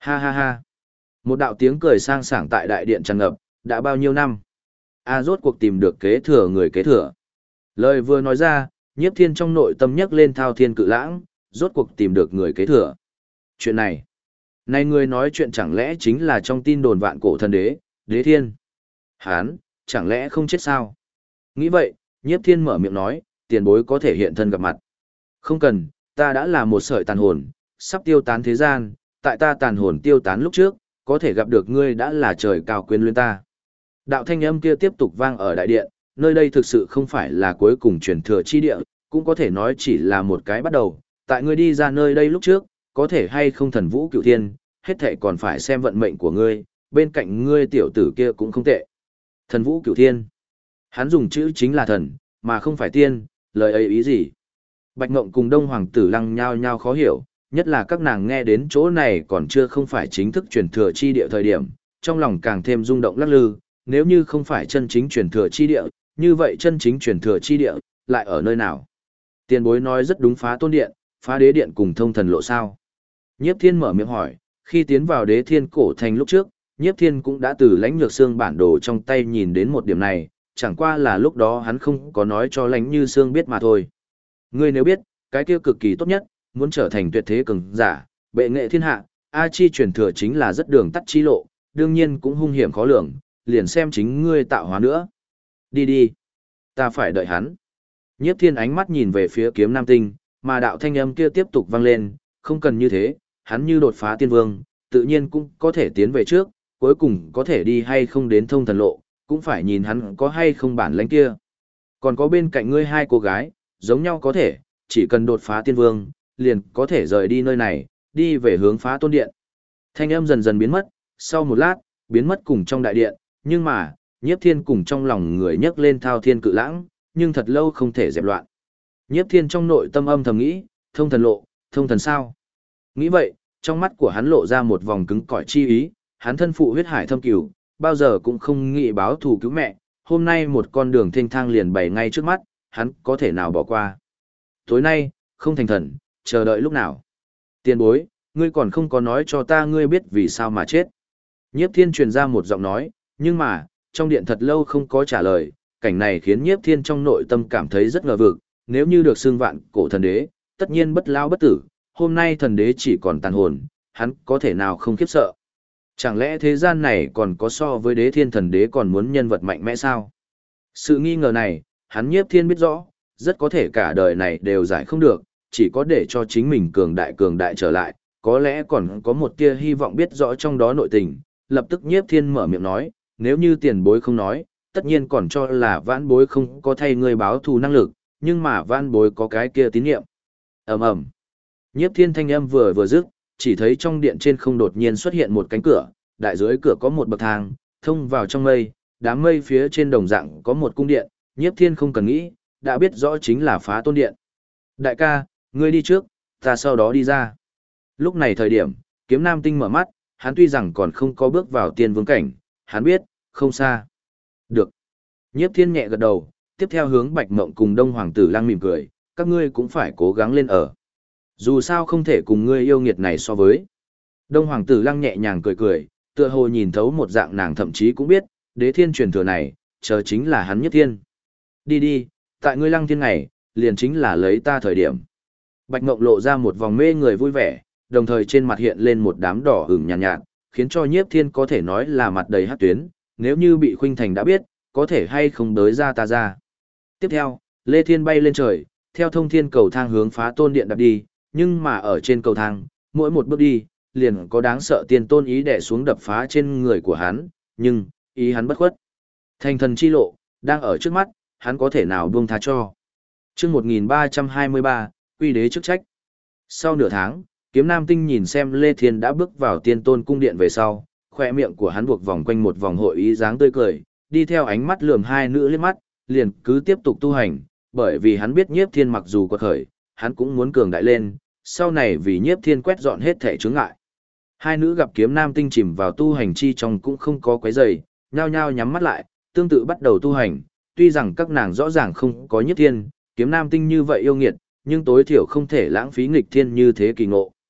Ha ha ha. Một đạo tiếng cười sang sảng tại đại điện tràn ngập, đã bao nhiêu năm? Rốt cuộc tìm được kế thừa người kế thừa. Lời vừa nói ra, Nhiếp Thiên trong nội tâm nhấc lên thao thiên cự lãng, rốt cuộc tìm được người kế thừa. Chuyện này, người nói chuyện chẳng lẽ chính là trong tin đồn vạn cổ thần đế, Đế Thiên? Hán, chẳng lẽ không chết sao? Nghĩ vậy, Nhiếp Thiên mở miệng nói, tiền bối có thể hiện thân gặp mặt. Không cần, ta đã là một sợi tàn hồn, sắp tiêu tán thế gian, tại ta tàn hồn tiêu tán lúc trước, có thể gặp được ngươi đã là trời cao quyến luyến ta. Đạo thanh âm kia tiếp tục vang ở đại điện, nơi đây thực sự không phải là cuối cùng truyền thừa chi địa, cũng có thể nói chỉ là một cái bắt đầu. Tại ngươi đi ra nơi đây lúc trước, có thể hay không thần vũ cửu thiên, hết thảy còn phải xem vận mệnh của ngươi, bên cạnh ngươi tiểu tử kia cũng không tệ. Thần vũ cửu thiên. Hắn dùng chữ chính là thần, mà không phải tiên, lời ấy ý gì? Bạch Ngộng cùng Đông Hoàng tử Lăng nhao nhao khó hiểu, nhất là các nàng nghe đến chỗ này còn chưa không phải chính thức truyền thừa chi địa thời điểm, trong lòng càng thêm rung động lắc lư, nếu như không phải chân chính truyền thừa chi địa, như vậy chân chính truyền thừa chi địa, lại ở nơi nào? Tiền bối nói rất đúng, phá tôn điện, phá đế điện cùng thông thần lộ sao? Nhiếp Thiên mở miệng hỏi, khi tiến vào đế thiên cổ thành lúc trước, Nhiếp Thiên cũng đã từ Lãnh Nhược Sương bản đồ trong tay nhìn đến một điểm này, chẳng qua là lúc đó hắn không có nói cho Lãnh Như Sương biết mà thôi. Ngươi nếu biết, cái kia cực kỳ tốt nhất, muốn trở thành tuyệt thế cường giả, bệ nghệ thiên hạ, A Chi truyền thừa chính là rất đường tắt chi lộ, đương nhiên cũng hung hiểm khó lường, liền xem chính ngươi tạo hóa nữa. Đi đi, ta phải đợi hắn. Nhiếp Thiên ánh mắt nhìn về phía Kiếm Nam Tinh, mà đạo thanh âm kia tiếp tục vang lên, không cần như thế, hắn như đột phá tiên vương, tự nhiên cũng có thể tiến về trước, cuối cùng có thể đi hay không đến thông thần lộ, cũng phải nhìn hắn có hay không bản lĩnh kia. Còn có bên cạnh ngươi hai cô gái, giống nhau có thể, chỉ cần đột phá tiên vương, liền có thể rời đi nơi này, đi về hướng phá tôn điện. Thanh âm dần dần biến mất, sau một lát, biến mất cùng trong đại điện, nhưng mà, Nhiếp Thiên cùng trong lòng người nhấc lên thao thiên cự lãng, nhưng thật lâu không thể dẹp loạn. Nhiếp Thiên trong nội tâm âm thầm nghĩ, thông thần lộ, thông thần sao? Nghĩ vậy, trong mắt của hắn lộ ra một vòng cứng cỏi chi ý, hắn thân phụ huyết hải thâm cửu, bao giờ cũng không nghĩ báo thù cứu mẹ, hôm nay một con đường thênh thang liền bày ngay trước mắt, hắn có thể nào bỏ qua. Tối nay, không thành thần, chờ đợi lúc nào. Tiền bối, ngươi còn không có nói cho ta ngươi biết vì sao mà chết. Nhiếp Thiên truyền ra một giọng nói, nhưng mà, trong điện thật lâu không có trả lời, cảnh này khiến Nhiếp Thiên trong nội tâm cảm thấy rất ngờ vực, nếu như được xưng vạn cổ thần đế, tất nhiên bất lao bất tử, hôm nay thần đế chỉ còn tàn hồn, hắn có thể nào không khiếp sợ. Chẳng lẽ thế gian này còn có so với đế thiên thần đế còn muốn nhân vật mạnh mẽ sao? Sự nghi ngờ này, hắn Nhiếp Thiên biết rõ, rất có thể cả đời này đều giải không được, chỉ có để cho chính mình cường đại trở lại, có lẽ còn có một tia hy vọng biết rõ trong đó nội tình. Lập tức Nhiếp Thiên mở miệng nói, nếu như tiền bối không nói, tất nhiên còn cho là vãn bối không có thay ngươi báo thù năng lực, nhưng mà vãn bối có cái kia tín nhiệm. Ầm ầm. Nhiếp Thiên thanh âm vừa dứt, chỉ thấy trong điện trên không đột nhiên xuất hiện một cánh cửa, đại dưới cửa có một bậc thang, thông vào trong mây, đám mây phía trên đồng dạng có một cung điện, Nhiếp Thiên không cần nghĩ, đã biết rõ chính là phá tôn điện. Đại ca, ngươi đi trước, ta sau đó đi ra. Lúc này thời điểm, Kiếm Nam Tinh mở mắt, hắn tuy rằng còn không có bước vào tiên vương cảnh, hắn biết, không xa. Được. Nhiếp Thiên nhẹ gật đầu, tiếp theo hướng Bạch Mộng cùng Đông Hoàng tử Lăng mỉm cười, các ngươi cũng phải cố gắng lên ở. Dù sao không thể cùng ngươi yêu nghiệt này so với. Đông Hoàng tử Lăng nhẹ nhàng cười cười, tựa hồ nhìn thấu một dạng nàng thậm chí cũng biết, đế thiên truyền thừa này, chờ chính là hắn Nhiếp Thiên. Đi đi, tại ngươi Lăng Thiên này, liền chính là lấy ta thời điểm. Bạch Ngộng lộ ra một vòng mê người vui vẻ, đồng thời trên mặt hiện lên một đám đỏ ửng nhàn nhạt, khiến cho Nhiếp Thiên có thể nói là mặt đầy hắc tuyến, nếu như bị Khuynh Thành đã biết, có thể hay không đới ra ta ra. Tiếp theo, Lê Thiên bay lên trời, theo thông thiên cầu thang hướng phá tôn điện đạp đi, nhưng mà ở trên cầu thang, mỗi một bước đi, liền có đáng sợ tiên tôn ý đè xuống đập phá trên người của hắn, nhưng, ý hắn bất khuất. Thành thần chi lộ, đang ở trước mắt, hắn có thể nào buông tha cho. Chương 1323, Quy đế chức trách. Sau nửa tháng, Kiếm Nam Tinh nhìn xem Lê Thiên đã bước vào tiên tôn cung điện về sau, khoe miệng của hắn buộc vòng quanh một vòng hội ý dáng tươi cười, đi theo ánh mắt lườm hai nữ liếc mắt, liền cứ tiếp tục tu hành, bởi vì hắn biết Nhiếp Thiên mặc dù quật khởi, hắn cũng muốn cường đại lên, sau này vì Nhiếp Thiên quét dọn hết thể chướng ngại. Hai nữ gặp Kiếm Nam Tinh chìm vào tu hành chi trong cũng không có quấy rầy, nhao nhao nhắm mắt lại, tương tự bắt đầu tu hành, tuy rằng các nàng rõ ràng không có Nhiếp Thiên, Kiếm Nam Tinh như vậy yêu nghiệt, nhưng tối thiểu không thể lãng phí nghịch thiên như thế kỳ ngộ.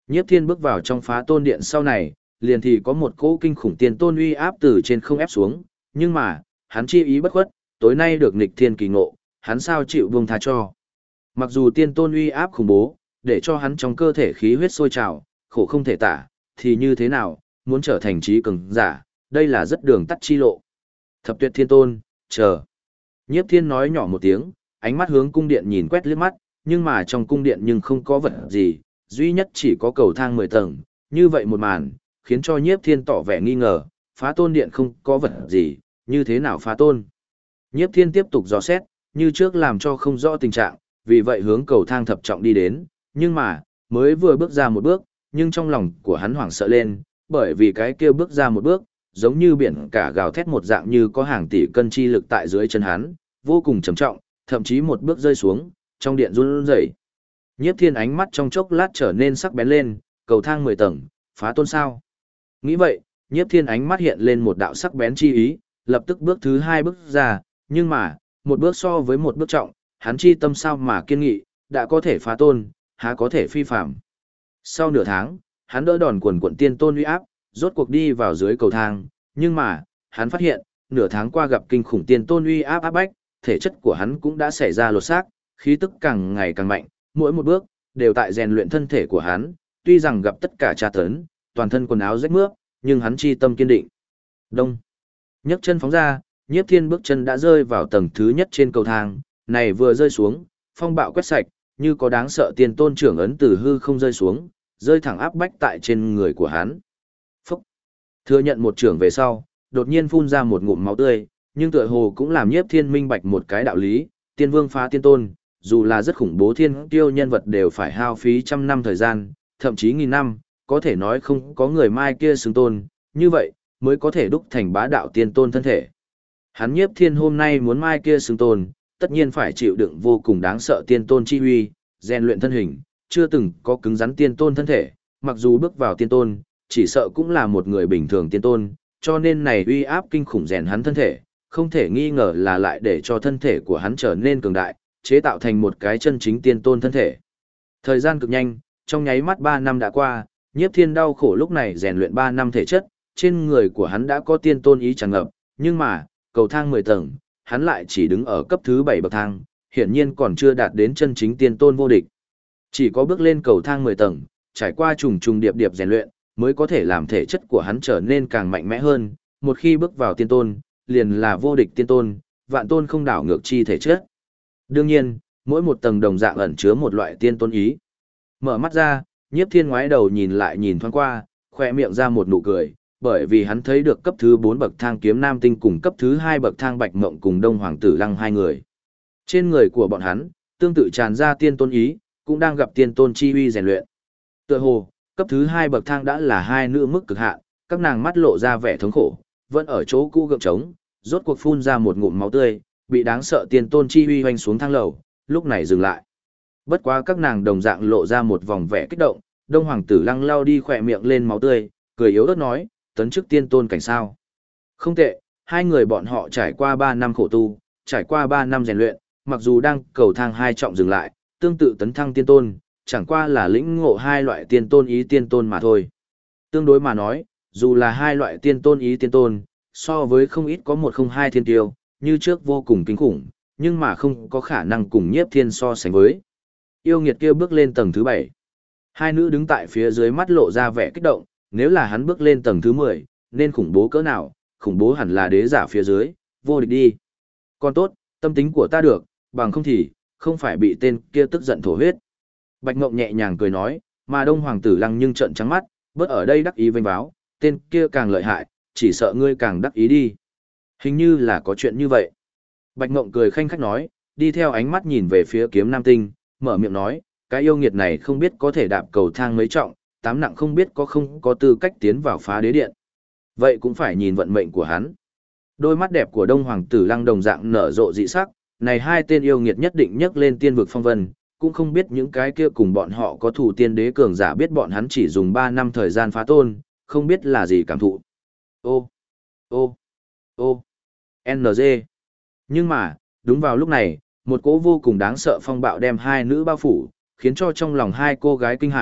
Nhiếp Thiên bước vào trong Phá Tôn Điện sau này, liền thì có một cỗ kinh khủng tiên tôn uy áp từ trên không ép xuống, nhưng mà, hắn chi ý bất khuất, tối nay được nghịch thiên kỳ ngộ, hắn sao chịu buông tha cho. Mặc dù tiên tôn uy áp khủng bố, để cho hắn trong cơ thể khí huyết sôi trào, khổ không thể tả, thì như thế nào, muốn trở thành trí cường giả, đây là rất đường tắt chi lộ. Thập Tuyệt Thiên Tôn, chờ. Nhiếp Thiên nói nhỏ một tiếng, ánh mắt hướng cung điện nhìn quét liếc mắt, nhưng mà trong cung điện nhưng không có vật gì, duy nhất chỉ có cầu thang 10 tầng, như vậy một màn, khiến cho Nhiếp Thiên tỏ vẻ nghi ngờ, Phá Tôn Điện không có vật gì, như thế nào phá tôn. Nhiếp Thiên tiếp tục dò xét, như trước làm cho không rõ tình trạng, vì vậy hướng cầu thang thập trọng đi đến, nhưng mà, mới vừa bước ra một bước, nhưng trong lòng của hắn hoảng sợ lên, bởi vì cái kia bước ra một bước, giống như biển cả gào thét một dạng như có hàng tỷ cân chi lực tại dưới chân hắn, vô cùng trầm trọng, thậm chí một bước rơi xuống, trong điện run rẩy. Nhiếp Thiên ánh mắt trong chốc lát trở nên sắc bén lên, cầu thang 10 tầng, phá tôn sao? Nghĩ vậy, Nhiếp Thiên ánh mắt hiện lên một đạo sắc bén chi ý, lập tức bước thứ 2 bước ra, nhưng mà, một bước so với một bước trọng, hắn chi tâm sao mà kiên nghị, đã có thể phá tôn, há có thể phi phạm. Sau nửa tháng, hắn đỡ đòn quần quận tiên tôn uy áp, rốt cuộc đi vào dưới cầu thang, nhưng mà, hắn phát hiện, nửa tháng qua gặp kinh khủng tiên tôn uy áp áp bách, thể chất của hắn cũng đã xảy ra lột xác, khí tức càng ngày càng mạnh, mỗi một bước đều tại rèn luyện thân thể của hắn, tuy rằng gặp tất cả tra tấn, toàn thân quần áo rách mướp, nhưng hắn chi tâm kiên định. Đông. Nhấc chân phóng ra, Nhiếp Thiên bước chân đã rơi vào tầng thứ nhất trên cầu thang, này vừa rơi xuống, phong bạo quét sạch, như có đáng sợ tiên tôn trưởng ấn từ hư không rơi xuống, rơi thẳng áp bách tại trên người của hắn. Phúc! Thừa nhận một trưởng về sau, đột nhiên phun ra một ngụm máu tươi, nhưng tựa hồ cũng làm Nhiếp Thiên minh bạch một cái đạo lý, tiên vương phá tiên tôn, dù là rất khủng bố thiên tiêu nhân vật đều phải hao phí trăm năm thời gian, thậm chí nghìn năm, có thể nói không có người mai kia xứng tôn, như vậy, mới có thể đúc thành bá đạo tiên tôn thân thể. Hắn Nhiếp Thiên hôm nay muốn mai kia xứng tôn, tất nhiên phải chịu đựng vô cùng đáng sợ tiên tôn chi huy, rèn luyện thân hình, chưa từng có cứng rắn tiên tôn thân thể, mặc dù bước vào tiên tôn, chỉ sợ cũng là một người bình thường tiên tôn, cho nên này uy áp kinh khủng rèn hắn thân thể, không thể nghi ngờ là lại để cho thân thể của hắn trở nên cường đại, chế tạo thành một cái chân chính tiên tôn thân thể. Thời gian cực nhanh, trong nháy mắt 3 năm đã qua, Nhiếp Thiên đau khổ lúc này rèn luyện 3 năm thể chất, trên người của hắn đã có tiên tôn ý tràn ngập, nhưng mà, cầu thang 10 tầng, hắn lại chỉ đứng ở cấp thứ 7 bậc thang, hiển nhiên còn chưa đạt đến chân chính tiên tôn vô địch. Chỉ có bước lên cầu thang 10 tầng, trải qua trùng trùng điệp điệp rèn luyện, mới có thể làm thể chất của hắn trở nên càng mạnh mẽ hơn, một khi bước vào tiên tôn, liền là vô địch tiên tôn, vạn tôn không đảo ngược chi thể chất. Đương nhiên, mỗi một tầng đồng dạng ẩn chứa một loại tiên tôn ý. Mở mắt ra, Nhiếp Thiên ngoái đầu nhìn lại nhìn thoáng qua, khỏe miệng ra một nụ cười, bởi vì hắn thấy được cấp thứ 4 bậc thang Kiếm Nam Tinh cùng cấp thứ 2 bậc thang Bạch Mộng cùng Đông Hoàng Tử Lăng hai người. Trên người của bọn hắn, tương tự tràn ra tiên tôn ý, cũng đang gặp tiên tôn chi uy rèn luyện. Tựa hồ, cấp thứ 2 bậc thang đã là hai nữ mức cực hạn, các nàng mắt lộ ra vẻ thống khổ, vẫn ở chỗ cũ gượng trống, rốt cuộc phun ra một ngụm máu tươi, bị đáng sợ tiên tôn chi uy hoành xuống thang lầu, lúc này dừng lại. Bất quá các nàng đồng dạng lộ ra một vòng vẻ kích động, Đông Hoàng Tử Lăng lau đi khỏe miệng lên máu tươi, cười yếu ớt nói, tấn chức tiên tôn cảnh sao. Không tệ, hai người bọn họ trải qua 3 năm khổ tu, trải qua 3 năm rèn luyện, mặc dù đang cầu thang 2 trọng dừng lại, tương tự tấn thăng tiên tôn, chẳng qua là lĩnh ngộ hai loại tiên tôn ý tiên tôn mà thôi. Tương đối mà nói, dù là hai loại tiên tôn ý tiên tôn, so với không ít có 102 thiên tiêu, như trước vô cùng kinh khủng, nhưng mà không có khả năng cùng Nhiếp Thiên so sánh với. Yêu nghiệt kia bước lên tầng thứ 7. Hai nữ đứng tại phía dưới mắt lộ ra vẻ kích động, nếu là hắn bước lên tầng thứ 10, nên khủng bố cỡ nào, khủng bố hẳn là đế giả phía dưới, vô địch đi. Còn tốt, tâm tính của ta được, bằng không thì, không phải bị tên kia tức giận thổ huyết. Bạch Ngộng nhẹ nhàng cười nói, mà Đông Hoàng Tử Lăng nhưng trợn trắng mắt, bớt ở đây đắc ý vênh váo, tên kia càng lợi hại, chỉ sợ ngươi càng đắc ý đi. Hình như là có chuyện như vậy. Bạch Ngộng cười khanh khách nói, đi theo ánh mắt nhìn về phía Kiếm Nam Tinh, mở miệng nói, cái yêu nghiệt này không biết có thể đạp cầu thang mấy trọng, 8 nặng không biết có không có tư cách tiến vào Phá Đế Điện. Vậy cũng phải nhìn vận mệnh của hắn. Đôi mắt đẹp của Đông Hoàng Tử Lăng đồng dạng nở rộ dị sắc, này hai tên yêu nghiệt nhất định nhấc lên tiên vực phong vân, cũng không biết những cái kia cùng bọn họ có thủ tiên đế cường giả biết bọn hắn chỉ dùng 3 năm thời gian phá tôn, không biết là gì cảm thụ. Ô, ô, ô, NG. Nhưng mà, đúng vào lúc này, một cỗ vô cùng đáng sợ phong bạo đem hai nữ bao phủ, khiến cho trong lòng hai cô gái kinh hãi,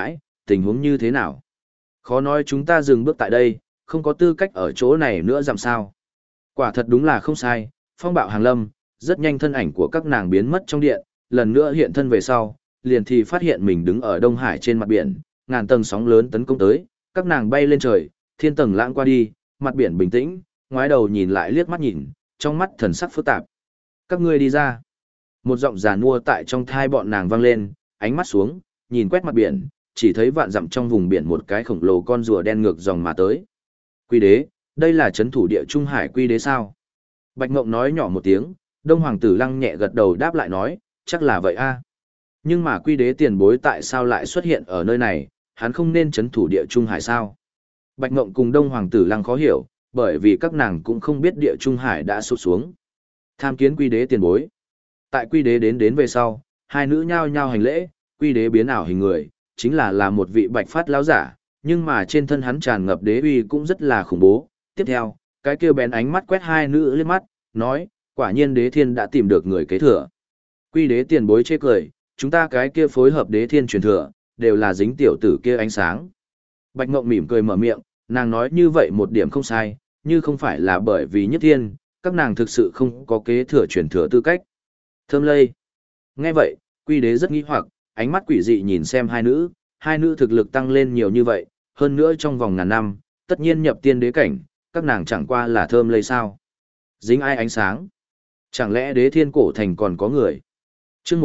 tình huống như thế nào? Khó nói chúng ta dừng bước tại đây, không có tư cách ở chỗ này nữa làm sao? Quả thật đúng là không sai, phong bạo hàng lâm, rất nhanh thân ảnh của các nàng biến mất trong điện, lần nữa hiện thân về sau, liền thì phát hiện mình đứng ở Đông Hải trên mặt biển, ngàn tầng sóng lớn tấn công tới, các nàng bay lên trời, thiên tầng lãng qua đi, mặt biển bình tĩnh, ngoái đầu nhìn lại liếc mắt nhìn, trong mắt thần sắc phức tạp. Các ngươi đi ra. Một giọng già nua tại trong thai bọn nàng vang lên, ánh mắt xuống, nhìn quét mặt biển, chỉ thấy vạn dặm trong vùng biển một cái khổng lồ con rùa đen ngược dòng mà tới. Quy đế, đây là trấn thủ địa Trung Hải quy đế sao? Bạch Ngộng nói nhỏ một tiếng, Đông Hoàng tử Lăng nhẹ gật đầu đáp lại nói, chắc là vậy a. Nhưng mà quy đế tiền bối tại sao lại xuất hiện ở nơi này, hắn không nên trấn thủ địa Trung Hải sao? Bạch Ngộng cùng Đông Hoàng tử Lăng khó hiểu, bởi vì các nàng cũng không biết địa Trung Hải đã sụp xuống. Tham kiến quy đế tiền bối. Tại quy đế đến về sau, hai nữ nhao nhao hành lễ, quy đế biến ảo hình người, chính là một vị bạch phát lão giả, nhưng mà trên thân hắn tràn ngập đế uy cũng rất là khủng bố. Tiếp theo, cái kia bén ánh mắt quét hai nữ liếc mắt, nói, quả nhiên đế thiên đã tìm được người kế thừa. Quy đế tiền bối chê cười, chúng ta cái kia phối hợp đế thiên truyền thừa, đều là dính tiểu tử kia ánh sáng. Bạch Ngộng mỉm cười mở miệng, nàng nói như vậy một điểm không sai, như không phải là bởi vì nhất thiên, các nàng thực sự không có kế thừa truyền thừa tư cách. Thơm lây. Nghe vậy, quy đế rất nghi hoặc, ánh mắt quỷ dị nhìn xem hai nữ thực lực tăng lên nhiều như vậy, hơn nữa trong vòng ngàn năm, tất nhiên nhập tiên đế cảnh, các nàng chẳng qua là thơm lây sao. Dính ai ánh sáng? Chẳng lẽ đế thiên cổ thành còn có người? chương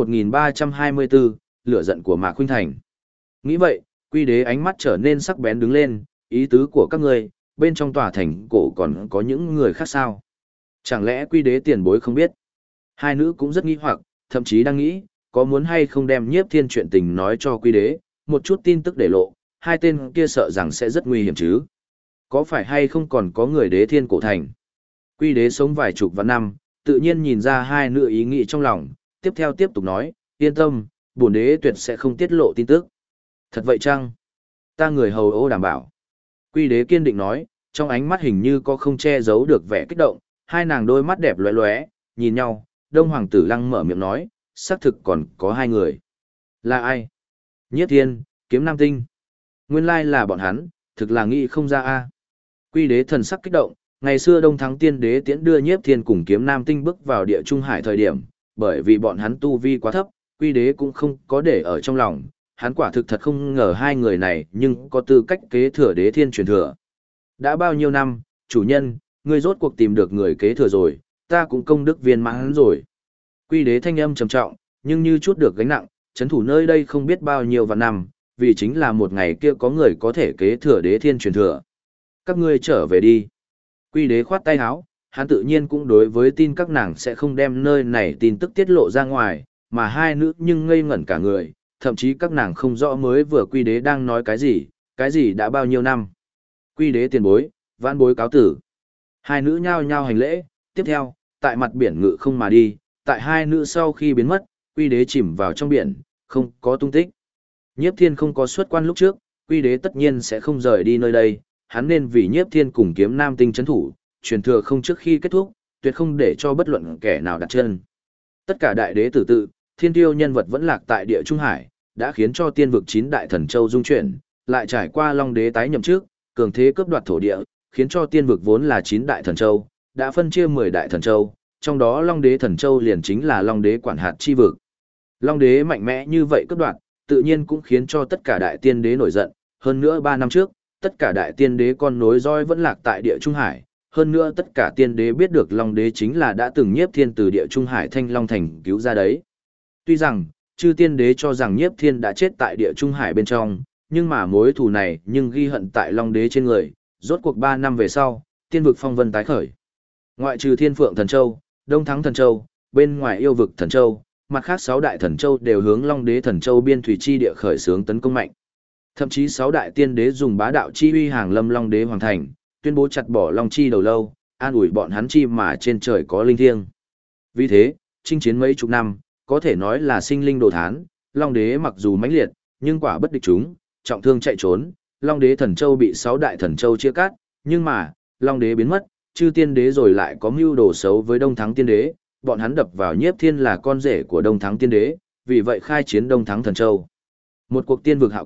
1324, lửa giận của Mạc Khuynh Thành. Nghĩ vậy, quy đế ánh mắt trở nên sắc bén đứng lên, ý tứ của các ngươi, bên trong tòa thành cổ còn có những người khác sao? Chẳng lẽ quy đế tiền bối không biết? Hai nữ cũng rất nghi hoặc, thậm chí đang nghĩ, có muốn hay không đem nhiếp thiên chuyện tình nói cho quy đế, một chút tin tức để lộ, hai tên kia sợ rằng sẽ rất nguy hiểm chứ. Có phải hay không còn có người đế thiên cổ thành? Quy đế sống vài chục vạn năm, tự nhiên nhìn ra hai nữ ý nghĩ trong lòng, tiếp theo tiếp tục nói, yên tâm, bổn đế tuyệt sẽ không tiết lộ tin tức. Thật vậy chăng? Ta người hầu ô đảm bảo. Quy đế kiên định nói, trong ánh mắt hình như có không che giấu được vẻ kích động, hai nàng đôi mắt đẹp lóe lóe, nhìn nhau, Đông Hoàng tử Lăng mở miệng nói, xác thực còn có hai người. Là ai? Nhiếp Thiên, Kiếm Nam Tinh. Nguyên lai là bọn hắn, thực là nghĩ không ra a. Quy đế thần sắc kích động, ngày xưa Đông Thắng Tiên Đế tiễn đưa Nhiếp Thiên cùng Kiếm Nam Tinh bước vào địa Trung Hải thời điểm, bởi vì bọn hắn tu vi quá thấp, Quy đế cũng không có để ở trong lòng, hắn quả thực thật không ngờ hai người này nhưng có tư cách kế thừa đế thiên truyền thừa. Đã bao nhiêu năm, chủ nhân, ngươi rốt cuộc tìm được người kế thừa rồi, ta cũng công đức viên mãn rồi. Quy đế thanh âm trầm trọng, nhưng như chút được gánh nặng, chấn thủ nơi đây không biết bao nhiêu vạn năm, vì chính là một ngày kia có người có thể kế thừa đế thiên truyền thừa. Các ngươi trở về đi. Quy đế khoát tay áo, hắn tự nhiên cũng đối với tin các nàng sẽ không đem nơi này tin tức tiết lộ ra ngoài, mà hai nữ nhưng ngây ngẩn cả người, thậm chí các nàng không rõ mới vừa quy đế đang nói cái gì đã bao nhiêu năm. Quy đế tiền bối, vãn bối cáo tử. Hai nữ nhao nhao hành lễ, tiếp theo, tại mặt biển ngự không mà đi, tại hai nữ sau khi biến mất, quy đế chìm vào trong biển, không có tung tích. Nhiếp Thiên không có xuất quan lúc trước, quy đế tất nhiên sẽ không rời đi nơi đây, hắn nên vì Nhiếp Thiên cùng Kiếm Nam Tinh trấn thủ, truyền thừa không trước khi kết thúc, tuyệt không để cho bất luận kẻ nào đặt chân. Tất cả đại đế tử tự, thiên tiêu nhân vật vẫn lạc tại địa Trung Hải, đã khiến cho tiên vực 9 đại thần châu dung chuyển, lại trải qua Long đế tái nhậm trước, cường thế cướp đoạt thổ địa, khiến cho tiên vực vốn là 9 đại thần châu, đã phân chia 10 đại thần châu, trong đó Long đế thần châu liền chính là Long đế quản hạt chi vực. Long đế mạnh mẽ như vậy cướp đoạt, tự nhiên cũng khiến cho tất cả đại tiên đế nổi giận, hơn nữa 3 năm trước, tất cả đại tiên đế con nối roi vẫn lạc tại địa Trung Hải, hơn nữa tất cả tiên đế biết được Long đế chính là đã từng Nhiếp Thiên từ địa Trung Hải Thanh Long Thành cứu ra đấy. Tuy rằng, chư tiên đế cho rằng Nhiếp Thiên đã chết tại địa Trung Hải bên trong, nhưng mà mối thù này nhưng ghi hận tại Long đế trên người, rốt cuộc 3 năm về sau, tiên vực phong vân tái khởi. Ngoại trừ Thiên Phượng Thần Châu, Đông Thắng Thần Châu, bên ngoài yêu vực Thần Châu, mặt khác 6 đại thần châu đều hướng Long đế thần châu biên thủy chi địa khởi xướng tấn công mạnh. Thậm chí 6 đại tiên đế dùng bá đạo chi uy hàng lâm Long đế hoàng thành, tuyên bố chặt bỏ Long chi đầu lâu, an ủi bọn hắn chi mà trên trời có linh thiêng. Vì thế, chinh chiến mấy chục năm, có thể nói là sinh linh đồ thán, Long đế mặc dù mãnh liệt, nhưng quả bất địch chúng, trọng thương chạy trốn, Long đế thần châu bị 6 đại thần châu chia cắt, nhưng mà, Long đế biến mất, chư tiên đế rồi lại có mưu đồ xấu với Đông Thắng tiên đế, bọn hắn đập vào Nhiếp Thiên là con rể của Đông Thắng tiên đế, vì vậy khai chiến Đông Thắng thần châu. Một cuộc tiên vực hạo kiếp,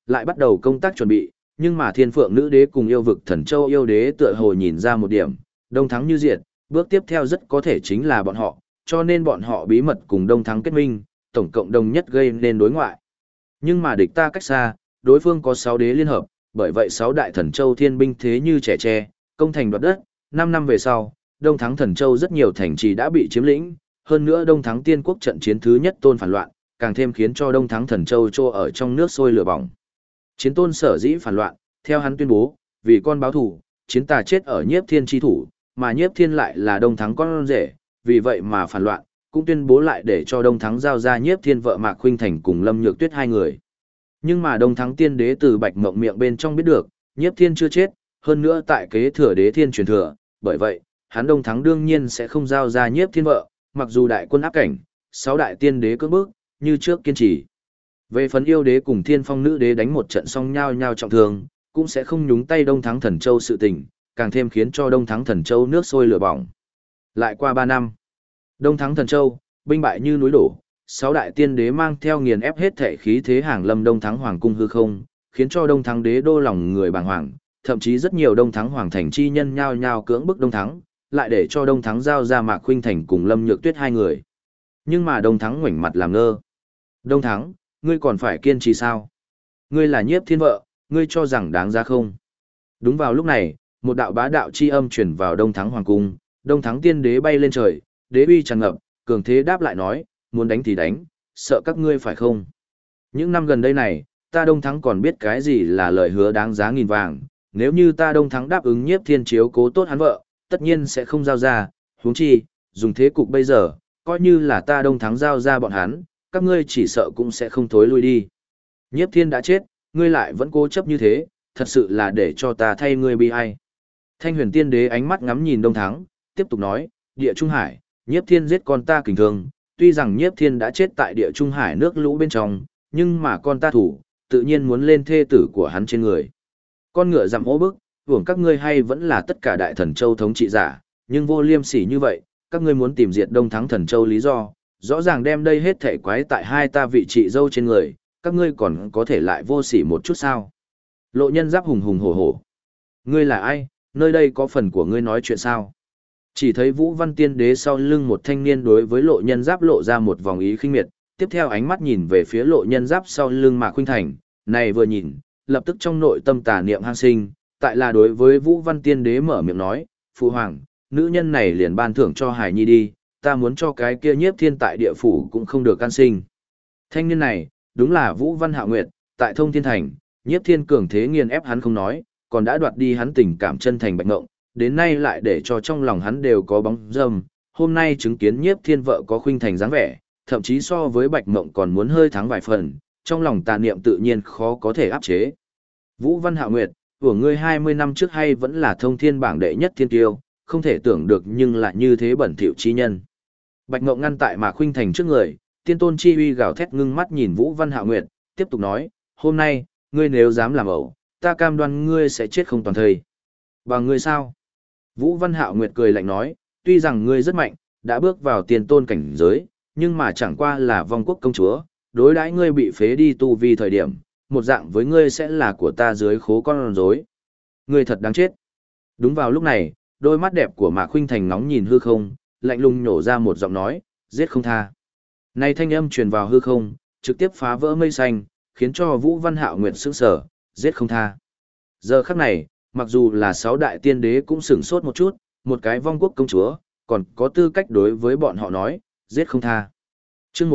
lại bắt đầu công tác chuẩn bị, nhưng mà Thiên Phượng Nữ Đế cùng yêu vực Thần Châu yêu đế tựa hồ nhìn ra một điểm, Đông Thắng như diệt, bước tiếp theo rất có thể chính là bọn họ, cho nên bọn họ bí mật cùng Đông Thắng kết minh, tổng cộng đồng nhất gây nên đối ngoại. Nhưng mà địch ta cách xa, đối phương có 6 đế liên hợp, bởi vậy 6 đại Thần Châu thiên binh thế như trẻ tre, công thành đoạt đất, 5 năm về sau, Đông Thắng Thần Châu rất nhiều thành trì đã bị chiếm lĩnh, hơn nữa Đông Thắng Tiên Quốc trận chiến thứ nhất tôn phản loạn, càng thêm khiến cho Đông Thắng Thần Châu trô ở trong nước sôi lửa bỏng. Chiến tôn sở dĩ phản loạn, theo hắn tuyên bố, vì con báo thủ, chiến tà chết ở Nhiếp Thiên chi thủ, mà Nhiếp Thiên lại là Đông Thắng con rể, vì vậy mà phản loạn, cũng tuyên bố lại để cho Đông Thắng giao ra Nhiếp Thiên vợ Mạc Khuynh Thành cùng Lâm Nhược Tuyết hai người. Nhưng mà Đông Thắng Tiên Đế từ Bạch Mộng miệng bên trong biết được, Nhiếp Thiên chưa chết, hơn nữa tại kế thừa Đế Thiên truyền thừa, bởi vậy, hắn Đông Thắng đương nhiên sẽ không giao ra Nhiếp Thiên vợ, mặc dù đại quân áp cảnh, 6 đại tiên đế cưỡng bức, như trước kiên trì. Về phần yêu đế cùng Thiên Phong Nữ Đế đánh một trận xong nhau nhau trọng thương, cũng sẽ không nhúng tay Đông Thắng Thần Châu sự tình, càng thêm khiến cho Đông Thắng Thần Châu nước sôi lửa bỏng. Lại qua 3 năm, Đông Thắng Thần Châu, binh bại như núi đổ, 6 đại tiên đế mang theo nghiền ép hết thể khí thế hàng lâm Đông Thắng Hoàng cung hư không, khiến cho Đông Thắng đế đô lòng người bàng hoàng, thậm chí rất nhiều Đông Thắng Hoàng thành chi nhân nhao nhao cưỡng bức Đông Thắng, lại để cho Đông Thắng giao ra Mạc Khuynh Thành cùng Lâm Nhược Tuyết hai người. Nhưng mà Đông Thắng ngoảnh mặt làm ngơ. Đông Thắng, ngươi còn phải kiên trì sao? Ngươi là Nhiếp Thiên vợ, ngươi cho rằng đáng giá không? Đúng vào lúc này, một đạo bá đạo chi âm truyền vào Đông Thắng Hoàng cung, Đông Thắng tiên đế bay lên trời, đế uy tràn ngập, cường thế đáp lại nói, muốn đánh thì đánh, sợ các ngươi phải không? Những năm gần đây này, ta Đông Thắng còn biết cái gì là lời hứa đáng giá nghìn vàng, nếu như ta Đông Thắng đáp ứng Nhiếp Thiên chiếu cố tốt hắn vợ, tất nhiên sẽ không giao ra, huống chi, dùng thế cục bây giờ, coi như là ta Đông Thắng giao ra bọn hắn, các ngươi chỉ sợ cũng sẽ không thối lui đi. Nhiếp Thiên đã chết, ngươi lại vẫn cố chấp như thế, thật sự là để cho ta thay ngươi bi ai. Thanh Huyền Tiên Đế ánh mắt ngắm nhìn Đông Thắng, tiếp tục nói, Địa Trung Hải, Nhiếp Thiên giết con ta kình thường, tuy rằng Nhiếp Thiên đã chết tại Địa Trung Hải nước lũ bên trong, nhưng mà con ta thủ, tự nhiên muốn lên thê tử của hắn trên người. Con ngựa dặm ố bức, hưởng các ngươi hay vẫn là tất cả đại thần châu thống trị giả, nhưng vô liêm sỉ như vậy, các ngươi muốn tìm diệt Đông Thắng thần châu lý do, rõ ràng đem đây hết thể quái tại hai ta vị trị dâu trên người, các ngươi còn có thể lại vô sỉ một chút sao? Lộ Nhân Giáp hùng hùng hổ hổ. Ngươi là ai, nơi đây có phần của ngươi nói chuyện sao? Chỉ thấy Vũ Văn Tiên Đế sau lưng một thanh niên đối với Lộ Nhân Giáp lộ ra một vòng ý khinh miệt, tiếp theo ánh mắt nhìn về phía Lộ Nhân Giáp sau lưng Mạc Khuynh Thành, này vừa nhìn, lập tức trong nội tâm tà niệm hăng sinh, tại là đối với Vũ Văn Tiên Đế mở miệng nói, Phụ Hoàng, nữ nhân này liền ban thưởng cho Hải Nhi đi, ta muốn cho cái kia Nhiếp Thiên tại địa phủ cũng không được can sinh. Thanh niên này, đúng là Vũ Văn Hạo Nguyệt, tại Thông Thiên Thành, Nhiếp Thiên cường thế nghiền ép hắn không nói, còn đã đoạt đi hắn tình cảm chân thành Bạch Ngộng, đến nay lại để cho trong lòng hắn đều có bóng dâm, hôm nay chứng kiến Nhiếp Thiên vợ có Khuynh Thành dáng vẻ, thậm chí so với Bạch Ngộng còn muốn hơi thắng vài phần, trong lòng tà niệm tự nhiên khó có thể áp chế. Vũ Văn Hạo Nguyệt, của ngươi 20 năm trước hay vẫn là Thông Thiên bảng đệ nhất thiên tiêu, không thể tưởng được nhưng lại như thế bẩn thỉu chi nhân. Bạch Ngộng ngăn tại Mạc Khuynh Thành trước người, tiên tôn chi uy gào thét ngưng mắt nhìn Vũ Văn Hạo Nguyệt, tiếp tục nói, hôm nay, ngươi nếu dám làm ẩu, ta cam đoan ngươi sẽ chết không toàn thây. Bằng ngươi sao? Vũ Văn Hạo Nguyệt cười lạnh nói, tuy rằng ngươi rất mạnh, đã bước vào tiên tôn cảnh giới, nhưng mà chẳng qua là vong quốc công chúa, đối đãi ngươi bị phế đi tu vi thời điểm, một dạng với ngươi sẽ là của ta dưới khố con rối. Ngươi thật đáng chết. Đúng vào lúc này, đôi mắt đẹp của Mạc Khuynh Thành nóng nhìn hư không, lạnh lùng nhổ ra một giọng nói, giết không tha. Này thanh âm truyền vào hư không, trực tiếp phá vỡ mây xanh, khiến cho Vũ Văn Hạo Nguyệt sững sờ, giết không tha. Giờ khắc này, mặc dù là 6 đại tiên đế cũng sửng sốt một chút, một cái vong quốc công chúa, còn có tư cách đối với bọn họ nói, giết không tha. Chương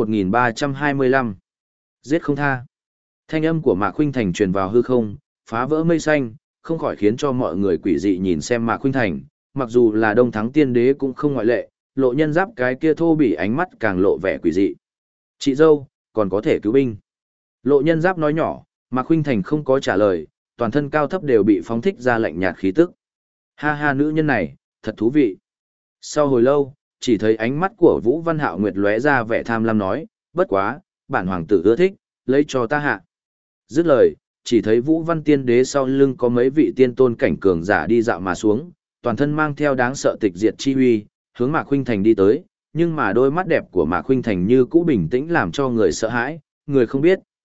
1325. Giết không tha. Thanh âm của Mạc Khuynh Thành truyền vào hư không, phá vỡ mây xanh, không khỏi khiến cho mọi người quỷ dị nhìn xem Mạc Khuynh Thành, mặc dù là Đông Thắng tiên đế cũng không ngoại lệ, Lộ Nhân Giáp cái kia thô bỉ ánh mắt càng lộ vẻ quỷ dị. Chị dâu, còn có thể cứu binh. Lộ Nhân Giáp nói nhỏ, Mạc Khuynh Thành không có trả lời, toàn thân cao thấp đều bị phóng thích ra lạnh nhạt khí tức. Ha ha, nữ nhân này, thật thú vị. Sau hồi lâu, chỉ thấy ánh mắt của Vũ Văn Hạo Nguyệt lóe ra vẻ tham lam nói, bất quá, bản hoàng tử ưa thích, lấy cho ta hạ. Dứt lời, chỉ thấy Vũ Văn Tiên Đế sau lưng có mấy vị tiên tôn cảnh cường giả đi dạo mà xuống, toàn thân mang theo đáng sợ tịch diệt chi uy, hướng Mạc Khuynh Thành đi tới, nhưng mà đôi mắt đẹp của Mạc Khuynh Thành như cũ bình tĩnh làm cho người sợ hãi, người không biết,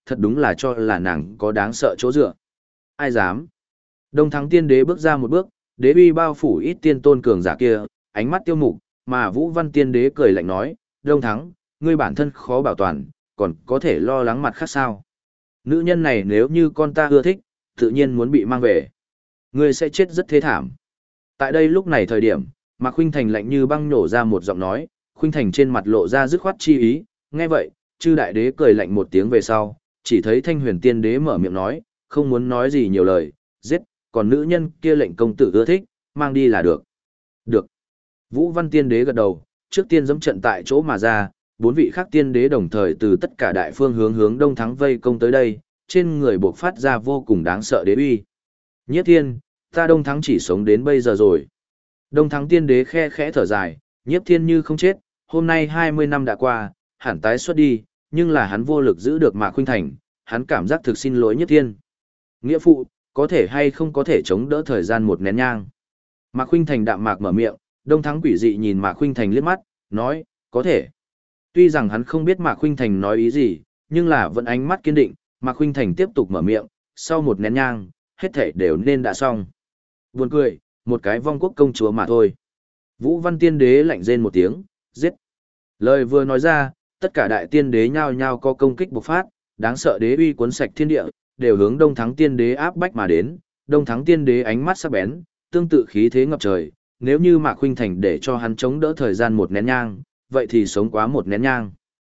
thật đúng là cho là nàng có đáng sợ chỗ dựa. Ai dám? Đông Thắng Tiên Đế bước ra một bước, đế uy bao phủ ít tiên tôn cường giả kia, ánh mắt tiêu mục, mà Vũ Văn Tiên Đế cười lạnh nói, Đông Thắng, ngươi bản thân khó bảo toàn, còn có thể lo lắng mặt khác sao? Nữ nhân này nếu như con ta ưa thích, tự nhiên muốn bị mang về. Ngươi sẽ chết rất thê thảm. Tại đây lúc này thời điểm, Mạc Khuynh Thành lạnh như băng nổ ra một giọng nói, Khuynh Thành trên mặt lộ ra dứt khoát chi ý, nghe vậy, chư đại đế cười lạnh một tiếng về sau, chỉ thấy Thanh Huyền Tiên Đế mở miệng nói, không muốn nói gì nhiều lời, giết, còn nữ nhân kia lệnh công tử ưa thích, mang đi là được. Được. Vũ Văn Tiên Đế gật đầu, trước tiên dẫm trận tại chỗ mà ra, bốn vị khác tiên đế đồng thời từ tất cả đại phương hướng Đông Thắng vây công tới đây, trên người buộc phát ra vô cùng đáng sợ đế uy. Nhiếp Thiên, ta Đông Thắng chỉ sống đến bây giờ rồi. Đông Thắng Tiên Đế khe khẽ thở dài, Nhiếp Thiên như không chết, hôm nay 20 năm đã qua, hẳn tái xuất đi, nhưng là hắn vô lực giữ được Mạc Khuynh Thành, hắn cảm giác thực xin lỗi Nhiếp Thiên. Nghĩa phụ, có thể hay không có thể chống đỡ thời gian một nén nhang. Mạc Khuynh Thành đạm mạc mở miệng, Đông Thắng quỷ dị nhìn Mạc Khuynh Thành liếc mắt, nói, có thể. Tuy rằng hắn không biết Mạc Khuynh Thành nói ý gì, nhưng là vẫn ánh mắt kiên định, Mạc Khuynh Thành tiếp tục mở miệng, sau một nén nhang, hết thảy đều nên đã xong. Buồn cười, một cái vong quốc công chúa mà thôi. Vũ Văn Tiên Đế lạnh rên một tiếng, giết. Lời vừa nói ra, tất cả đại tiên đế nhao nhao có công kích bộc phát, đáng sợ đế uy cuốn sạch thiên địa, đều hướng Đông Thắng Tiên Đế áp bách mà đến. Đông Thắng Tiên Đế ánh mắt sắc bén, tương tự khí thế ngập trời, nếu như Mạc Khuynh Thành để cho hắn chống đỡ thời gian một nén nhang, vậy thì sống quá một nén nhang.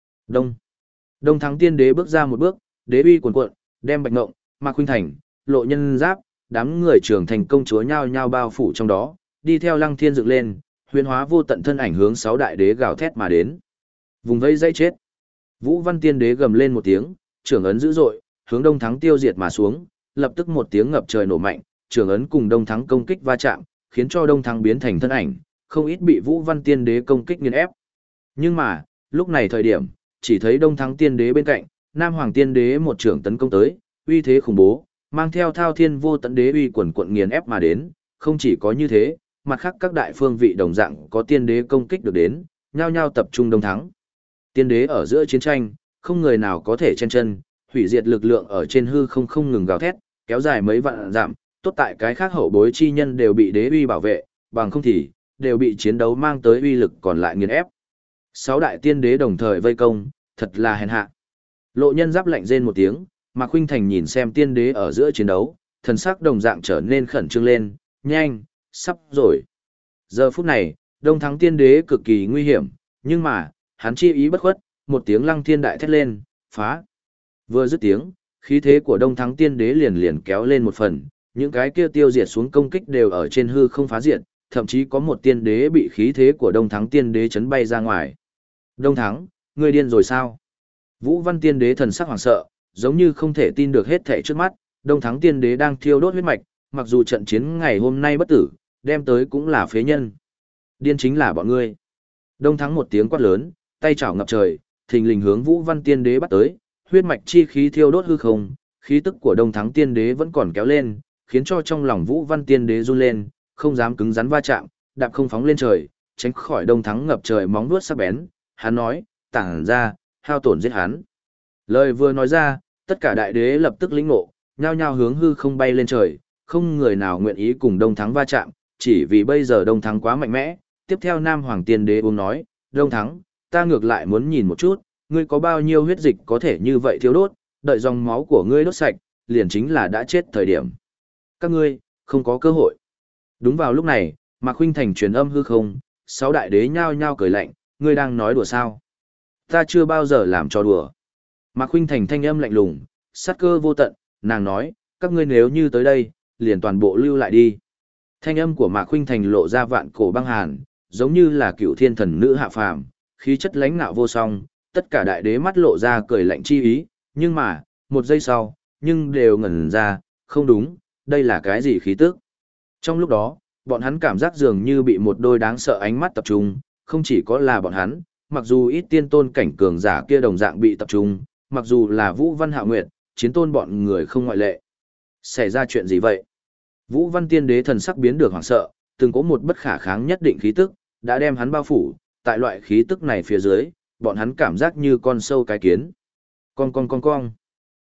Đông Thắng Tiên Đế bước ra một bước, đế uy cuồn cuộn, đem Bạch Ngộng, Mạc Khuynh Thành, Lộ Nhân Giáp, đám người trưởng thành công chúa nhao nhao bao phủ trong đó, đi theo Lăng Thiên dựng lên, huyền hóa vô tận thân ảnh hướng sáu đại đế gào thét mà đến. Vùng vây dây chết. Vũ Văn Tiên Đế gầm lên một tiếng, trưởng ấn dữ dội, hướng Đông Thắng tiêu diệt mà xuống, lập tức một tiếng ngập trời nổ mạnh, trưởng ấn cùng Đông Thắng công kích va chạm, khiến cho Đông Thắng biến thành thân ảnh, không ít bị Vũ Văn Tiên Đế công kích nghiền ép. Nhưng mà, lúc này thời điểm, chỉ thấy Đông Thắng Tiên Đế bên cạnh, Nam Hoàng Tiên Đế một trưởng tấn công tới, uy thế khủng bố, mang theo thao thiên vô tận đế uy quần quận nghiền ép mà đến, không chỉ có như thế, mặt khác các đại phương vị đồng dạng có tiên đế công kích được đến, nhao nhao tập trung Đông Thắng. Tiên đế ở giữa chiến tranh, không người nào có thể chen chân, hủy diệt lực lượng ở trên hư không ngừng gào thét, kéo dài mấy vạn dặm, tốt tại cái khác hậu bối chi nhân đều bị đế uy bảo vệ, bằng không thì đều bị chiến đấu mang tới uy lực còn lại nghiền ép. Sáu đại tiên đế đồng thời vây công, thật là hèn hạ. Lộ Nhân Giáp lạnh rên một tiếng, Mạc Khuynh Thành nhìn xem tiên đế ở giữa chiến đấu, thần sắc đồng dạng trở nên khẩn trương lên, nhanh, sắp rồi. Giờ phút này, Đông Thắng Tiên Đế cực kỳ nguy hiểm, nhưng mà, hắn chi ý bất khuất, một tiếng Lăng Thiên đại thét lên, phá. Vừa dứt tiếng, khí thế của Đông Thắng Tiên Đế liền liền kéo lên một phần, những cái kia tiêu diệt xuống công kích đều ở trên hư không phá diệt, thậm chí có một tiên đế bị khí thế của Đông Thắng Tiên Đế chấn bay ra ngoài. Đông Thắng, ngươi điên rồi sao? Vũ Văn Tiên Đế thần sắc hoảng sợ, giống như không thể tin được hết thảy trước mắt, Đông Thắng Tiên Đế đang thiêu đốt huyết mạch, mặc dù trận chiến ngày hôm nay bất tử, đem tới cũng là phế nhân. Điên chính là bọn ngươi. Đông Thắng một tiếng quát lớn, tay chảo ngập trời, thình lình hướng Vũ Văn Tiên Đế bắt tới, huyết mạch chi khí thiêu đốt hư không, khí tức của Đông Thắng Tiên Đế vẫn còn kéo lên, khiến cho trong lòng Vũ Văn Tiên Đế run lên, không dám cứng rắn va chạm, đạp không phóng lên trời, tránh khỏi Đông Thắng ngập trời móng vuốt sắc bén. Hắn nói, tản ra, hao tổn giết hắn. Lời vừa nói ra, tất cả đại đế lập tức lĩnh ngộ, nhao nhao hướng hư không bay lên trời, không người nào nguyện ý cùng Đông Thắng va chạm, chỉ vì bây giờ Đông Thắng quá mạnh mẽ. Tiếp theo Nam Hoàng Tiên Đế uống nói, Đông Thắng, ta ngược lại muốn nhìn một chút, ngươi có bao nhiêu huyết dịch có thể như vậy thiếu đốt, đợi dòng máu của ngươi đốt sạch, liền chính là đã chết thời điểm. Các ngươi, không có cơ hội. Đúng vào lúc này, Mạc Khuynh Thành truyền âm hư không, sáu đại đế nhao nhao cười lạnh, ngươi đang nói đùa sao? Ta chưa bao giờ làm cho đùa. Mạc Khuynh Thành thanh âm lạnh lùng, sát cơ vô tận, nàng nói, các ngươi nếu như tới đây, liền toàn bộ lưu lại đi. Thanh âm của Mạc Khuynh Thành lộ ra vạn cổ băng hàn, giống như là cựu thiên thần nữ hạ phàm, khí chất lãnh ngạo vô song, tất cả đại đế mắt lộ ra cười lạnh chi ý, nhưng mà, một giây sau, nhưng đều ngẩn ra, không đúng, đây là cái gì khí tức. Trong lúc đó, bọn hắn cảm giác dường như bị một đôi đáng sợ ánh mắt tập trung, không chỉ có là bọn hắn, mặc dù ít tiên tôn cảnh cường giả kia đồng dạng bị tập trung, mặc dù là Vũ Văn Hạo Nguyệt, chiến tôn bọn người không ngoại lệ. Xảy ra chuyện gì vậy? Vũ Văn Tiên Đế thần sắc biến được hoảng sợ, từng có một bất khả kháng nhất định khí tức, đã đem hắn bao phủ, tại loại khí tức này phía dưới, bọn hắn cảm giác như con sâu cái kiến. Con.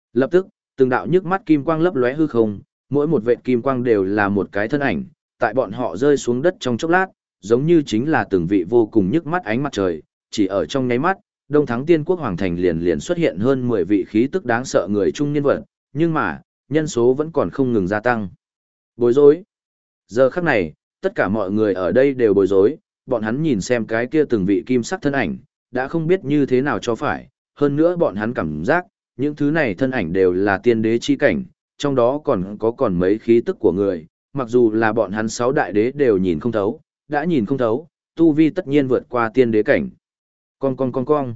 Lập tức, từng đạo nhức mắt kim quang lấp lóe hư không, mỗi một vệt kim quang đều là một cái thân ảnh, tại bọn họ rơi xuống đất trong chốc lát, giống như chính là từng vị vô cùng nhức mắt ánh mặt trời, chỉ ở trong nháy mắt, Đông Thắng Tiên Quốc Hoàng Thành liền liền xuất hiện hơn 10 vị khí tức đáng sợ người trung niên vật, nhưng mà, nhân số vẫn còn không ngừng gia tăng. Bối rối. Giờ khắc này, tất cả mọi người ở đây đều bối rối, bọn hắn nhìn xem cái kia từng vị kim sắc thân ảnh, đã không biết như thế nào cho phải, hơn nữa bọn hắn cảm giác, những thứ này thân ảnh đều là tiên đế chi cảnh, trong đó còn mấy khí tức của người, mặc dù là bọn hắn 6 đại đế đều nhìn không thấu, đã nhìn không thấu, tu vi tất nhiên vượt qua tiên đế cảnh. Con.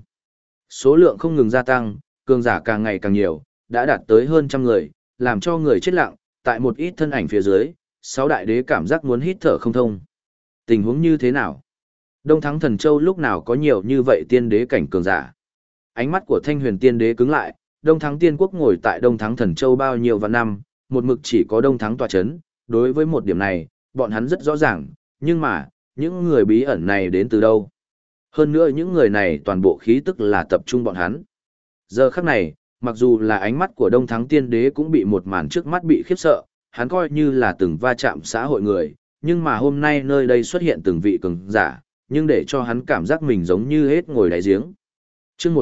Số lượng không ngừng gia tăng, cường giả càng ngày càng nhiều, đã đạt tới hơn trăm người, làm cho người chết lặng, tại một ít thân ảnh phía dưới, 6 đại đế cảm giác muốn hít thở không thông. Tình huống như thế nào? Đông Thắng Thần Châu lúc nào có nhiều như vậy tiên đế cảnh cường giả? Ánh mắt của Thanh Huyền Tiên Đế cứng lại, Đông Thắng Tiên Quốc ngồi tại Đông Thắng Thần Châu bao nhiêu vạn năm, một mực chỉ có Đông Thắng tọa chấn, đối với một điểm này, bọn hắn rất rõ ràng, nhưng mà, những người bí ẩn này đến từ đâu? Hơn nữa những người này toàn bộ khí tức là tập trung bọn hắn. Giờ khắc này, mặc dù là ánh mắt của Đông Thắng Tiên Đế cũng bị một màn trước mắt bị khiếp sợ, hắn coi như là từng va chạm xã hội người, nhưng mà hôm nay nơi đây xuất hiện từng vị cường giả, nhưng để cho hắn cảm giác mình giống như hết ngồi đáy giếng. Chương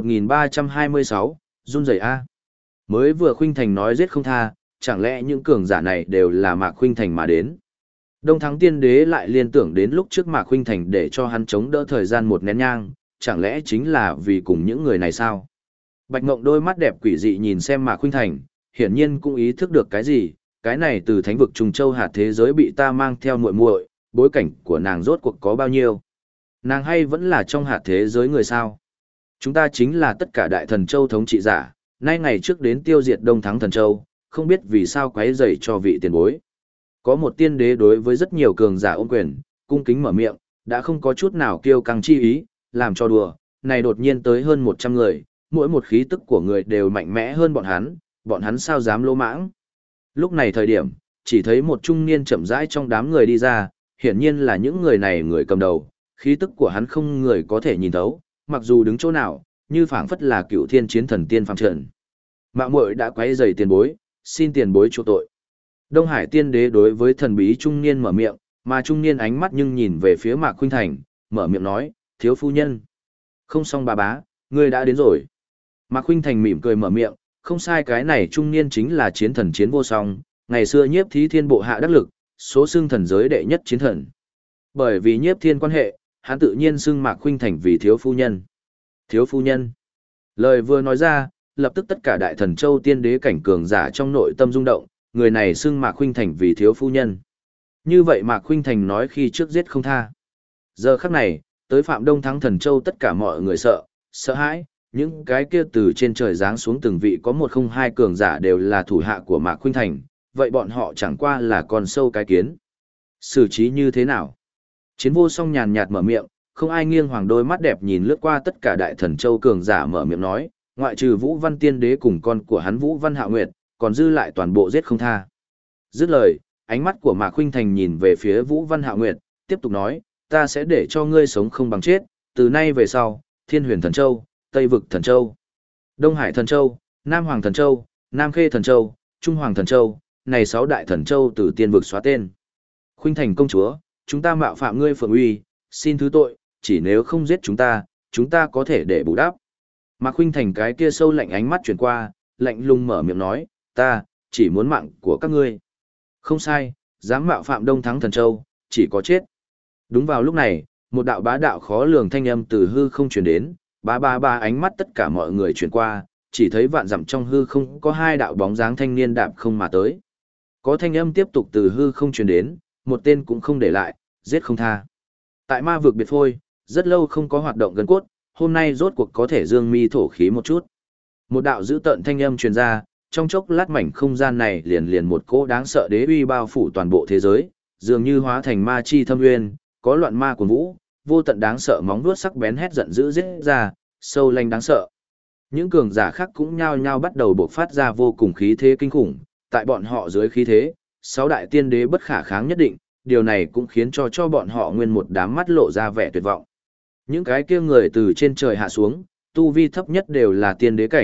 1326, run rẩy a. Mới vừa Khuynh Thành nói giết không tha, chẳng lẽ những cường giả này đều là Mạc Khuynh Thành mà đến? Đông Thắng Tiên Đế lại liên tưởng đến lúc trước Mạc Khuynh Thành để cho hắn chống đỡ thời gian một nén nhang, chẳng lẽ chính là vì cùng những người này sao? Bạch Ngộng đôi mắt đẹp quỷ dị nhìn xem Mạc Khuynh Thành, hiển nhiên cũng ý thức được cái gì, cái này từ thánh vực trùng châu hạt thế giới bị ta mang theo muội muội, bối cảnh của nàng rốt cuộc có bao nhiêu? Nàng hay vẫn là trong hạt thế giới người sao? Chúng ta chính là tất cả đại thần châu thống trị giả, nay ngày trước đến tiêu diệt Đông Thắng thần châu, không biết vì sao quấy rầy cho vị tiền bối. Có một tiên đế đối với rất nhiều cường giả ôm quyền, cung kính mở miệng, đã không có chút nào kiêu căng chi ý, làm cho đùa, này đột nhiên tới hơn 100 người, mỗi một khí tức của người đều mạnh mẽ hơn bọn hắn sao dám lỗ mãng. Lúc này thời điểm, chỉ thấy một trung niên chậm rãi trong đám người đi ra, hiển nhiên là những người này người cầm đầu, khí tức của hắn không người có thể nhìn thấu, mặc dù đứng chỗ nào, như phảng phất là cựu thiên chiến thần tiên phàm trần. Mạo muội đã quấy rầy tiền bối, xin tiền bối chuộc tội. Đông Hải tiên đế đối với thần bí trung niên mở miệng, mà trung niên ánh mắt nhưng nhìn về phía Mạc Khuynh Thành, mở miệng nói, thiếu phu nhân. Không xong bà bá, ngươi đã đến rồi. Mạc Khuynh Thành mỉm cười mở miệng, không sai, cái này trung niên chính là chiến thần Chiến Vô Song, ngày xưa Nhiếp Thí Thiên bộ hạ đắc lực, số xưng thần giới đệ nhất chiến thần. Bởi vì Nhiếp Thiên quan hệ, hắn tự nhiên xưng Mạc Khuynh Thành vì thiếu phu nhân. Thiếu phu nhân. Lời vừa nói ra, lập tức tất cả đại thần châu tiên đế cảnh cường giả trong nội tâm rung động, người này xưng Mạc Khuynh Thành vì thiếu phu nhân. Như vậy Mạc Khuynh Thành nói khi trước giết không tha. Giờ khắc này, tới Phạm Đông Thắng thần châu tất cả mọi người sợ hãi, những cái kia từ trên trời giáng xuống từng vị có 102 cường giả đều là thủ hạ của Mạc Khuynh Thành, vậy bọn họ chẳng qua là con sâu cái kiến. Xử trí như thế nào? Chiến Vô Song nhàn nhạt mở miệng, không ai nghiêng hoàng đôi mắt đẹp nhìn lướt qua tất cả đại thần châu cường giả mở miệng nói, ngoại trừ Vũ Văn Tiên Đế cùng con của hắn Vũ Văn Hạo Nguyệt, còn dư lại toàn bộ giết không tha. Dứt lời, ánh mắt của Mạc Khuynh Thành nhìn về phía Vũ Văn Hạo Nguyệt, tiếp tục nói, ta sẽ để cho ngươi sống không bằng chết, từ nay về sau, Thiên Huyền Thần Châu, Tây Vực Thần Châu, Đông Hải Thần Châu, Nam Hoàng Thần Châu, Nam Khê Thần Châu, Trung Hoàng Thần Châu, này 6 đại thần châu từ tiên vực xóa tên. Khuynh Thành công chúa, chúng ta mạo phạm ngươi phượng uy, xin thứ tội, chỉ nếu không giết chúng ta có thể để bù đắp. Mạc Khuynh Thành cái kia sâu lạnh ánh mắt chuyển qua, lạnh lùng mở miệng nói, ta chỉ muốn mạng của các ngươi. Không sai, dám mạo phạm Đông Thắng Thần Châu, chỉ có chết. Đúng vào lúc này, một đạo bá đạo khó lường thanh âm từ hư không truyền đến, ba ánh mắt tất cả mọi người chuyển qua, chỉ thấy vạn dặm trong hư không có 2 đạo bóng dáng thanh niên đạp không mà tới. Có thanh âm tiếp tục từ hư không truyền đến, một tên cũng không để lại, giết không tha. Tại ma vực biệt phôi, rất lâu không có hoạt động gần cốt, hôm nay rốt cuộc có thể dương mi thổ khí một chút. Một đạo dữ tợn thanh âm truyền ra, trong chốc lát mảnh không gian này liền một cỗ đáng sợ đế uy bao phủ toàn bộ thế giới, dường như hóa thành ma chi thâm nguyên, có loạn ma cuồng vũ, vô tận đáng sợ móng vuốt sắc bén hét giận dữ giết ra, sâu lanh đáng sợ. Những cường giả khác cũng nhao nhao bắt đầu bộc phát ra vô cùng khí thế kinh khủng, tại bọn họ dưới khí thế, 6 đại tiên đế bất khả kháng nhất định, điều này cũng khiến cho bọn họ nguyên một đám mắt lộ ra vẻ tuyệt vọng. Những cái kia người từ trên trời hạ xuống, tu vi thấp nhất đều là tiên đế cảnh,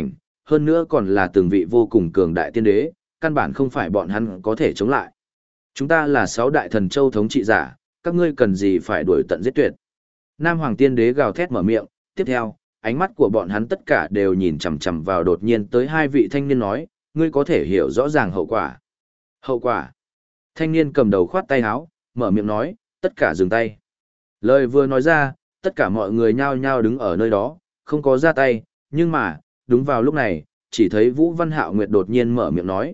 hơn nữa còn là từng vị vô cùng cường đại tiên đế, căn bản không phải bọn hắn có thể chống lại. Chúng ta là 6 đại thần châu thống trị giả, các ngươi cần gì phải đuổi tận giết tuyệt. Nam Hoàng Tiên Đế gào thét mở miệng, tiếp theo, ánh mắt của bọn hắn tất cả đều nhìn chằm chằm vào đột nhiên tới hai vị thanh niên nói, ngươi có thể hiểu rõ ràng hậu quả. Hậu quả. Thanh niên cầm đầu khoát tay áo, mở miệng nói, tất cả dừng tay. Lời vừa nói ra, tất cả mọi người nhao nhao đứng ở nơi đó, không có ra tay, nhưng mà, đúng vào lúc này, chỉ thấy Vũ Văn Hạo Nguyệt đột nhiên mở miệng nói,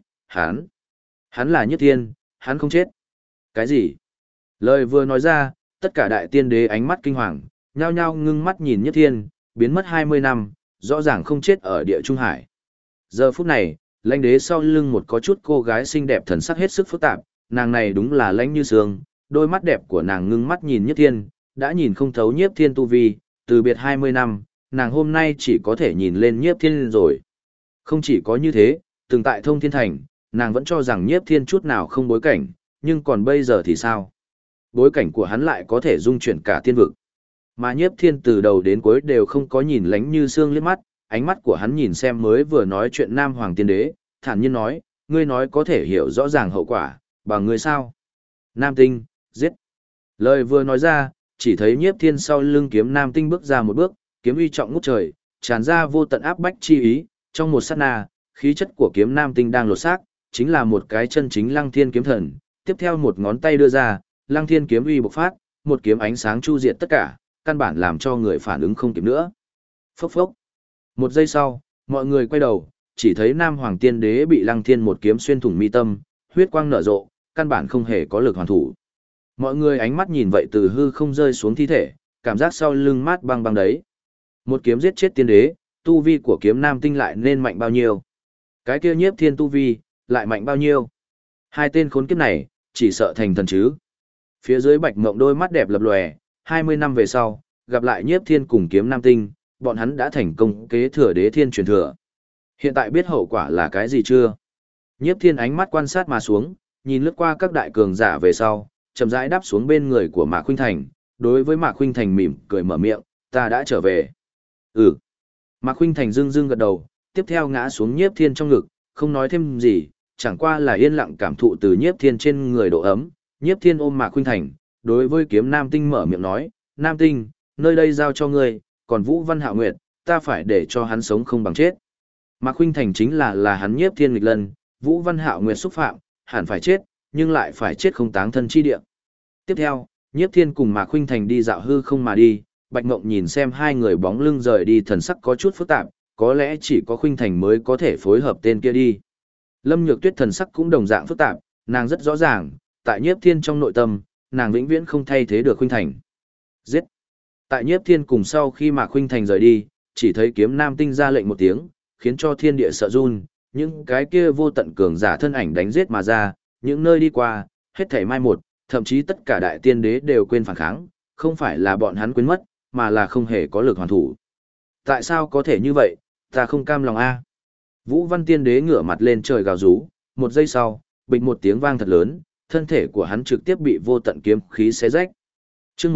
hắn là Nhất Thiên, hắn không chết. Cái gì? Lời vừa nói ra, tất cả đại tiên đế ánh mắt kinh hoàng, nhao nhao ngưng mắt nhìn Nhất Thiên, biến mất 20 năm, rõ ràng không chết ở địa Trung Hải. Giờ phút này, lãnh đế sau lưng một có chút cô gái xinh đẹp thần sắc hết sức phức tạp, nàng này đúng là lãnh như sương, đôi mắt đẹp của nàng ngưng mắt nhìn Nhất Thiên, đã nhìn không thấu Nhiếp Thiên tu vi, từ biệt 20 năm, nàng hôm nay chỉ có thể nhìn lên Nhiếp Thiên rồi. Không chỉ có như thế, từng tại Thông Thiên Thành, nàng vẫn cho rằng Nhiếp Thiên chút nào không bối cảnh, nhưng còn bây giờ thì sao? Bối cảnh của hắn lại có thể dung chuyển cả thiên vực. Mà Nhiếp Thiên từ đầu đến cuối đều không có nhìn Lãnh Như Sương liếc mắt, ánh mắt của hắn nhìn xem mới vừa nói chuyện Nam Hoàng Tiên Đế, thản nhiên nói, ngươi nói có thể hiểu rõ ràng hậu quả, bằng ngươi sao? Nam Tinh, giết. Lời vừa nói ra, chỉ thấy Nhiếp Thiên sau lưng kiếm Nam Tinh bước ra một bước, kiếm uy trọng ngút trời, tràn ra vô tận áp bách chi ý, trong một sát na, khí chất của kiếm Nam Tinh đang lột xác, chính là một cái chân chính Lăng Thiên kiếm thần, tiếp theo một ngón tay đưa ra, Lăng Thiên kiếm uy bộc phát, một kiếm ánh sáng chu diệt tất cả, căn bản làm cho người phản ứng không kịp nữa. Phốc phốc. Một giây sau, mọi người quay đầu, chỉ thấy Nam Hoàng Tiên Đế bị Lăng Thiên một kiếm xuyên thủng mi tâm, huyết quang nở rộ, căn bản không hề có lực hoàn thủ. Mọi người ánh mắt nhìn vậy từ hư không rơi xuống thi thể, cảm giác sau lưng mát băng băng đấy. Một kiếm giết chết tiên đế, tu vi của kiếm Nam Tinh lại nên mạnh bao nhiêu? Cái kia Nhiếp Thiên tu vi, lại mạnh bao nhiêu? Hai tên khốn kiếp này, chỉ sợ thành thần chứ. Phía dưới Bạch Mộng đôi mắt đẹp lập lòe, 20 năm về sau, gặp lại Nhiếp Thiên cùng kiếm Nam Tinh, bọn hắn đã thành công kế thừa đế thiên truyền thừa. Hiện tại biết hậu quả là cái gì chưa? Nhiếp Thiên ánh mắt quan sát mà xuống, nhìn lướt qua các đại cường giả về sau, chậm rãi đáp xuống bên người của Mạc Khuynh Thành, đối với Mạc Khuynh Thành mỉm cười mở miệng, ta đã trở về. Ừ. Mạc Khuynh Thành dương dương gật đầu, tiếp theo ngã xuống Nhiếp Thiên trong ngực, không nói thêm gì, chẳng qua là yên lặng cảm thụ từ Nhiếp Thiên trên người độ ấm. Nhiếp Thiên ôm Mạc Khuynh Thành, đối với kiếm Nam Tinh mở miệng nói, Nam Tinh, nơi đây giao cho ngươi, còn Vũ Văn Hạo Nguyệt, ta phải để cho hắn sống không bằng chết. Mạc Khuynh Thành chính là hắn Nhiếp Thiên nghịch lân, Vũ Văn Hạo Nguyệt xúc phạm, hẳn phải chết, nhưng lại phải chết không táng thân chi địa. Tiếp theo, Nhiếp Thiên cùng Mạc Khuynh Thành đi dạo hư không mà đi, Bạch Mộng nhìn xem hai người bóng lưng rời đi thần sắc có chút phức tạp, có lẽ chỉ có Khuynh Thành mới có thể phối hợp tên kia đi. Lâm Nhược Tuyết thần sắc cũng đồng dạng phức tạp, nàng rất rõ ràng, tại Nhiếp Thiên trong nội tâm, nàng vĩnh viễn không thay thế được Khuynh Thành. Giết! Tại Nhiếp Thiên cùng sau khi Mạc Khuynh Thành rời đi, chỉ thấy kiếm Nam Tinh ra lệnh một tiếng, khiến cho thiên địa sợ run, những cái kia vô tận cường giả thân ảnh đánh giết mà ra, những nơi đi qua, hết thảy mai một, thậm chí tất cả đại tiên đế đều quên phản kháng, không phải là bọn hắn quên mất, mà là không hề có lực hoàn thủ. Tại sao có thể như vậy, ta không cam lòng a. Vũ Văn Tiên Đế ngửa mặt lên trời gào rú, một giây sau, bịch một tiếng vang thật lớn, thân thể của hắn trực tiếp bị vô tận kiếm khí xé rách. Chương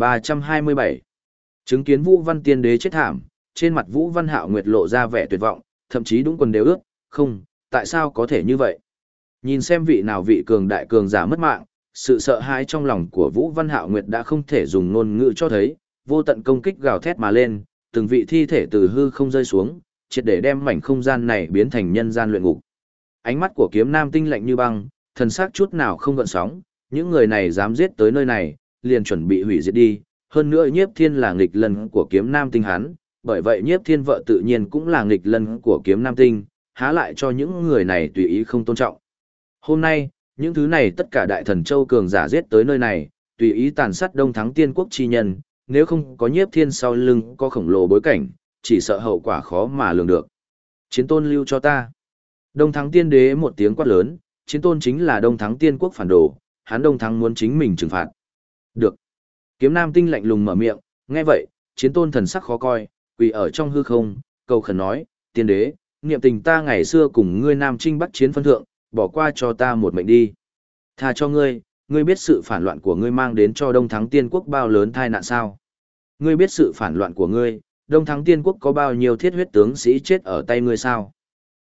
1327. Chứng kiến Vũ Văn Tiên Đế chết thảm, trên mặt Vũ Văn Hạo Nguyệt lộ ra vẻ tuyệt vọng, thậm chí đúng quần đều ướt, không, tại sao có thể như vậy? Nhìn xem vị nào vị cường đại cường giả mất mạng, sự sợ hãi trong lòng của Vũ Văn Hạo Nguyệt đã không thể dùng ngôn ngữ cho thấy, vô tận công kích gào thét mà lên, từng vị thi thể từ hư không rơi xuống, triệt để đem mảnh không gian này biến thành nhân gian luyện ngục. Ánh mắt của kiếm Nam Tinh lạnh như băng, thần sắc chút nào không gợn sóng, những người này dám giết tới nơi này, liền chuẩn bị hủy diệt đi, hơn nữa Nhiếp Thiên là nghịch lân của kiếm Nam Tinh hắn, bởi vậy Nhiếp Thiên vợ tự nhiên cũng là nghịch lân của kiếm Nam Tinh, há lại cho những người này tùy ý không tôn trọng. Hôm nay, những thứ này tất cả đại thần châu cường giả giết tới nơi này, tùy ý tàn sát Đông Thắng Tiên Quốc chi nhân, nếu không có Nhiếp Thiên sau lưng có khổng lồ bối cảnh, chỉ sợ hậu quả khó mà lường được. Chiến tôn lưu cho ta. Đông Thắng Tiên Đế một tiếng quát lớn, chiến tôn chính là Đông Thắng Tiên Quốc phản đồ, hắn Đông Thắng muốn chính mình trừng phạt. Được. Kiếm Nam Tinh lạnh lùng mở miệng, nghe vậy, chiến tôn thần sắc khó coi, quỳ ở trong hư không, cầu khẩn nói, Tiên Đế, niệm tình ta ngày xưa cùng ngươi Nam Trinh Bắc chiến phân thượng, bỏ qua cho ta một mệnh đi. Tha cho ngươi, ngươi biết sự phản loạn của ngươi mang đến cho Đông Thắng Tiên Quốc bao lớn tai nạn sao? Ngươi biết sự phản loạn của ngươi, Đông Thắng Tiên Quốc có bao nhiêu thiết huyết tướng sĩ chết ở tay ngươi sao?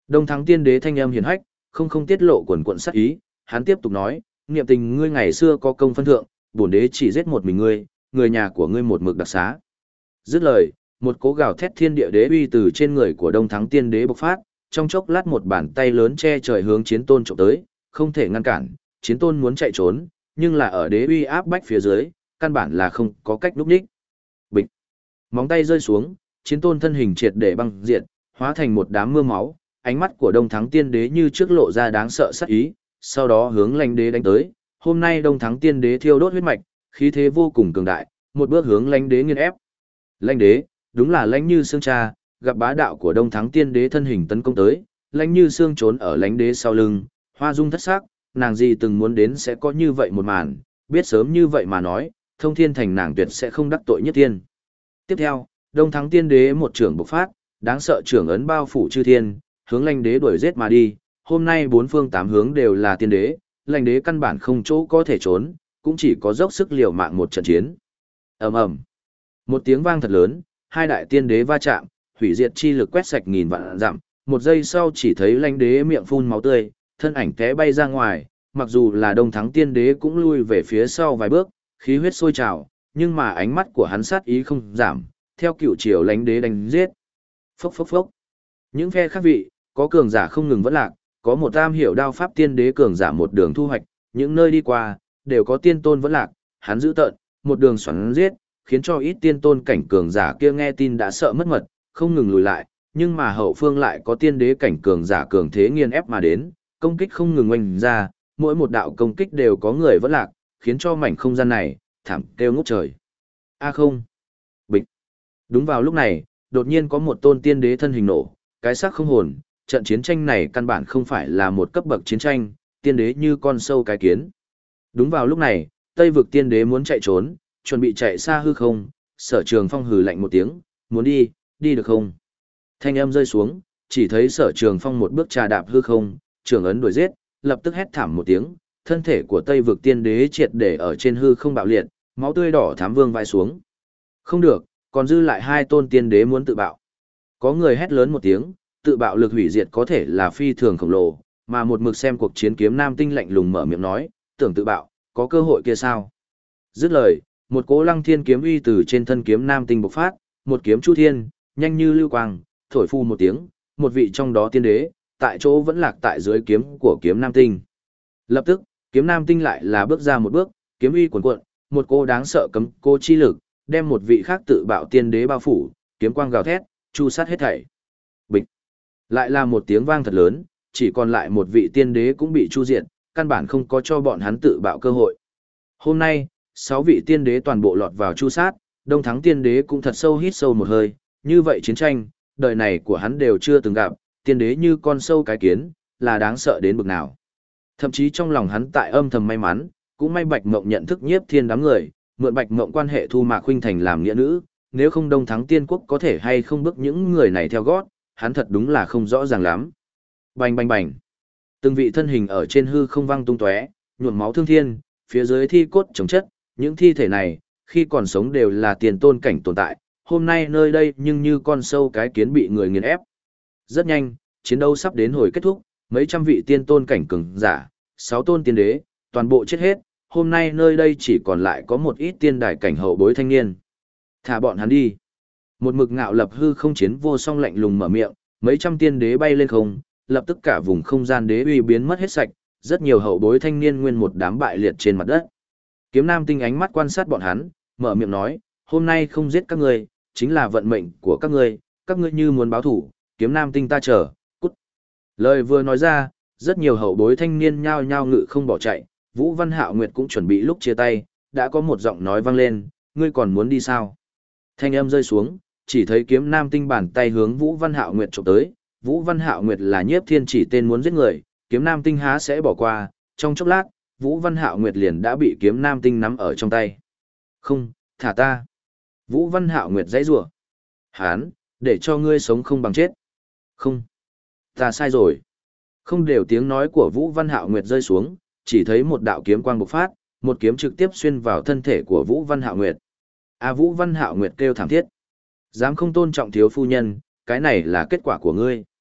Đông Thắng Tiên Đế thanh âm hiền hách, không tiết lộ quần quận sát ý, hắn tiếp tục nói, niệm tình ngươi ngày xưa có công phân thượng, bổn đế chỉ giết một mình ngươi, người nhà của ngươi một mực đặc xá. Dứt lời, một cỗ gào thét thiên địa đế uy từ trên người của Đông Thắng Tiên Đế bộc phát, trong chốc lát một bàn tay lớn che trời hướng Chiến Tôn chụp tới, không thể ngăn cản, Chiến Tôn muốn chạy trốn, nhưng là ở đế uy áp bách phía dưới, căn bản là không có cách núp đích. Bịch. Móng tay rơi xuống, Chiến Tôn thân hình triệt để băng diệt, hóa thành một đám mưa máu, ánh mắt của Đông Thắng Tiên Đế như trước lộ ra đáng sợ sát ý, sau đó hướng Lãnh Đế đánh tới. Hôm nay Đông Thắng Tiên Đế thiêu đốt huyết mạch, khí thế vô cùng cường đại, một bước hướng Lãnh Đế nghiền ép. Lãnh Đế, đúng là Lãnh Như Xương cha, gặp bá đạo của Đông Thắng Tiên Đế thân hình tấn công tới, Lãnh Như Xương trốn ở Lãnh Đế sau lưng, hoa dung thất sắc, nàng gì từng muốn đến sẽ có như vậy một màn, biết sớm như vậy mà nói, Thông Thiên Thành nàng tuyệt sẽ không đắc tội Nhất Tiên. Tiếp theo, Đông Thắng Tiên Đế một trưởng bộc phát, đáng sợ trưởng ấn bao phủ chư thiên, hướng Lãnh Đế đuổi giết mà đi. Hôm nay bốn phương tám hướng đều là tiên đế, Lãnh Đế căn bản không chỗ có thể trốn, cũng chỉ có dốc sức liều mạng một trận chiến. Ầm ầm. Một tiếng vang thật lớn, hai đại tiên đế va chạm, hủy diệt chi lực quét sạch nghìn vạn dặm, một giây sau chỉ thấy Lãnh Đế miệng phun máu tươi, thân ảnh té bay ra ngoài, mặc dù là Đông Thắng Tiên Đế cũng lui về phía sau vài bước, khí huyết sôi trào, nhưng mà ánh mắt của hắn sát ý không giảm, theo cựu chiều Lãnh Đế đánh giết. Phốc phốc phốc. Những phe khác vị, có cường giả không ngừng vẫn lạc, có một tam hiểu đao pháp tiên đế cường giả một đường thu hoạch, những nơi đi qua, đều có tiên tôn vẫn lạc, hắn giữ tợn, một đường xoắn giết, khiến cho ít tiên tôn cảnh cường giả kia nghe tin đã sợ mất mật, không ngừng lùi lại, nhưng mà hậu phương lại có tiên đế cảnh cường giả cường thế nghiền ép mà đến, công kích không ngừng oanh ra, mỗi một đạo công kích đều có người vẫn lạc, khiến cho mảnh không gian này, thảm kêu ngút trời. A không. Bịch. Đúng vào lúc này, đột nhiên có một tôn tiên đế thân hình nổ, cái xác không hồn, trận chiến tranh này căn bản không phải là một cấp bậc chiến tranh, tiên đế như con sâu cái kiến. Đúng vào lúc này, Tây vực tiên đế muốn chạy trốn, chuẩn bị chạy xa hư không, Sở Trường Phong hừ lạnh một tiếng, muốn đi, đi được không? Thanh âm rơi xuống, chỉ thấy Sở Trường Phong một bước trà đạp hư không, trường ấn đuổi giết, lập tức hét thảm một tiếng, thân thể của Tây vực tiên đế triệt để ở trên hư không bạo liệt, máu tươi đỏ thám vương vai xuống. Không được, còn dư lại hai tôn tiên đế muốn tự bạo. Có người hét lớn một tiếng, tự bạo lực hủy diệt có thể là phi thường khổng lồ, mà một mực xem cuộc chiến Kiếm Nam Tinh lạnh lùng mở miệng nói, tưởng tự bạo, có cơ hội kia sao? Dứt lời, một cỗ Lăng Thiên kiếm uy từ trên thân Kiếm Nam Tinh bộc phát, một kiếm chu thiên, nhanh như lưu quang, thổi phu một tiếng, một vị trong đó tiên đế, tại chỗ vẫn lạc tại dưới kiếm của Kiếm Nam Tinh. Lập tức, Kiếm Nam Tinh lại là bước ra một bước, kiếm uy cuồn cuộn, một cô đáng sợ cấm cô chi lực, đem một vị khác tự bạo tiên đế bao phủ, kiếm quang gào thét, chu sát hết thảy. Bịch. Lại là một tiếng vang thật lớn, chỉ còn lại một vị tiên đế cũng bị chu diệt, căn bản không có cho bọn hắn tự bạo cơ hội. Hôm nay, 6 vị tiên đế toàn bộ lọt vào chu sát, Đông Thắng tiên đế cũng thật sâu hít sâu một hơi, như vậy chiến tranh, đời này của hắn đều chưa từng gặp, tiên đế như con sâu cái kiến, là đáng sợ đến bực nào. Thậm chí trong lòng hắn tại âm thầm may mắn, cũng may Bạch Mộng nhận thức Nhiếp Thiên đám người, mượn Bạch Mộng quan hệ thu Mạc Khuynh Thành làm nghĩa nữ, nếu không Đông Thắng Tiên Quốc có thể hay không bước những người này theo gót, hắn thật đúng là không rõ ràng lắm. Bành bành bành. Từng vị thân hình ở trên hư không văng tung tóe, nhuộm máu thương thiên, phía dưới thi cốt chồng chất, những thi thể này, khi còn sống đều là tiền tôn cảnh tồn tại, hôm nay nơi đây nhưng như con sâu cái kiến bị người nghiền ép. Rất nhanh, chiến đấu sắp đến hồi kết thúc, mấy trăm vị tiên tôn cảnh cường giả, 6 tôn tiên đế, toàn bộ chết hết, hôm nay nơi đây chỉ còn lại có một ít tiên đài cảnh hậu bối thanh niên. Thả bọn hắn đi. Một mực ngạo lập hư không chiến vô song lạnh lùng mở miệng, mấy trăm tiên đế bay lên không, lập tức cả vùng không gian đế uy biến mất hết sạch, rất nhiều hậu bối thanh niên nguyên một đám bại liệt trên mặt đất. Kiếm Nam Tinh ánh mắt quan sát bọn hắn, mở miệng nói, hôm nay không giết các ngươi, chính là vận mệnh của các ngươi như muốn báo thủ, Kiếm Nam Tinh ta chờ, cút. Lời vừa nói ra, rất nhiều hậu bối thanh niên nhao nhao ngự không bỏ chạy, Vũ Văn Hạo Nguyệt cũng chuẩn bị lúc chia tay, đã có một giọng nói vang lên, ngươi còn muốn đi sao? Thanh âm rơi xuống, chỉ thấy Kiếm Nam Tinh bàn tay hướng Vũ Văn Hạo Nguyệt chụp tới, Vũ Văn Hạo Nguyệt là Nhiếp Thiên chỉ tên muốn giết người, Kiếm Nam Tinh há sẽ bỏ qua, trong chốc lát, Vũ Văn Hạo Nguyệt liền đã bị Kiếm Nam Tinh nắm ở trong tay. Không, thả ta. Vũ Văn Hạo Nguyệt giãy giụa. Hán, để cho ngươi sống không bằng chết. Không, ta sai rồi. Không đều tiếng nói của Vũ Văn Hạo Nguyệt rơi xuống, chỉ thấy một đạo kiếm quang bộc phát, một kiếm trực tiếp xuyên vào thân thể của Vũ Văn Hạo Nguyệt. Vũ Văn Hạo Nguyệt kêu thảm thiết. Dám không tôn trọng thiếu phu nhân, cái này là kết quả của ngươi.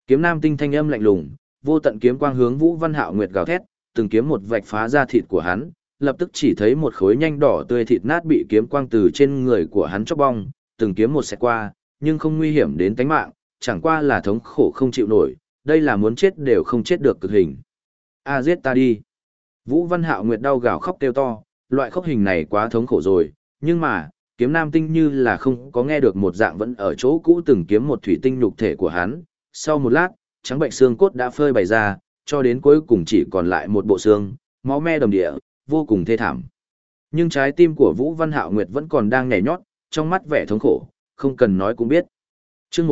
Kiếm nam tinh thanh âm lạnh lùng, vô tận kiếm quang hướng Vũ Văn Hạo Nguyệt gào thét, từng kiếm một vạch phá ra thịt của hắn, lập tức chỉ thấy một khối nhanh đỏ tươi thịt nát bị kiếm quang từ trên người của hắn chóc bong, từng kiếm một xẹt qua, nhưng không nguy hiểm đến tính mạng, chẳng qua là thống khổ không chịu nổi, đây là muốn chết đều không chết được cực hình. A giết ta đi. Vũ Văn Hạo Nguyệt đau gào khóc kêu to, loại khóc hình này quá thống khổ rồi, nhưng mà, kiếm nam tinh như là không có nghe được một dạng vẫn ở chỗ cũ từng kiếm một thủy tinh nhục thể của hắn, sau một lát, trắng bệnh xương cốt đã phơi bày ra, cho đến cuối cùng chỉ còn lại một bộ xương, máu me đầm địa, vô cùng thê thảm. Nhưng trái tim của Vũ Văn Hạo Nguyệt vẫn còn đang nhảy nhót, trong mắt vẻ thống khổ, không cần nói cũng biết. Chương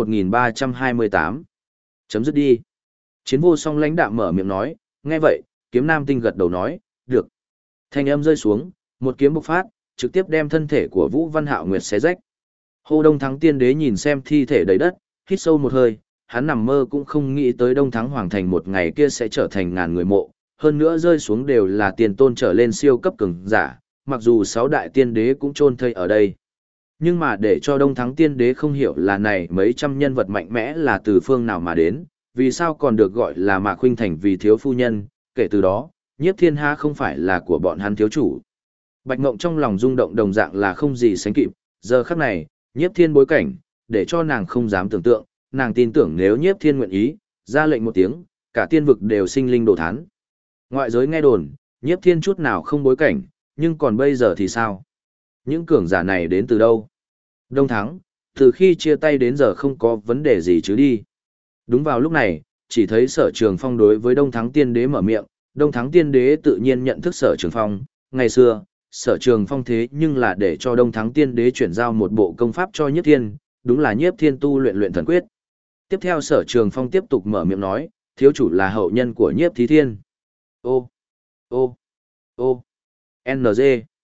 1328. Chấm dứt đi. Chiến vô song lãnh đạm mở miệng nói, nghe vậy, kiếm nam tinh gật đầu nói, được. Thanh âm rơi xuống, một kiếm bộc phát, trực tiếp đem thân thể của Vũ Văn Hạo Nguyệt xé rách. Hồ Đông Thắng tiên đế nhìn xem thi thể đầy đất, hít sâu một hơi, hắn nằm mơ cũng không nghĩ tới Đông Thắng Hoàng Thành một ngày kia sẽ trở thành ngàn người mộ, hơn nữa rơi xuống đều là tiền tôn trở lên siêu cấp cường giả, mặc dù 6 đại tiên đế cũng chôn thây ở đây. Nhưng mà để cho Đông Thắng tiên đế không hiểu là này mấy trăm nhân vật mạnh mẽ là từ phương nào mà đến, vì sao còn được gọi là Mạc Khuynh Thành vì thiếu phu nhân, kể từ đó, Nhiếp Thiên Ha không phải là của bọn hắn thiếu chủ. Bạch Ngộng trong lòng rung động đồng dạng là không gì sánh kịp, giờ khắc này, Nhiếp Thiên bối cảnh, để cho nàng không dám tưởng tượng, nàng tin tưởng nếu Nhiếp Thiên nguyện ý, ra lệnh một tiếng, cả tiên vực đều sinh linh đồ thán. Ngoại giới nghe đồn, Nhiếp Thiên chút nào không bối cảnh, nhưng còn bây giờ thì sao? Những cường giả này đến từ đâu? Đông Thắng, từ khi chia tay đến giờ không có vấn đề gì chứ đi. Đúng vào lúc này, chỉ thấy Sở Trường Phong đối với Đông Thắng Tiên Đế mở miệng, Đông Thắng Tiên Đế tự nhiên nhận thức Sở Trường Phong, ngày xưa, Sở Trường Phong thế nhưng là để cho Đông Thắng Tiên Đế chuyển giao một bộ công pháp cho Nhiếp Thiên, đúng là Nhiếp Thiên tu luyện thần quyết. Tiếp theo Sở Trường Phong tiếp tục mở miệng nói, thiếu chủ là hậu nhân của Nhiếp Thí Thiên. Ô, ô, ô, NG.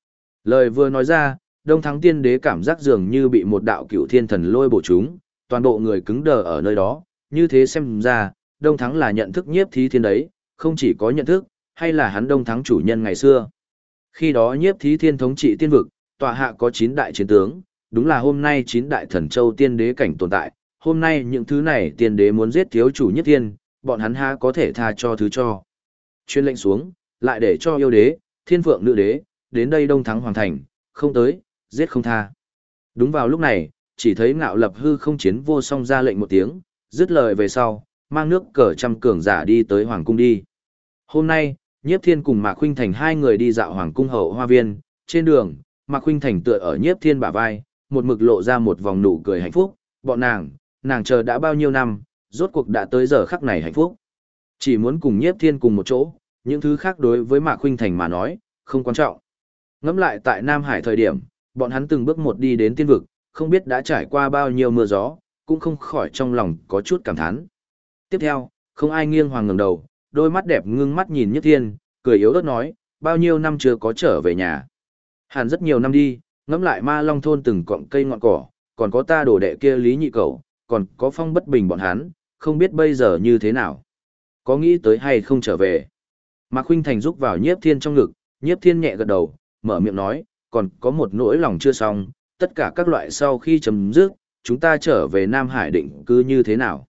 Lời vừa nói ra, Đông Thắng Tiên Đế cảm giác dường như bị một đạo cửu thiên thần lôi bổ chúng, toàn bộ người cứng đờ ở nơi đó, như thế xem ra, Đông Thắng là nhận thức Nhiếp Thí Thiên đấy, không chỉ có nhận thức, hay là hắn Đông Thắng chủ nhân ngày xưa. Khi đó Nhiếp Thí Thiên thống trị tiên vực, tọa hạ có 9 đại chiến tướng, đúng là hôm nay 9 đại thần châu tiên đế cảnh tồn tại, hôm nay những thứ này tiên đế muốn giết thiếu chủ Nhiếp Thiên, bọn hắn ha có thể tha cho thứ cho. Chuyên lệnh xuống, lại để cho yêu đế, thiên phượng nữ đế, đến đây Đông Thắng Hoàng Thành, không tới, giết không tha. Đúng vào lúc này, chỉ thấy Ngạo Lập Hư không chiến vô song ra lệnh một tiếng, dứt lời về sau, mang nước cờ trăm cường giả đi tới Hoàng Cung đi. Hôm nay, Nhiếp Thiên cùng Mạc Khuynh Thành hai người đi dạo Hoàng Cung hậu hoa viên, trên đường, Mạc Khuynh Thành tựa ở Nhiếp Thiên bả vai, một mực lộ ra một vòng nụ cười hạnh phúc, bọn nàng chờ đã bao nhiêu năm, rốt cuộc đã tới giờ khắc này hạnh phúc. Chỉ muốn cùng Nhiếp Thiên cùng một chỗ, những thứ khác đối với Mạc Khuynh Thành mà nói, không quan trọng. Ngẫm lại tại Nam Hải thời điểm, bọn hắn từng bước một đi đến tiên vực, không biết đã trải qua bao nhiêu mưa gió, cũng không khỏi trong lòng có chút cảm thán. Tiếp theo, không ai nghiêng hoàng ngẩng đầu, đôi mắt đẹp ngưng mắt nhìn Nhiếp Thiên, cười yếu ớt nói, bao nhiêu năm chưa có trở về nhà. Hẳn rất nhiều năm đi, ngẫm lại Ma Long thôn từng cọng cây ngọn cỏ, còn có ta đồ đệ kia Lý Nhị Cẩu, còn có Phong Bất Bình bọn hắn, không biết bây giờ như thế nào. Có nghĩ tới hay không trở về. Mạc Khuynh Thành rúc vào Nhiếp Thiên trong ngực, Nhiếp Thiên nhẹ gật đầu, mở miệng nói, còn có một nỗi lòng chưa xong, tất cả các loại sau khi chấm dứt, chúng ta trở về Nam Hải định cư như thế nào.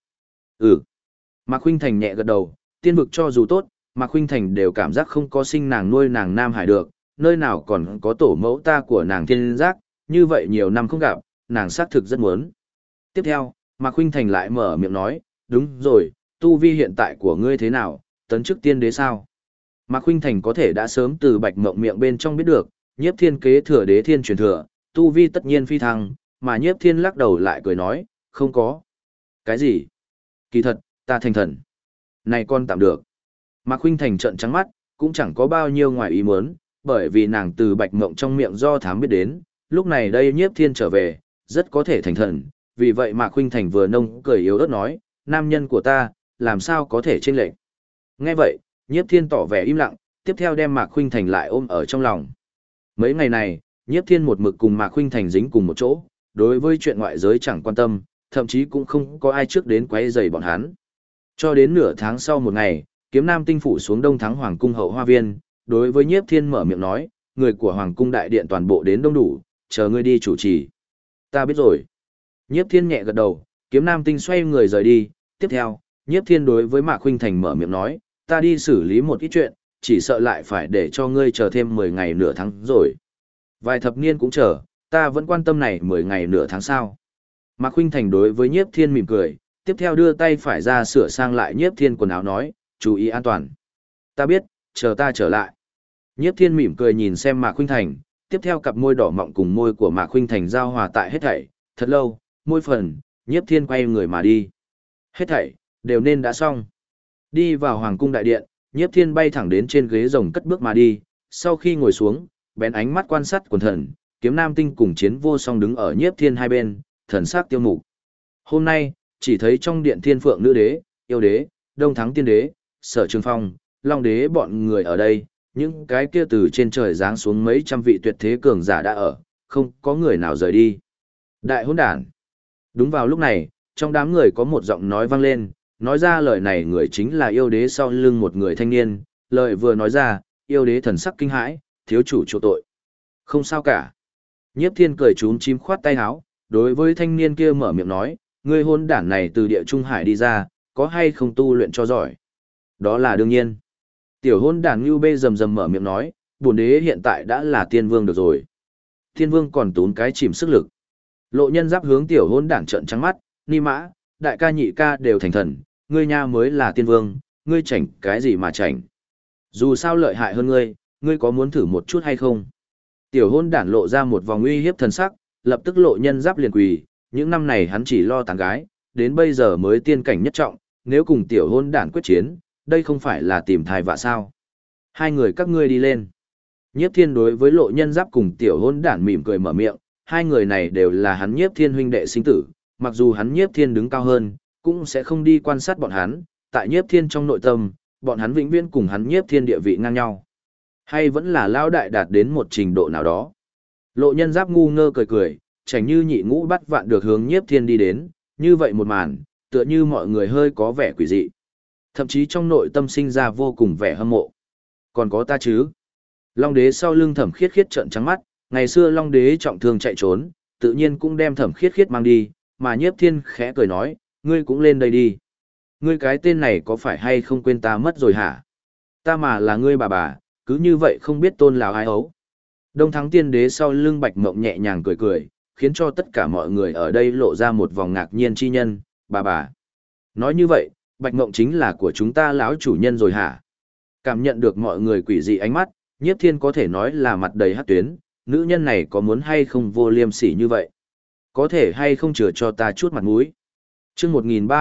Mạc Khuynh Thành nhẹ gật đầu, tiên vực cho dù tốt, Mạc Khuynh Thành đều cảm giác không có sinh nàng nuôi nàng Nam Hải được, nơi nào còn có tổ mẫu ta của nàng Thiên Giác, như vậy nhiều năm không gặp, nàng xác thực rất muốn. Tiếp theo, Mạc Khuynh Thành lại mở miệng nói, đúng rồi, tu vi hiện tại của ngươi thế nào, tấn chức tiên đế sao? Mạc Khuynh Thành có thể đã sớm từ Bạch Mộng miệng bên trong biết được, Nhiếp Thiên kế thừa đế thiên truyền thừa, tu vi tất nhiên phi thăng, mà Nhiếp Thiên lắc đầu lại cười nói, không có. Cái gì? Kỳ thật, ta thành thần. Này con tạm được. Mạc Khuynh Thành trợn trắng mắt, cũng chẳng có bao nhiêu ngoài ý muốn, bởi vì nàng từ Bạch Mộng trong miệng do thám biết đến, lúc này đây Nhiếp Thiên trở về, rất có thể thành thần, vì vậy Mạc Khuynh Thành vừa nông cười yếu ớt nói, nam nhân của ta, làm sao có thể chênh lệch. Nghe vậy, Nhiếp Thiên tỏ vẻ im lặng, tiếp theo đem Mạc Khuynh Thành lại ôm ở trong lòng. Mấy ngày này, Nhiếp Thiên một mực cùng Mạc Khuynh Thành dính cùng một chỗ, đối với chuyện ngoại giới chẳng quan tâm, thậm chí cũng không có ai trước đến quấy rầy bọn hắn. Cho đến nửa tháng sau một ngày, Kiếm Nam tinh phủ xuống Đông Thắng Hoàng cung hậu hoa viên, đối với Nhiếp Thiên mở miệng nói, người của Hoàng cung đại điện toàn bộ đến đông đủ, chờ ngươi đi chủ trì. Ta biết rồi. Nhiếp Thiên nhẹ gật đầu, Kiếm Nam tinh xoay người rời đi, tiếp theo, Nhiếp Thiên đối với Mạc Khuynh Thành mở miệng nói, ta đi xử lý một ít chuyện, chỉ sợ lại phải để cho ngươi chờ thêm 10 ngày nửa tháng rồi. Vài thập niên cũng chờ, ta vẫn quan tâm này 10 ngày nửa tháng sau. Mạc Khuynh Thành đối với Nhiếp Thiên mỉm cười, tiếp theo đưa tay phải ra sửa sang lại Nhiếp Thiên quần áo nói, chú ý an toàn. Ta biết, chờ ta trở lại. Nhiếp Thiên mỉm cười nhìn xem Mạc Khuynh Thành, tiếp theo cặp môi đỏ mọng cùng môi của Mạc Khuynh Thành giao hòa tại hết thảy, thật lâu, môi phần, Nhiếp Thiên quay người mà đi. Hết thảy, đều nên đã xong. Đi vào Hoàng cung đại điện, Nhiếp Thiên bay thẳng đến trên ghế rồng cất bước mà đi, sau khi ngồi xuống, bén ánh mắt quan sát quần thần, Kiếm Nam Tinh cùng Chiến Vô Song đứng ở Nhiếp Thiên hai bên, thần sắc tiêu mục. Hôm nay, chỉ thấy trong điện Thiên Phượng Nữ Đế, Yêu Đế, Đông Thắng Tiên Đế, Sở Trường Phong, Long Đế bọn người ở đây, những cái kia từ trên trời giáng xuống mấy trăm vị tuyệt thế cường giả đã ở, không có người nào rời đi. Đại hỗn đản. Đúng vào lúc này, trong đám người có một giọng nói vang lên, nói ra lời này người chính là Yêu Đế sau lưng một người thanh niên, lời vừa nói ra, Yêu Đế thần sắc kinh hãi, thiếu chủ chỗ tội. Không sao cả. Nhiếp Thiên cười chúm chim khoát tay áo, đối với thanh niên kia mở miệng nói, ngươi hôn đản này từ địa trung hải đi ra, có hay không tu luyện cho giỏi? Đó là đương nhiên. Tiểu hôn đản Ngưu Bê rầm rầm mở miệng nói, bổn đế hiện tại đã là tiên vương được rồi. Tiên vương còn tốn cái chìm sức lực. Lộ Nhân Giáp hướng tiểu hôn đản trợn trắng mắt, ni mã, đại ca nhị ca đều thành thần, ngươi nha mới là tiên vương, ngươi chảnh cái gì mà chảnh. Dù sao lợi hại hơn ngươi, ngươi có muốn thử một chút hay không? Tiểu hôn đản lộ ra một vòng uy hiếp thần sắc, lập tức Lộ Nhân Giáp liền quỳ, những năm này hắn chỉ lo tán gái, đến bây giờ mới tiên cảnh nhất trọng, nếu cùng tiểu hôn đản quyết chiến, đây không phải là tìm thai vạ sao? Hai người các ngươi đi lên. Nhiếp Thiên đối với Lộ Nhân Giáp cùng tiểu hôn đản mỉm cười mở miệng, hai người này đều là hắn Nhiếp Thiên huynh đệ sinh tử, mặc dù hắn Nhiếp Thiên đứng cao hơn, cũng sẽ không đi quan sát bọn hắn, tại Nhiếp Thiên trong nội tâm, bọn hắn vĩnh viễn cùng hắn Nhiếp Thiên địa vị ngang nhau. Hay vẫn là lão đại đạt đến một trình độ nào đó. Lộ Nhân Giáp ngu ngơ cười cười, chảnh như nhị ngũ bắt vạn được hướng Nhiếp Thiên đi đến, như vậy một màn, tựa như mọi người hơi có vẻ quỷ dị. Thậm chí trong nội tâm sinh ra vô cùng vẻ hâm mộ. Còn có ta chứ? Long Đế sau lưng Thẩm Khiết Khiết trợn trắng mắt, ngày xưa Long Đế trọng thương chạy trốn, tự nhiên cũng đem Thẩm Khiết Khiết mang đi, mà Nhiếp Thiên khẽ cười nói, ngươi cũng lên đây đi. Ngươi cái tên này có phải hay không quên ta mất rồi hả? Ta mà là ngươi bà, cứ như vậy không biết tôn lão ai ấu. Đông Thắng Tiên Đế sau lưng Bạch Mộng nhẹ nhàng cười cười, khiến cho tất cả mọi người ở đây lộ ra một vòng ngạc nhiên chi nhân, bà. Nói như vậy, Bạch Mộng chính là của chúng ta lão chủ nhân rồi hả? Cảm nhận được mọi người quỷ dị ánh mắt, Nhiếp Thiên có thể nói là mặt đầy hắc tuyến, nữ nhân này có muốn hay không vô liêm sỉ như vậy? Có thể hay không chừa cho ta chút mặt mũi? Chương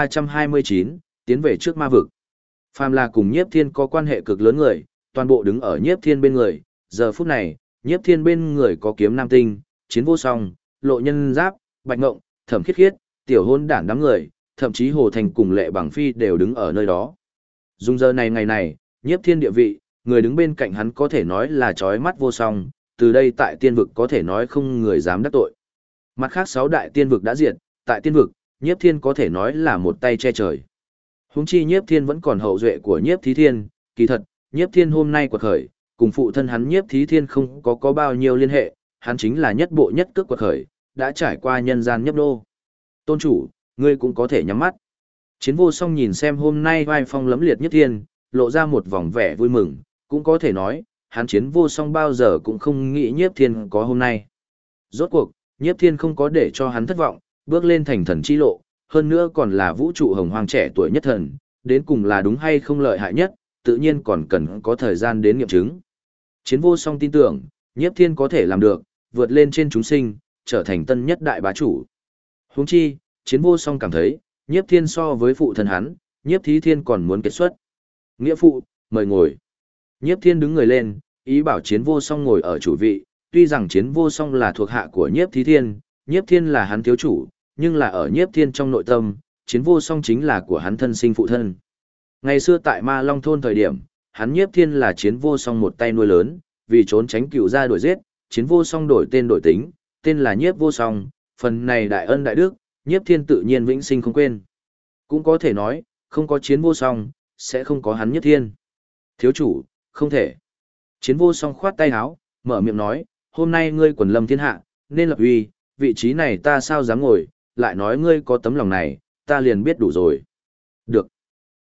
1329, tiến về trước ma vực. Phàm là cùng Nhiếp Thiên có quan hệ cực lớn người, toàn bộ đứng ở Nhiếp Thiên bên người, giờ phút này, Nhiếp Thiên bên người có Kiếm Nam Tinh, Chiến Vô Song, Lộ Nhân Giáp, Bạch Ngộng, Thẩm Khiết Khiết, tiểu hôn đản đám người, thậm chí Hồ Thành cùng Lệ Bằng Phi đều đứng ở nơi đó. Dung giờ này ngày này, Nhiếp Thiên địa vị, người đứng bên cạnh hắn có thể nói là chói mắt vô song, từ đây tại tiên vực có thể nói không người dám đắc tội. Mặt khác 6 đại tiên vực đã diệt, tại tiên vực, Nhiếp Thiên có thể nói là một tay che trời. Huống chi Nhiếp Thiên vẫn còn hậu duệ của Nhiếp Thí Thiên, kỳ thật, Nhiếp Thiên hôm nay quật khởi, cùng phụ thân hắn Nhiếp Thí Thiên không có bao nhiêu liên hệ, hắn chính là nhất bộ nhất cước quật khởi, đã trải qua nhân gian nhấp đô. Tôn chủ, ngươi cũng có thể nhắm mắt. Chiến Vô Song nhìn xem hôm nay vai phong lẫm liệt Nhiếp Thiên, lộ ra một vòng vẻ vui mừng, cũng có thể nói, hắn Chiến Vô Song bao giờ cũng không nghĩ Nhiếp Thiên có hôm nay. Rốt cuộc, Nhiếp Thiên không có để cho hắn thất vọng, bước lên thành thần chi lộ, hơn nữa còn là vũ trụ hồng hoang trẻ tuổi nhất thần, đến cùng là đúng hay không lợi hại nhất, tự nhiên còn cần có thời gian đến nghiệm chứng. Chiến Vô Song tin tưởng, Nhiếp Thiên có thể làm được, vượt lên trên chúng sinh, trở thành tân nhất đại bá chủ. Huống chi, Chiến Vô Song cảm thấy, Nhiếp Thiên so với phụ thân hắn, Nhiếp Thí Thiên còn muốn kết xuất. Nghĩa phụ, mời ngồi. Nhiếp Thiên đứng người lên, ý bảo Chiến Vô Song ngồi ở chủ vị, tuy rằng Chiến Vô Song là thuộc hạ của Nhiếp Thí Thiên, Nhiếp Thiên là hắn thiếu chủ, nhưng là ở Nhiếp Thiên trong nội tâm, Chiến Vô Song chính là của hắn thân sinh phụ thân. Ngày xưa tại Ma Long thôn thời điểm, hắn Nhiếp Thiên là Chiến Vô Song một tay nuôi lớn, vì trốn tránh cựu gia đuổi giết, Chiến Vô Song đổi tên đổi tính, tên là Nhiếp Vô Song, phần này đại ân đại đức, Nhiếp Thiên tự nhiên vĩnh sinh không quên. Cũng có thể nói, không có Chiến Vô Song, sẽ không có hắn Nhiếp Thiên. Thiếu chủ, không thể. Chiến Vô Song khoát tay áo, mở miệng nói, hôm nay ngươi quần lâm thiên hạ, nên lập uy, vị trí này ta sao dám ngồi, lại nói ngươi có tấm lòng này, ta liền biết đủ rồi. Được.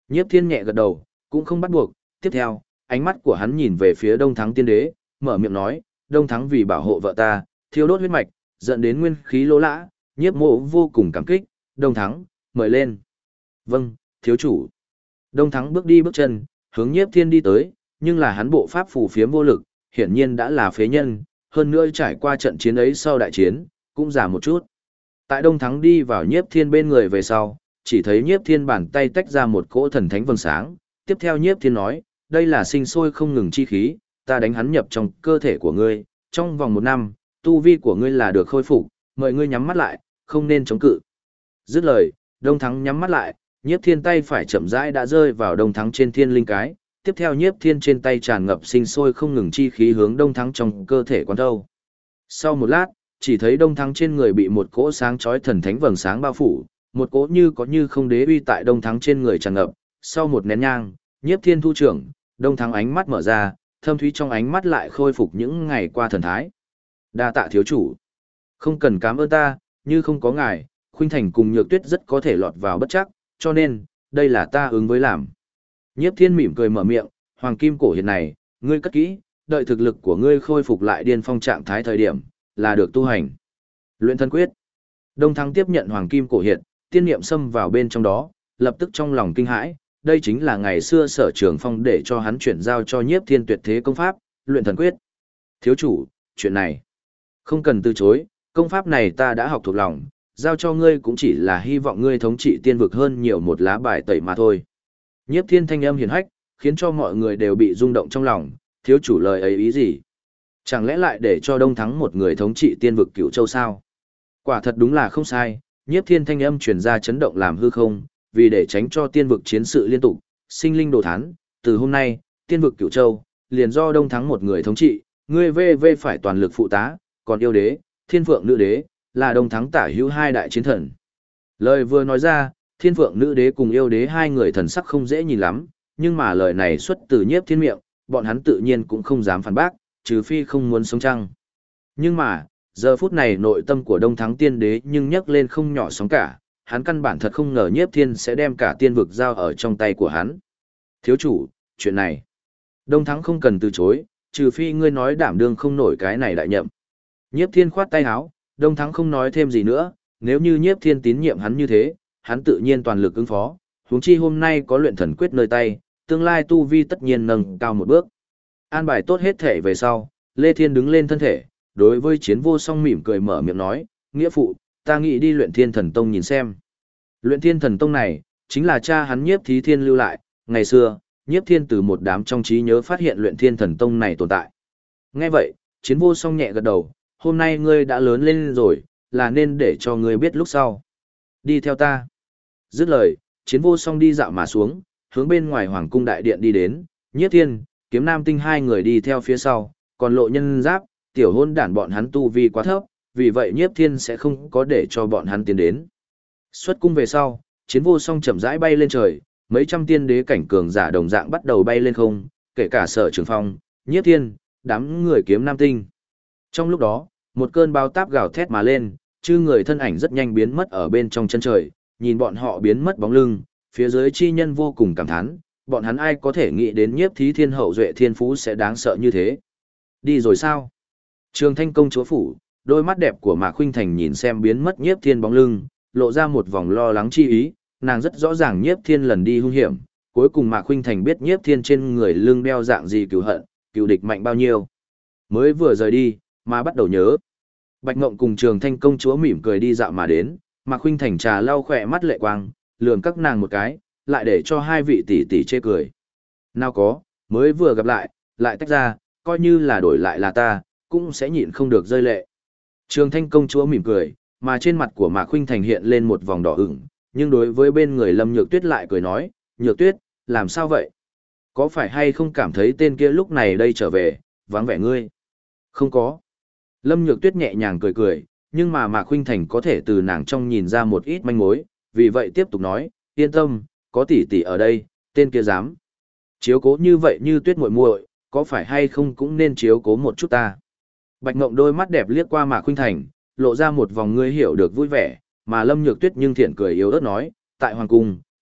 Nhiếp Thiên nhẹ gật đầu, cũng không bắt buộc, tiếp theo, ánh mắt của hắn nhìn về phía Đông Thắng tiên đế, mở miệng nói, Đông Thắng vì bảo hộ vợ ta, thiêu đốt huyết mạch, dẫn đến nguyên khí lỗ lã, nhiếp mộ vô cùng cảm kích, Đông Thắng, mời lên. Vâng, thiếu chủ. Đông Thắng bước đi bước chân, hướng Nhiếp Thiên đi tới, nhưng là hắn bộ pháp phù phiếm vô lực, hiển nhiên đã là phế nhân, hơn nữa trải qua trận chiến ấy sau đại chiến, cũng già một chút. Tại Đông Thắng đi vào Nhiếp Thiên bên người về sau, chỉ thấy Nhiếp Thiên bàn tay tách ra một cỗ thần thánh vầng sáng, tiếp theo Nhiếp Thiên nói, đây là sinh sôi không ngừng chi khí, ta đánh hắn nhập trong cơ thể của ngươi, trong vòng 1 năm, tu vi của ngươi là được khôi phục, mời ngươi nhắm mắt lại, không nên chống cự. Dứt lời, Đông Thắng nhắm mắt lại, Nhiếp Thiên tay phải chậm rãi đã rơi vào Đông Thắng trên thiên linh cái, tiếp theo Nhiếp Thiên trên tay tràn ngập sinh sôi không ngừng chi khí hướng Đông Thắng trong cơ thể quán thâu. Sau một lát, chỉ thấy Đông Thắng trên người bị một cỗ sáng chói thần thánh vầng sáng bao phủ, một cỗ như có như không đế uy tại Đông Thắng trên người tràn ngập, sau một nén nhang, Nhiếp Thiên thu trưởng, Đông Thắng ánh mắt mở ra, thâm thúy trong ánh mắt lại khôi phục những ngày qua thần thái. Đa tạ thiếu chủ. Không cần cảm ơn ta, như không có ngài, Khuynh Thành cùng Nhược Tuyết rất có thể lọt vào bất trắc, cho nên, đây là ta ứng với làm. Nhiếp Thiên mỉm cười mở miệng, Hoàng Kim cổ hiện này, ngươi cất kỹ, đợi thực lực của ngươi khôi phục lại điên phong trạng thái thời điểm, là được tu hành. Luyện thân quyết. Đông Thắng tiếp nhận Hoàng Kim cổ hiện, tiên niệm xâm vào bên trong đó, lập tức trong lòng kinh hãi, đây chính là ngày xưa Sở Trường Phong để cho hắn chuyển giao cho Nhiếp Thiên tuyệt thế công pháp, Luyện thần quyết. Thiếu chủ, chuyện này không cần từ chối, công pháp này ta đã học thuộc lòng, giao cho ngươi cũng chỉ là hy vọng ngươi thống trị tiên vực hơn nhiều một lá bài tẩy mà thôi. Nhiếp Thiên thanh âm hiền hách, khiến cho mọi người đều bị rung động trong lòng, thiếu chủ lời ấy ý gì? Chẳng lẽ lại để cho Đông Thắng một người thống trị tiên vực Cửu Châu sao? Quả thật đúng là không sai, Nhiếp Thiên thanh âm truyền ra chấn động làm hư không, vì để tránh cho tiên vực chiến sự liên tục, sinh linh đồ thán, từ hôm nay, tiên vực Cửu Châu, liền do Đông Thắng một người thống trị, ngươi VV phải toàn lực phụ tá, còn yêu đế, thiên phượng nữ đế, là Đông Thắng tả hữu 2 đại chiến thần. Lời vừa nói ra, thiên phượng nữ đế cùng yêu đế 2 người thần sắc không dễ nhìn lắm, nhưng mà lời này xuất từ Nhiếp Thiên miệng, bọn hắn tự nhiên cũng không dám phản bác, trừ phi không muốn sống chăng. Nhưng mà, giờ phút này nội tâm của Đông Thắng tiên đế nhưng nhấc lên không nhỏ sóng cả, hắn căn bản thật không ngờ Nhiếp Thiên sẽ đem cả tiên vực giao ở trong tay của hắn. Thiếu chủ, chuyện này, Đông Thắng không cần từ chối, trừ phi ngươi nói đảm đương không nổi cái này đại nhậm. Nhiếp Thiên khoát tay áo, Đông Thắng không nói thêm gì nữa, nếu như Nhiếp Thiên tín nhiệm hắn như thế, hắn tự nhiên toàn lực ứng phó, huống chi hôm nay có luyện thần quyết nơi tay, tương lai tu vi tất nhiên nâng cao một bước. An bài tốt hết thể về sau, Lê Thiên đứng lên thân thể, đối với Chiến Vô Song mỉm cười mở miệng nói, nghĩa phụ, ta nghĩ đi Luyện Thiên Thần Tông nhìn xem. Luyện Thiên Thần Tông này, chính là cha hắn Nhiếp Thí Thiên lưu lại, ngày xưa, Nhiếp Thiên từ một đám trong trí nhớ phát hiện Luyện Thiên Thần Tông này tồn tại. Nghe vậy, Chiến Vô Song nhẹ gật đầu, hôm nay ngươi đã lớn lên rồi, là nên để cho ngươi biết lúc sau. Đi theo ta. Dứt lời, Chiến Vô Song đi dạo mà xuống, hướng bên ngoài Hoàng cung đại điện đi đến, Nhiếp Thiên, Kiếm Nam Tinh 2 người đi theo phía sau, còn Lộ Nhân Giáp, tiểu hôn đản bọn hắn tu vi quá thấp, vì vậy Nhiếp Thiên sẽ không có để cho bọn hắn tiến đến. Xuất cung về sau, Chiến Vô Song chậm rãi bay lên trời, mấy trăm tiên đế cảnh cường giả đồng dạng bắt đầu bay lên không, kể cả Sở Trường Phong, Nhiếp Thiên, đám người Kiếm Nam Tinh. Trong lúc đó, một cơn bão táp gào thét mà lên, chư người thân ảnh rất nhanh biến mất ở bên trong chân trời, nhìn bọn họ biến mất bóng lưng, phía dưới chi nhân vô cùng cảm thán, bọn hắn ai có thể nghĩ đến Nhiếp Thí Thiên hậu duệ thiên phú sẽ đáng sợ như thế. Đi rồi sao? Trường Thanh công chúa phủ, đôi mắt đẹp của Mạc Khuynh Thành nhìn xem biến mất Nhiếp Thiên bóng lưng, lộ ra một vòng lo lắng chi ý, nàng rất rõ ràng Nhiếp Thiên lần đi hung hiểm, cuối cùng Mạc Khuynh Thành biết Nhiếp Thiên trên người lưng đeo dạng gì cừu hận, cừu địch mạnh bao nhiêu. Mới vừa rời đi, mà bắt đầu nhớ. Bạch Ngộng cùng Trường Thanh công chúa mỉm cười đi dạo mà đến, Mạc Khuynh Thành trà lau khỏe mắt lệ quang, lườm các nàng một cái, lại để cho 2 vị tỷ tỷ chê cười. Nào có, mới vừa gặp lại tách ra, coi như là đổi lại là ta, cũng sẽ nhịn không được rơi lệ. Trường Thanh công chúa mỉm cười, mà trên mặt của Mạc Khuynh Thành hiện lên một vòng đỏ ửng, nhưng đối với bên người Lâm Nhược Tuyết lại cười nói, Nhược Tuyết, làm sao vậy? Có phải hay không cảm thấy tên kia lúc này đây trở về, vắng vẻ ngươi? Không có. Lâm Nhược Tuyết nhẹ nhàng cười cười, nhưng mà Mạc Khuynh Thành có thể từ nàng trong nhìn ra một ít manh mối, vì vậy tiếp tục nói, yên tâm, có tỷ tỷ ở đây, tên kia dám. Chiếu cố như vậy như Tuyết muội muội, có phải hay không cũng nên chiếu cố một chút ta. Bạch Ngộng đôi mắt đẹp liếc qua Mạc Khuynh Thành, lộ ra một vòng ngươi hiểu được vui vẻ, mà Lâm Nhược Tuyết nhưng thiện cười yếu ớt nói, tại hoàng cung,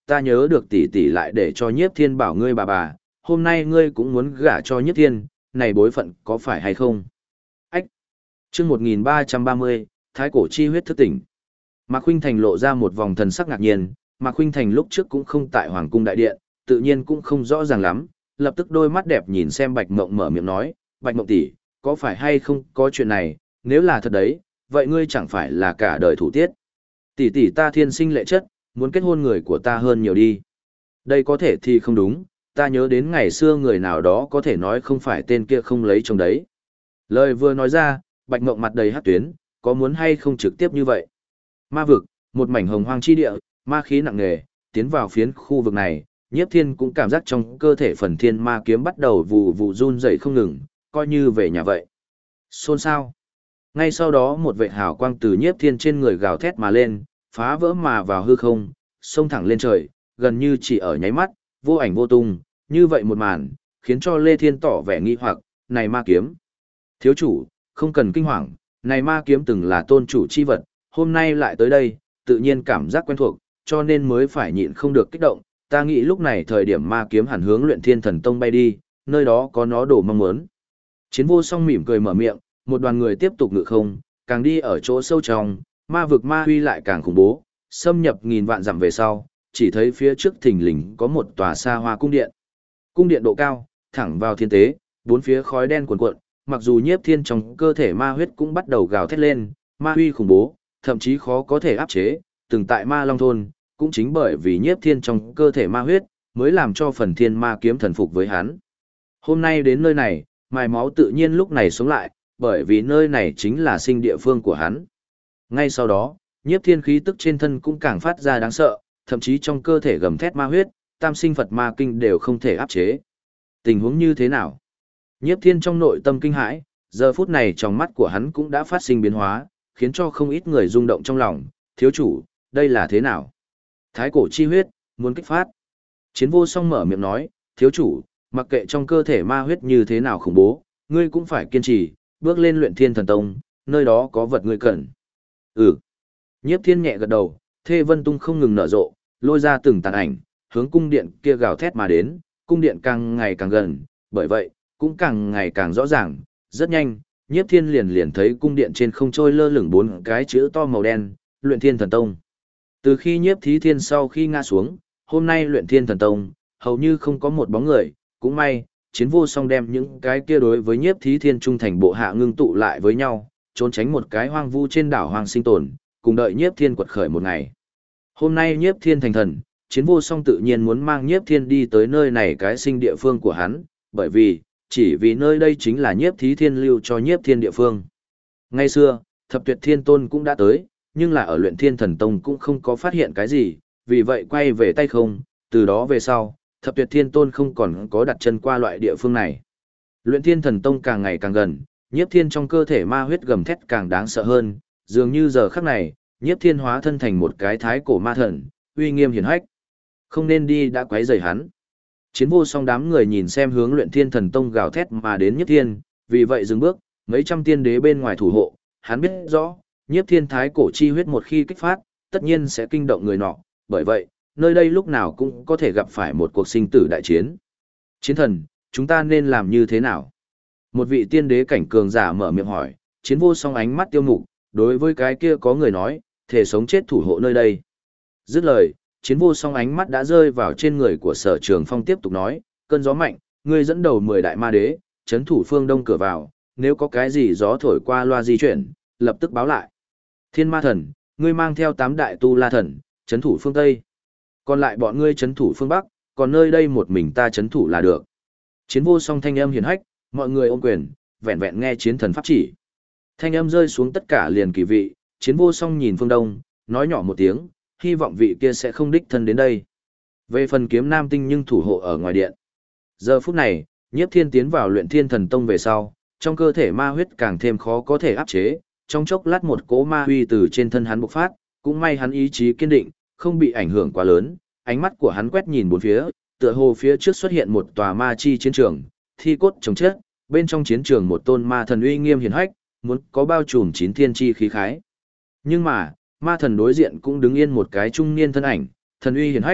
ta nhớ được tỷ tỷ lại để cho Nhiếp Thiên bảo ngươi bà, hôm nay ngươi cũng muốn gả cho Nhiếp Thiên, này bối phận có phải hay không? Ách! Chương 1330, Thái cổ chi huyết thức tỉnh. Mạc Khuynh Thành lộ ra một vòng thần sắc ngạc nhiên, Mạc Khuynh Thành lúc trước cũng không tại Hoàng cung đại điện, tự nhiên cũng không rõ ràng lắm, lập tức đôi mắt đẹp nhìn xem Bạch Mộng mở miệng nói, Bạch Mộng tỷ, có phải hay không có chuyện này, nếu là thật đấy, vậy ngươi chẳng phải là cả đời thủ tiết. Tỷ tỷ ta thiên sinh lệ chất, muốn kết hôn người của ta hơn nhiều đi. Đây có thể thì không đúng, ta nhớ đến ngày xưa người nào đó có thể nói không phải tên kia không lấy chồng đấy. Lời vừa nói ra, Bạch Mộng mặt đầy hắc tuyến, có muốn hay không trực tiếp như vậy. Ma vực, một mảnh hồng hoang chi địa, ma khí nặng nề, tiến vào phiến khu vực này, Nhiếp Thiên cũng cảm giác trong cơ thể phần thiên ma kiếm bắt đầu vù vù run rẩy không ngừng, coi như về nhà vậy. Xôn xao. Ngay sau đó một vệt hào quang từ Nhiếp Thiên trên người gào thét mà lên, phá vỡ mà vào hư không, xông thẳng lên trời, gần như chỉ ở nháy mắt, vô ảnh vô tung, như vậy một màn, khiến cho Lê Thiên tỏ vẻ nghi hoặc, này ma kiếm. Thiếu chủ, không cần kinh hoàng, này ma kiếm từng là tôn chủ chi vật, hôm nay lại tới đây, tự nhiên cảm giác quen thuộc, cho nên mới phải nhịn không được kích động, ta nghĩ lúc này thời điểm ma kiếm hẳn hướng Luyện Thiên Thần Tông bay đi, nơi đó có nó đồ mong muốn. Chiến Vô Song mỉm cười mở miệng, một đoàn người tiếp tục ngự không, càng đi ở chỗ sâu trong, ma vực ma huy lại càng khủng bố, xâm nhập nghìn vạn dặm về sau, chỉ thấy phía trước thình lình có một tòa xa hoa cung điện. Cung điện độ cao, thẳng vào thiên tế, bốn phía khói đen cuồn cuộn, mặc dù Nhiếp Thiên trong cơ thể ma huyết cũng bắt đầu gào thét lên, ma huy khủng bố, thậm chí khó có thể áp chế, từng tại Ma Long thôn, cũng chính bởi vì Nhiếp Thiên trong cơ thể ma huyết, mới làm cho phần thiên ma kiếm thần phục với hắn. Hôm nay đến nơi này, mài máu tự nhiên lúc này sống lại, bởi vì nơi này chính là sinh địa phương của hắn. Ngay sau đó, Nhiếp Thiên khí tức trên thân cũng càng phát ra đáng sợ, thậm chí trong cơ thể gầm thét ma huyết, tam sinh Phật ma kinh đều không thể áp chế. Tình huống như thế nào? Nhiếp Thiên trong nội tâm kinh hãi, giờ phút này trong mắt của hắn cũng đã phát sinh biến hóa, khiến cho không ít người rung động trong lòng, thiếu chủ, đây là thế nào? Thái cổ chi huyết, muốn kích phát. Chiến Vô Song mở miệng nói, thiếu chủ, mặc kệ trong cơ thể ma huyết như thế nào khủng bố, ngươi cũng phải kiên trì, bước lên Luyện Thiên Thần Tông, nơi đó có vật ngươi cần. Ừ. Nhiếp Thiên nhẹ gật đầu, Thê Vân Tung không ngừng nở rộ, lôi ra từng tàn ảnh, hướng cung điện kia gào thét mà đến, cung điện càng ngày càng gần, bởi vậy, cũng càng ngày càng rõ ràng, rất nhanh, Nhiếp Thiên liền thấy cung điện trên không trôi lơ lửng bốn cái chữ to màu đen, Luyện Thiên Thần Tông. Từ khi Nhiếp Thí Thiên sau khi ngã xuống, hôm nay Luyện Thiên Thần Tông, hầu như không có một bóng người, cũng may, Chiến Vô Song đem những cái kia đối với Nhiếp Thí Thiên trung thành bộ hạ ngưng tụ lại với nhau, trốn tránh một cái hoang vu trên đảo hoang sinh tồn, cùng đợi Nhiếp Thiên quật khởi một ngày. Hôm nay Nhiếp Thiên thành thần, Chiến Vô Song tự nhiên muốn mang Nhiếp Thiên đi tới nơi này cái sinh địa phương của hắn, bởi vì, chỉ vì nơi đây chính là Nhiếp Thí Thiên lưu cho Nhiếp Thiên địa phương. Ngay xưa, Thập Tuyệt Thiên Tôn cũng đã tới, nhưng là ở Luyện Thiên Thần Tông cũng không có phát hiện cái gì, vì vậy quay về tay không, từ đó về sau, Thập Tuyệt Thiên Tôn không còn có đặt chân qua loại địa phương này. Luyện Thiên Thần Tông càng ngày càng gần, Nhiếp Thiên trong cơ thể ma huyết gầm thét càng đáng sợ hơn, dường như giờ khắc này, Nhiếp Thiên hóa thân thành một cái thái cổ ma thần, uy nghiêm hiển hách. Không nên đi đã quấy rầy hắn. Chiến Vô Song đám người nhìn xem hướng Luyện Thiên Thần Tông gào thét mà đến Nhiếp Thiên, vì vậy dừng bước, mấy trăm tiên đế bên ngoài thủ hộ, hắn biết rõ, Nhiếp Thiên thái cổ chi huyết một khi kích phát, tất nhiên sẽ kinh động người nọ, bởi vậy, nơi đây lúc nào cũng có thể gặp phải một cuộc sinh tử đại chiến. Chiến thần, chúng ta nên làm như thế nào? Một vị tiên đế cảnh cường giả mở miệng hỏi, Chiến Vô Song ánh mắt tiêu mục, đối với cái kia có người nói, thể sống chết thủ hộ nơi đây. Dứt lời, Chiến Vô Song ánh mắt đã rơi vào trên người của Sở Trường Phong tiếp tục nói, cơn gió mạnh, ngươi dẫn đầu 10 đại ma đế, chấn thủ phương đông cửa vào, nếu có cái gì gió thổi qua loa di chuyển, lập tức báo lại. Thiên Ma Thần, ngươi mang theo 8 đại tu la thần, chấn thủ phương Tây. Còn lại bọn ngươi chấn thủ phương Bắc, còn nơi đây một mình ta chấn thủ là được. Chiến Vô Song thanh âm hiển hách, mọi người ôm quyền, vẹn vẹn nghe chiến thần pháp chỉ. Thanh âm rơi xuống tất cả liền kỳ vị, Chiến Vô Song nhìn phương đông, nói nhỏ một tiếng, hy vọng vị kia sẽ không đích thân đến đây. Về phần Kiếm Nam Tinh nhưng thủ hộ ở ngoài điện. Giờ phút này, Nhiếp Thiên tiến vào Luyện Thiên Thần Tông về sau, trong cơ thể ma huyết càng thêm khó có thể áp chế, trong chốc lát một cỗ ma huy từ trên thân hắn bộc phát, cũng may hắn ý chí kiên định, không bị ảnh hưởng quá lớn, ánh mắt của hắn quét nhìn bốn phía, tựa hồ phía trước xuất hiện một tòa ma chi chiến trường, thi cốt chồng chết, bên trong chiến trường một tôn ma thần uy nghiêm hiển hách, muốn có bao trùm chín thiên chi khí khái. Nhưng mà, ma thần đối diện cũng đứng yên một cái trung niên thân ảnh, thần uy hiển hách,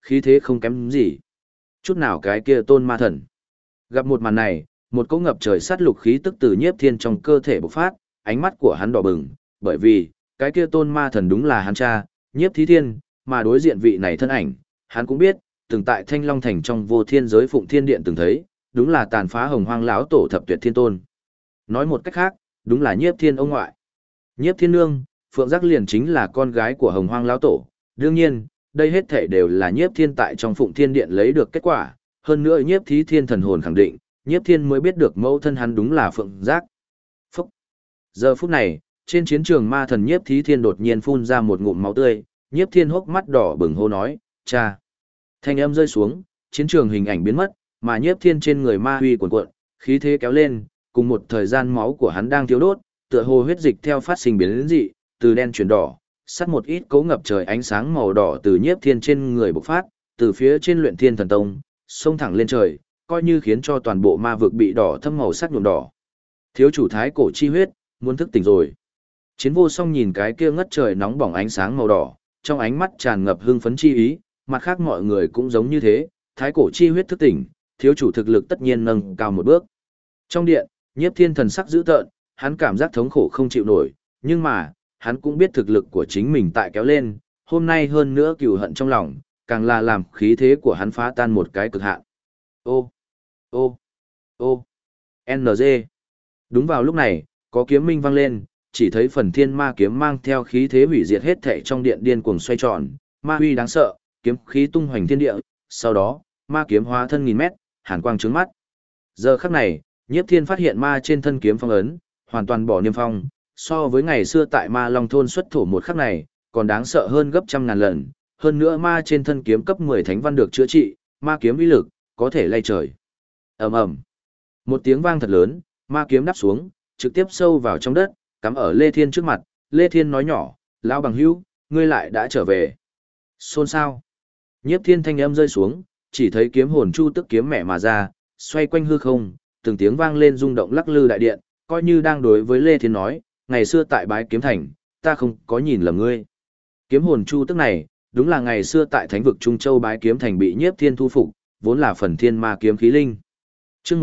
khí thế không kém gì. Chút nào cái kia tôn ma thần. Gặp một màn này, một cỗ ngập trời sát lục khí tức từ Nhiếp Thiên trong cơ thể bộc phát, ánh mắt của hắn đỏ bừng, bởi vì, cái kia tôn ma thần đúng là hắn cha, Nhiếp Thí Thiên, mà đối diện vị này thân ảnh, hắn cũng biết, từng tại Thanh Long Thành trong Vô Thiên giới Phụng Thiên Điện từng thấy, đúng là tàn phá Hồng Hoang lão tổ Thập Tuyệt Thiên Tôn. Nói một cách khác, đúng là Nhiếp Thiên ông ngoại. Nhiếp Thiên Nương, Phượng Giác liền chính là con gái của Hồng Hoang lão tổ. Đương nhiên, đây hết thể đều là Nhiếp Thiên tại trong Phụng Thiên Điện lấy được kết quả, hơn nữa Nhiếp Thí Thiên thần hồn khẳng định, Nhiếp Thiên mới biết được mẫu thân hắn đúng là Phượng Giác. Phúc. Giờ phút này, trên chiến trường ma thần Nhiếp Thí Thiên đột nhiên phun ra một ngụm máu tươi, Nhiếp Thiên hốc mắt đỏ bừng hô nói, cha. Thanh âm rơi xuống, chiến trường hình ảnh biến mất, mà Nhiếp Thiên trên người ma huy cuồn cuộn, khí thế kéo lên, cùng một thời gian máu của hắn đang thiếu đốt, tựa hồ huyết dịch theo phát sinh biến đến dị, từ đen chuyển đỏ, sắt một ít cấu ngập trời ánh sáng màu đỏ từ Nhiếp Thiên trên người bộc phát, từ phía trên Luyện Thiên Thần Tông, xông thẳng lên trời, coi như khiến cho toàn bộ ma vực bị đỏ thâm màu sắc nhuộm đỏ. Thiếu chủ thái cổ chi huyết, muốn thức tỉnh rồi. Chiến Vô Song nhìn cái kia ngất trời nóng bỏng ánh sáng màu đỏ, trong ánh mắt tràn ngập hưng phấn chi ý, mặt khác mọi người cũng giống như thế, thái cổ chi huyết thức tỉnh, thiếu chủ thực lực tất nhiên nâng cao một bước. Trong điện, Nhiếp Thiên thần sắc dữ tợn, hắn cảm giác thống khổ không chịu nổi, nhưng mà, hắn cũng biết thực lực của chính mình tại kéo lên, hôm nay hơn nữa cừu hận trong lòng, càng là làm khí thế của hắn phá tan một cái cực hạn. Ô, ô, ô, NG. Đúng vào lúc này, có kiếm minh vang lên, chỉ thấy phần thiên ma kiếm mang theo khí thế hủy diệt hết thảy trong điện điên cuồng xoay tròn, ma huy đáng sợ, kiếm khí tung hoành thiên địa, sau đó, ma kiếm hóa thân nghìn mét, hàn quang trướng mắt. Giờ khắc này, Nhiếp Thiên phát hiện ma trên thân kiếm phong ấn, hoàn toàn bỏ niêm phong, so với ngày xưa tại Ma Long thôn xuất thổ một khắc này, còn đáng sợ hơn gấp trăm ngàn lần, hơn nữa ma trên thân kiếm cấp 10 thánh văn được chữa trị, ma kiếm uy lực có thể lay trời. Ầm ầm. Một tiếng vang thật lớn, ma kiếm đáp xuống, trực tiếp sâu vào trong đất, cắm ở Lê Thiên trước mặt, Lê Thiên nói nhỏ, lão bằng hữu, ngươi lại đã trở về. Xôn xao. Nhiếp Thiên thanh âm rơi xuống, chỉ thấy kiếm hồn chu tức kiếm mẹ mà ra, xoay quanh hư không, từng tiếng vang lên rung động lắc lư đại điện, coi như đang đối với Lê Thiên nói, ngày xưa tại Bái Kiếm Thành, ta không có nhìn lầm ngươi. Kiếm hồn chu tức này, đúng là ngày xưa tại Thánh vực Trung Châu Bái Kiếm Thành bị Nhiếp Thiên thu phục, vốn là phần thiên ma kiếm khí linh. Chương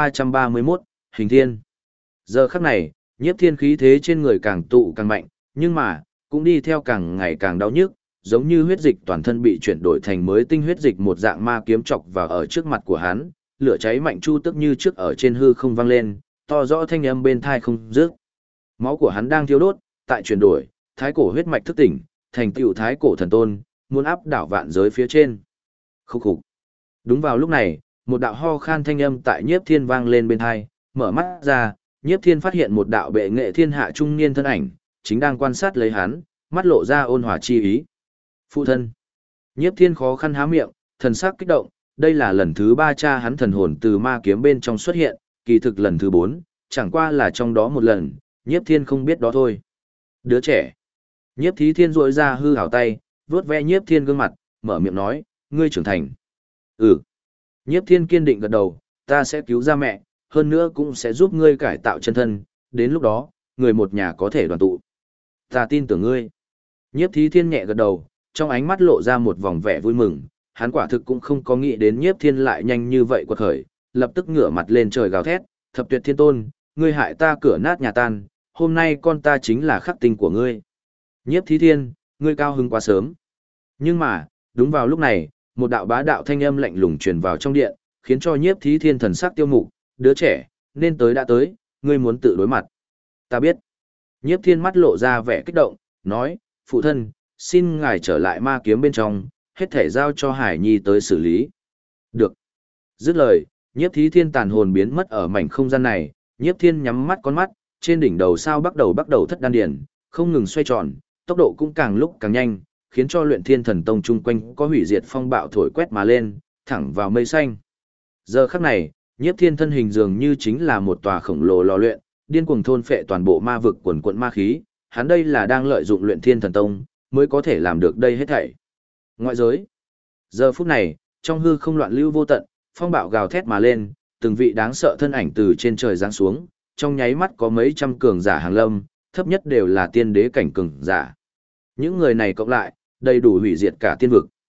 1331, Hình Thiên. Giờ khắc này, Nhiếp Thiên khí thế trên người càng tụ càng mạnh, nhưng mà, cũng đi theo càng ngày càng đau nhức, giống như huyết dịch toàn thân bị chuyển đổi thành mới tinh huyết dịch một dạng ma kiếm chọc vào ở trước mặt của hắn, lửa cháy mạnh chu tức như trước ở trên hư không vang lên, to rõ thanh âm bên thai không dứt. Máu của hắn đang thiêu đốt, tại chuyển đổi, thái cổ huyết mạch thức tỉnh, thành tựu thái cổ thần tôn, muốn áp đảo vạn giới phía trên. Khúc khục. Đúng vào lúc này, một đạo ho khan thanh âm tại Nhiếp Thiên vang lên bên thai, mở mắt ra, Nhiếp Thiên phát hiện một đạo bệ nghệ thiên hạ trung niên thân ảnh, chính đang quan sát lấy hắn, mắt lộ ra ôn hòa chi ý. Phụ thân. Nhiếp Thiên khó khăn há miệng, thần sắc kích động, đây là lần thứ 3 cha hắn thần hồn từ ma kiếm bên trong xuất hiện, kỳ thực lần thứ 4, chẳng qua là trong đó một lần, Nhiếp Thiên không biết đó thôi. Đứa trẻ. Nhiếp Thí Thiên rỗi ra hư hảo tay, vuốt ve Nhiếp Thiên gương mặt, mở miệng nói, ngươi trưởng thành. Ừ. Nhiếp Thiên kiên định gật đầu, ta sẽ cứu ra mẹ, hơn nữa cũng sẽ giúp ngươi cải tạo chân thân, đến lúc đó, người một nhà có thể đoàn tụ. Ta tin tưởng ngươi. Nhiếp Thí Thiên nhẹ gật đầu, trong ánh mắt lộ ra một vòng vẻ vui mừng, hắn quả thực cũng không có nghĩ đến Nhiếp Thiên lại nhanh như vậy quật khởi, lập tức ngửa mặt lên trời gào thét, Thập Tuyệt Thiên Tôn, ngươi hại ta cửa nát nhà tan, hôm nay con ta chính là khắc tinh của ngươi. Nhiếp Thí Thiên, ngươi cao hứng quá sớm. Nhưng mà, đúng vào lúc này, một đạo bá đạo thanh âm lạnh lùng truyền vào trong điện, khiến cho Nhiếp Thí Thiên thần sắc tiêu mục, đứa trẻ, nên tới đã tới, ngươi muốn tự đối mặt. Ta biết. Nhiếp Thiên mắt lộ ra vẻ kích động, nói, phụ thân, xin ngài trở lại ma kiếm bên trong, hết thể giao cho Hải Nhi tới xử lý. Được. Dứt lời, Nhiếp Thí Thiên tàn hồn biến mất ở mảnh không gian này, Nhiếp Thiên nhắm mắt con mắt, trên đỉnh đầu sao bắt đầu thất đan điển, không ngừng xoay tròn, tốc độ cũng càng lúc càng nhanh, khiến cho Luyện Thiên Thần Tông chung quanh có hủy diệt phong bạo thổi quét mà lên, thẳng vào mây xanh. Giờ khắc này, Nhiếp Thiên thân hình dường như chính là một tòa khổng lồ lò luyện, điên cuồng thôn phệ toàn bộ ma vực quần quận ma khí, hắn đây là đang lợi dụng Luyện Thiên Thần Tông, mới có thể làm được đây hết thảy. Ngoại giới. Giờ phút này, trong hư không loạn lưu vô tận, phong bạo gào thét mà lên, từng vị đáng sợ thân ảnh từ trên trời giáng xuống, trong nháy mắt có mấy trăm cường giả hàng lâm, thấp nhất đều là tiên đế cảnh cường giả. Những người này cộng lại, đầy đủ hủy diệt cả tiên vực.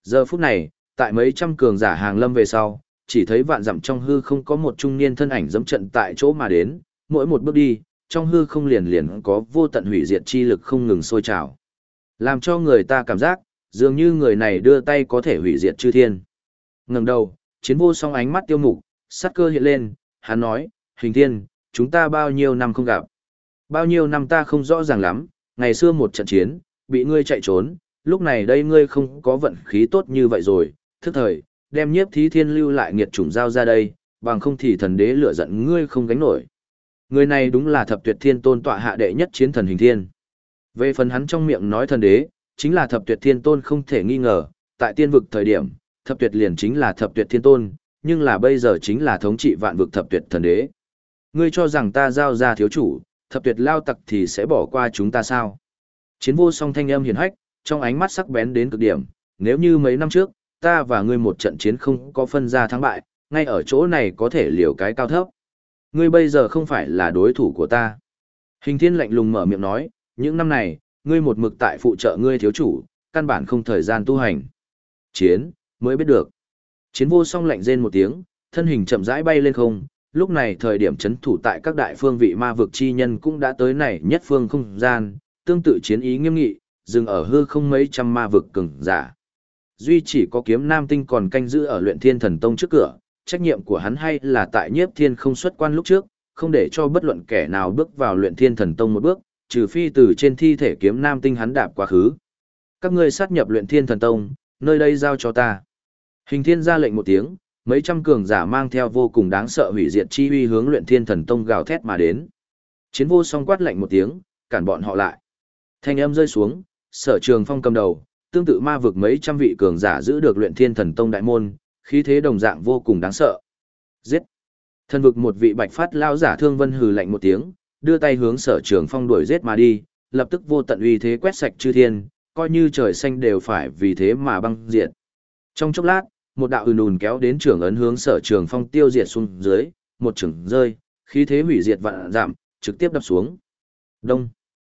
Giờ phút này, tại mấy trăm cường giả hàng lâm về sau, chỉ thấy vạn dặm trong hư không có một trung niên thân ảnh dẫm trận tại chỗ mà đến, mỗi một bước đi, trong hư không liền liền có vô tận hủy diệt chi lực không ngừng sôi trào. Làm cho người ta cảm giác, dường như người này đưa tay có thể hủy diệt chư thiên. Ngẩng đầu, Chiến Vô Song ánh mắt tiêu mục, sát cơ hiện lên, hắn nói, Hình Thiên, chúng ta bao nhiêu năm không gặp. Bao nhiêu năm ta không rõ ràng lắm, ngày xưa một trận chiến, bị ngươi chạy trốn, lúc này đây ngươi không có vận khí tốt như vậy rồi, thức thời, đem Nhiếp Thí Thiên lưu lại nghiệt chủng giao ra đây, bằng không thì thần đế lửa giận ngươi không gánh nổi. Người này đúng là Thập Tuyệt Thiên Tôn tọa hạ đệ nhất chiến thần Hình Thiên. Về phần hắn trong miệng nói thần đế, chính là Thập Tuyệt Thiên Tôn không thể nghi ngờ, tại tiên vực thời điểm, Thập Tuyệt liền chính là Thập Tuyệt Thiên Tôn, nhưng là bây giờ chính là thống trị vạn vực Thập Tuyệt thần đế. Ngươi cho rằng ta giao ra thiếu chủ, Thập Tuyệt lao tặc thì sẽ bỏ qua chúng ta sao? Chiến Vô Song thanh âm hiển hách, trong ánh mắt sắc bén đến cực điểm, nếu như mấy năm trước, ta và ngươi một trận chiến không có phân ra thắng bại, ngay ở chỗ này có thể liều cái cao thấp. Ngươi bây giờ không phải là đối thủ của ta. Hình Thiên lạnh lùng mở miệng nói, những năm này, ngươi một mực tại phụ trợ ngươi thiếu chủ, căn bản không thời gian tu hành. Chiến, mới biết được. Chiến Vô Song lạnh rên một tiếng, thân hình chậm rãi bay lên không, lúc này thời điểm chấn thủ tại các đại phương vị ma vực chi nhân cũng đã tới này nhất phương không gian, tương tự chiến ý nghiêm nghị, dừng ở hư không mấy trăm ma vực cường giả. Duy chỉ có Kiếm Nam Tinh còn canh giữ ở Luyện Thiên Thần Tông trước cửa, trách nhiệm của hắn hay là tại Nhiếp Thiên không xuất quan lúc trước, không để cho bất luận kẻ nào bước vào Luyện Thiên Thần Tông một bước, trừ phi từ trên thi thể Kiếm Nam Tinh hắn đạp quá khứ. Các ngươi sát nhập Luyện Thiên Thần Tông, nơi đây giao cho ta. Hình Thiên ra lệnh một tiếng, mấy trăm cường giả mang theo vô cùng đáng sợ hủy diệt chi uy hướng Luyện Thiên Thần Tông gào thét mà đến. Chiến Vô Song quát lệnh một tiếng, cản bọn họ lại. Thanh âm rơi xuống, Sở Trường Phong cầm đầu, tương tự ma vực mấy trăm vị cường giả giữ được Luyện Thiên Thần Tông đại môn, khí thế đồng dạng vô cùng đáng sợ. Giết! Thần vực một vị bạch phát lao giả Thương Vân hừ lạnh một tiếng, đưa tay hướng Sở Trường Phong đuổi giết mà đi, lập tức vô tận uy thế quét sạch chư thiên, coi như trời xanh đều phải vì thế mà băng diệt. Trong chốc lát, một đạo ùn kéo đến trưởng ấn hướng Sở Trường Phong tiêu diệt xuống dưới, một chưởng rơi, khí thế hủy diệt vạn giảm, trực tiếp đập xuống. Đông.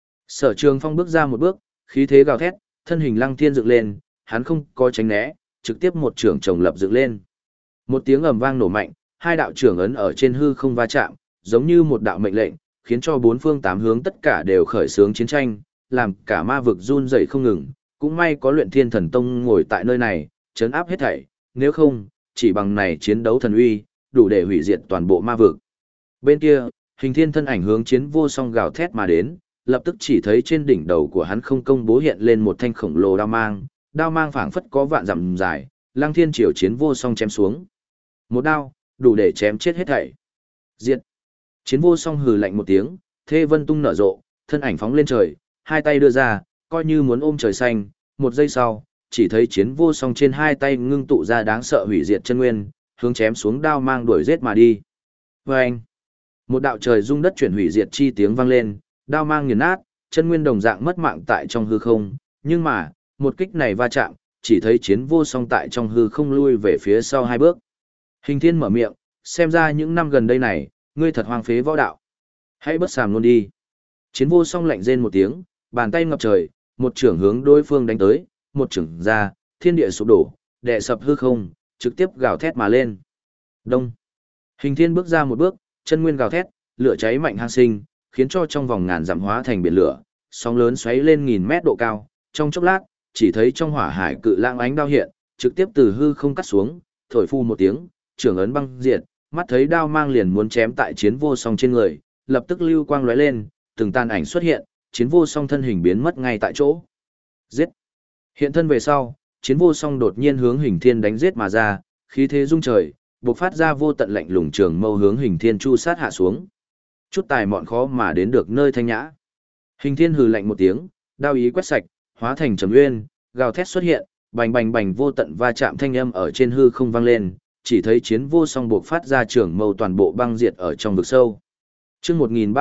Sở Trường Phong bước ra một bước, khí thế gào thét, thân hình lăng thiên dựng lên, hắn không có tránh né, trực tiếp một trưởng chồng lập dựng lên. Một tiếng ầm vang nổ mạnh, hai đạo trưởng ấn ở trên hư không va chạm, giống như một đạo mệnh lệnh, khiến cho bốn phương tám hướng tất cả đều khởi xướng chiến tranh, làm cả ma vực run rẩy không ngừng. Cũng may có Luyện Thiên Thần Tông ngồi tại nơi này, trấn áp hết thảy, nếu không, chỉ bằng này chiến đấu thần uy, đủ để hủy diệt toàn bộ ma vực. Bên kia, Hình Thiên thân ảnh hướng Chiến Vô Song gào thét mà đến, lập tức chỉ thấy trên đỉnh đầu của hắn không công bố hiện lên một thanh khổng lồ đao mang phảng phất có vạn dặm dài, Lăng Thiên triều Chiến Vô Song chém xuống. Một đao, đủ để chém chết hết thảy. Diệt. Chiến Vô Song hừ lạnh một tiếng, thê vân tung nở rộ, thân ảnh phóng lên trời, hai tay đưa ra, coi như muốn ôm trời xanh, một giây sau, chỉ thấy Chiến Vô Song trên hai tay ngưng tụ ra đáng sợ hủy diệt chân nguyên, hướng chém xuống đao mang đuổi giết mà đi. Vâng! Một đạo trời rung đất chuyển hủy diệt chi tiếng vang lên, đao mang nghiền nát, chân nguyên đồng dạng mất mạng tại trong hư không, nhưng mà, một kích này va chạm, chỉ thấy Chiến Vô Song tại trong hư không lui về phía sau hai bước. Hình Thiên mở miệng, xem ra những năm gần đây này, ngươi thật hoang phế võ đạo. Hãy bất sàm luôn đi. Chiến Vô Song lạnh rên một tiếng, bàn tay ngập trời, một trưởng hướng đối phương đánh tới, một trưởng ra, thiên địa sụp đổ, đè sập hư không, trực tiếp gào thét mà lên. Đông. Hình Thiên bước ra một bước, chân nguyên gào thét, lửa cháy mạnh hang sinh, khiến cho trong vòng ngàn dặm hóa thành biển lửa, sóng lớn xoáy lên nghìn mét độ cao, trong chốc lát, chỉ thấy trong hỏa hải cự lãng ánh đao hiện, trực tiếp từ hư không cắt xuống, thổi phu một tiếng, trưởng ấn băng diệt, mắt thấy đao mang liền muốn chém tại Chiến Vô Song trên người, lập tức lưu quang lóe lên, từng tàn ảnh xuất hiện, Chiến Vô Song thân hình biến mất ngay tại chỗ. Giết! Hiện thân về sau, Chiến Vô Song đột nhiên hướng Hình Thiên đánh giết mà ra, khí thế rung trời, bộc phát ra vô tận lạnh lùng trường mâu hướng Hình Thiên chu sát hạ xuống. Chút tài mọn khó mà đến được nơi thanh nhã. Hình Thiên hừ lạnh một tiếng, đao ý quét sạch, hóa thành trầm uyên, gào thét xuất hiện, bành bành bành vô tận va chạm thanh âm ở trên hư không vang lên, chỉ thấy Chiến Vô Song bộc phát ra trường mâu toàn bộ băng diệt ở trong vực sâu. Chương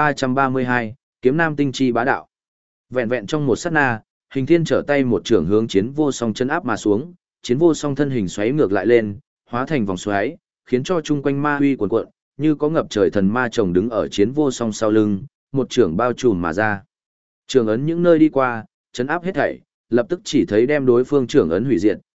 1332, Kiếm Nam Tinh chi bá đạo. Vẹn vẹn trong một sát na, Hình Thiên trở tay một trường hướng Chiến Vô Song chân áp mà xuống, Chiến Vô Song thân hình xoáy ngược lại lên, hóa thành vòng xoáy, khiến cho chung quanh ma huy cuồn cuộn, như có ngập trời thần ma chồng đứng ở Chiến Vô Song sau lưng, một trường bao trùm mà ra. Trường ấn những nơi đi qua, chấn áp hết thảy, lập tức chỉ thấy đem đối phương trường ấn hủy diệt,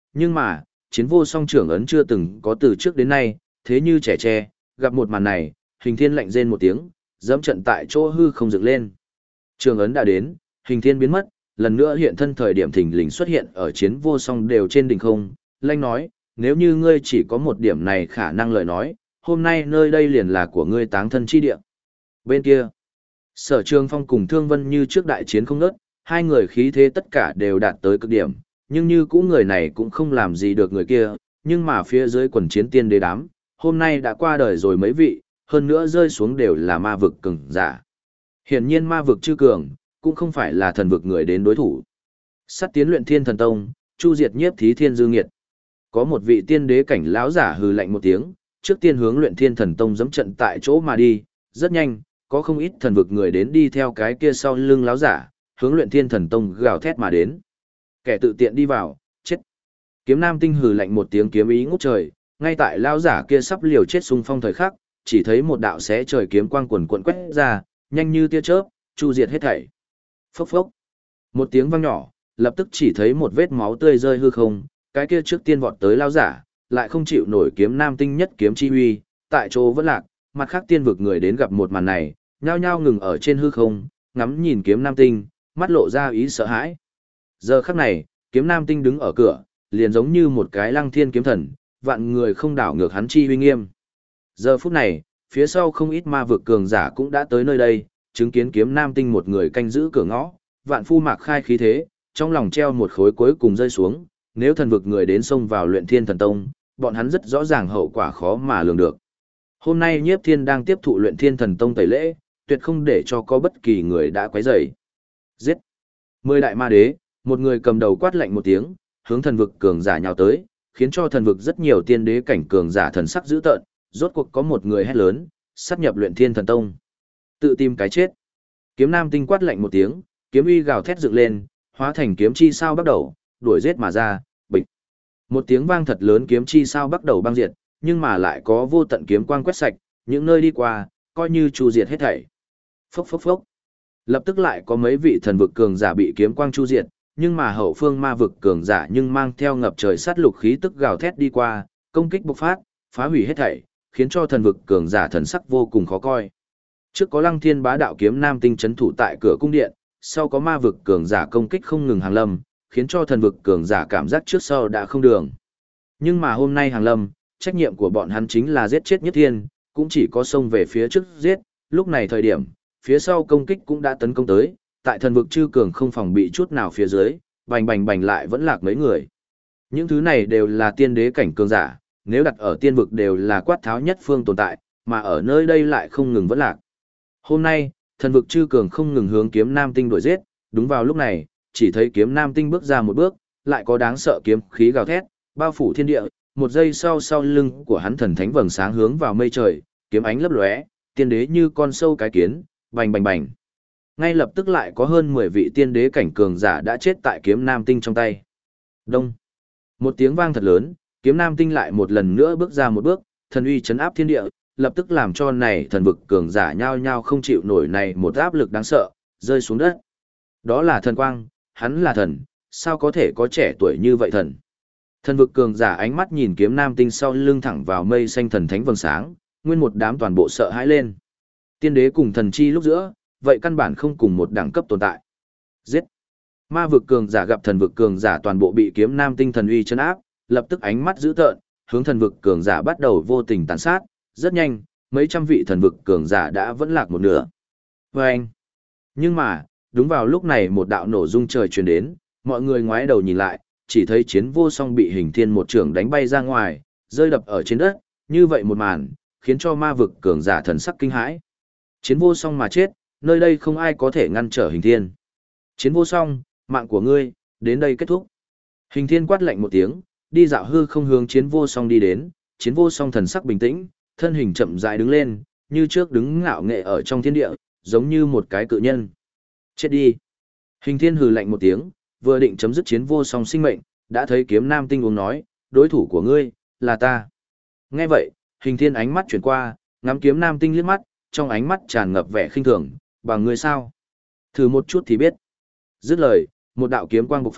nhưng mà, chiến vô song trưởng ấn chưa từng có từ trước đến nay, thế như trẻ tre, gặp một màn này, hình thiên lạnh rên một tiếng, dẫm trận tại chỗ hư không dựng lên. Trưởng ấn đã đến, hình thiên biến mất, lần nữa hiện thân thời điểm thình lình xuất hiện ở chiến vô song đều trên đỉnh không, lanh nói, nếu như ngươi chỉ có một điểm này khả năng lời nói, hôm nay nơi đây liền là của ngươi táng thân chi địa. Bên kia, Sở Trường Phong cùng Thương Vân như trước đại chiến không ngớt, hai người khí thế tất cả đều đạt tới cực điểm, nhưng như cũ người này cũng không làm gì được người kia, nhưng mà phía dưới quần chiến tiên đế đám, hôm nay đã qua đời rồi mấy vị, hơn nữa rơi xuống đều là ma vực cường giả. Hiển nhiên ma vực chư cường, cũng không phải là thần vực người đến đối thủ. Sắt tiến luyện thiên thần tông, chu diệt nhiếp thí thiên dư nghiệt. Có một vị tiên đế cảnh lão giả hừ lạnh một tiếng, trước tiên hướng luyện thiên thần tông dẫm trận tại chỗ mà đi, rất nhanh, có không ít thần vực người đến đi theo cái kia sau lưng lão giả, hướng luyện thiên thần tông gào thét mà đến. Kẻ tự tiện đi vào, chết. Kiếm Nam Tinh hừ lạnh một tiếng kiếm ý ngút trời, ngay tại lão giả kia sắp liều chết xung phong thời khắc, chỉ thấy một đạo xé trời kiếm quang quần quần quét ra, nhanh như tia chớp, chu diệt hết thảy. Phốc phốc. Một tiếng vang nhỏ, lập tức chỉ thấy một vết máu tươi rơi hư không, cái kia trước tiên vọt tới lão giả, lại không chịu nổi kiếm Nam Tinh nhất kiếm chi uy, tại chỗ vẫn lạc, mặt khác tiên vực người đến gặp một màn này, nhao nhao ngừng ở trên hư không, ngắm nhìn kiếm Nam Tinh, mắt lộ ra ý sợ hãi. Giờ khắc này, kiếm Nam Tinh đứng ở cửa, liền giống như một cái lăng thiên kiếm thần, vạn người không đảo ngược hắn chi uy nghiêm. Giờ phút này, phía sau không ít ma vực cường giả cũng đã tới nơi đây, chứng kiến kiếm Nam Tinh một người canh giữ cửa ngõ, vạn phu mạc khai khí thế, trong lòng treo một khối cuối cùng rơi xuống, nếu thần vực người đến xông vào luyện thiên thần tông, bọn hắn rất rõ ràng hậu quả khó mà lường được. Hôm nay Nhiếp Thiên đang tiếp thụ luyện thiên thần tông tẩy lễ, tuyệt không để cho có bất kỳ người đã quấy rầy. Giết! 10 đại ma đế, một người cầm đầu quát lạnh một tiếng, hướng thần vực cường giả nhào tới, khiến cho thần vực rất nhiều tiên đế cảnh cường giả thần sắc dữ tợn, rốt cuộc có một người hét lớn, sát nhập luyện thiên thần tông. Tự tìm cái chết. Kiếm Nam Tinh quát lạnh một tiếng, kiếm uy gào thét dựng lên, hóa thành kiếm chi sao bắt đầu, đuổi giết mà ra, bịch. Một tiếng vang thật lớn kiếm chi sao bắt đầu băng diệt, nhưng mà lại có vô tận kiếm quang quét sạch, những nơi đi qua, coi như chu diệt hết thảy. Phốc phốc phốc. Lập tức lại có mấy vị thần vực cường giả bị kiếm quang chu diệt, nhưng mà hậu phương ma vực cường giả nhưng mang theo ngập trời sát lục khí tức gào thét đi qua, công kích bộc phát, phá hủy hết thảy, khiến cho thần vực cường giả thần sắc vô cùng khó coi. Trước có Lăng Thiên Bá Đạo kiếm Nam Tinh trấn thủ tại cửa cung điện, sau có ma vực cường giả công kích không ngừng hàng lâm, khiến cho thần vực cường giả cảm giác trước sau đã không đường. Nhưng mà hôm nay hàng lâm, trách nhiệm của bọn hắn chính là giết chết Nhất Thiên, cũng chỉ có xông về phía trước giết, lúc này thời điểm, phía sau công kích cũng đã tấn công tới, tại thần vực chư cường không phòng bị chút nào phía dưới, bành bành bành lại vẫn lạc mấy người. Những thứ này đều là tiên đế cảnh cường giả, nếu đặt ở tiên vực đều là quát tháo nhất phương tồn tại, mà ở nơi đây lại không ngừng vẫn lạc. Hôm nay, thần vực chư cường không ngừng hướng kiếm Nam Tinh đuổi giết, đúng vào lúc này, chỉ thấy kiếm Nam Tinh bước ra một bước, lại có đáng sợ kiếm khí gào thét, bao phủ thiên địa, một giây sau lưng của hắn thần thánh vầng sáng hướng vào mây trời, kiếm ánh lấp lóe, tiên đế như con sâu cái kiến, bành bành bành. Ngay lập tức lại có hơn 10 vị tiên đế cảnh cường giả đã chết tại kiếm Nam Tinh trong tay. Đông. Một tiếng vang thật lớn, kiếm Nam Tinh lại một lần nữa bước ra một bước, thần uy chấn áp thiên địa, lập tức làm cho này thần vực cường giả nhao nhao không chịu nổi này một áp lực đáng sợ, rơi xuống đất. Đó là thần quang, hắn là thần, sao có thể có trẻ tuổi như vậy thần. Thần vực cường giả ánh mắt nhìn kiếm Nam Tinh sau lưng thẳng vào mây xanh thần thánh vầng sáng, nguyên một đám toàn bộ sợ hãi lên. Tiên đế cùng thần chi lúc giữa, vậy căn bản không cùng một đẳng cấp tồn tại. Giết! Ma vực cường giả gặp thần vực cường giả toàn bộ bị kiếm Nam Tinh thần uy chấn áp, lập tức ánh mắt dữ tợn, hướng thần vực cường giả bắt đầu vô tình tàn sát, rất nhanh, mấy trăm vị thần vực cường giả đã vẫn lạc một nửa. Vâng! Nhưng mà, đúng vào lúc này một đạo nổ rung trời truyền đến, mọi người ngoái đầu nhìn lại, chỉ thấy chiến vô song bị hình thiên một trường đánh bay ra ngoài, rơi đập ở trên đất, như vậy một màn, khiến cho ma vực cường giả thần sắc kinh hãi. Chiến vô song mà chết, nơi đây không ai có thể ngăn trở hình thiên. Chiến vô song, mạng của ngươi, đến đây kết thúc. Hình thiên quát lạnh một tiếng, đi dạo hư không hướng chiến vô song đi đến, chiến vô song thần sắc bình tĩnh, thân hình chậm rãi đứng lên, như trước đứng ngạo nghệ ở trong thiên địa, giống như một cái cự nhân. Chết đi. Hình thiên hừ lạnh một tiếng, vừa định chấm dứt chiến vô song sinh mệnh, đã thấy kiếm Nam Tinh uống nói, đối thủ của ngươi, là ta. Nghe vậy, hình thiên ánh mắt chuyển qua, ngắm kiếm Nam Tinh liếc mắt, trong ánh mắt tràn ngập vẻ khinh thường, bằng ngươi sao? Thử một chút thì biết. Dứt lời, một đạo kiếm quang bộc phát,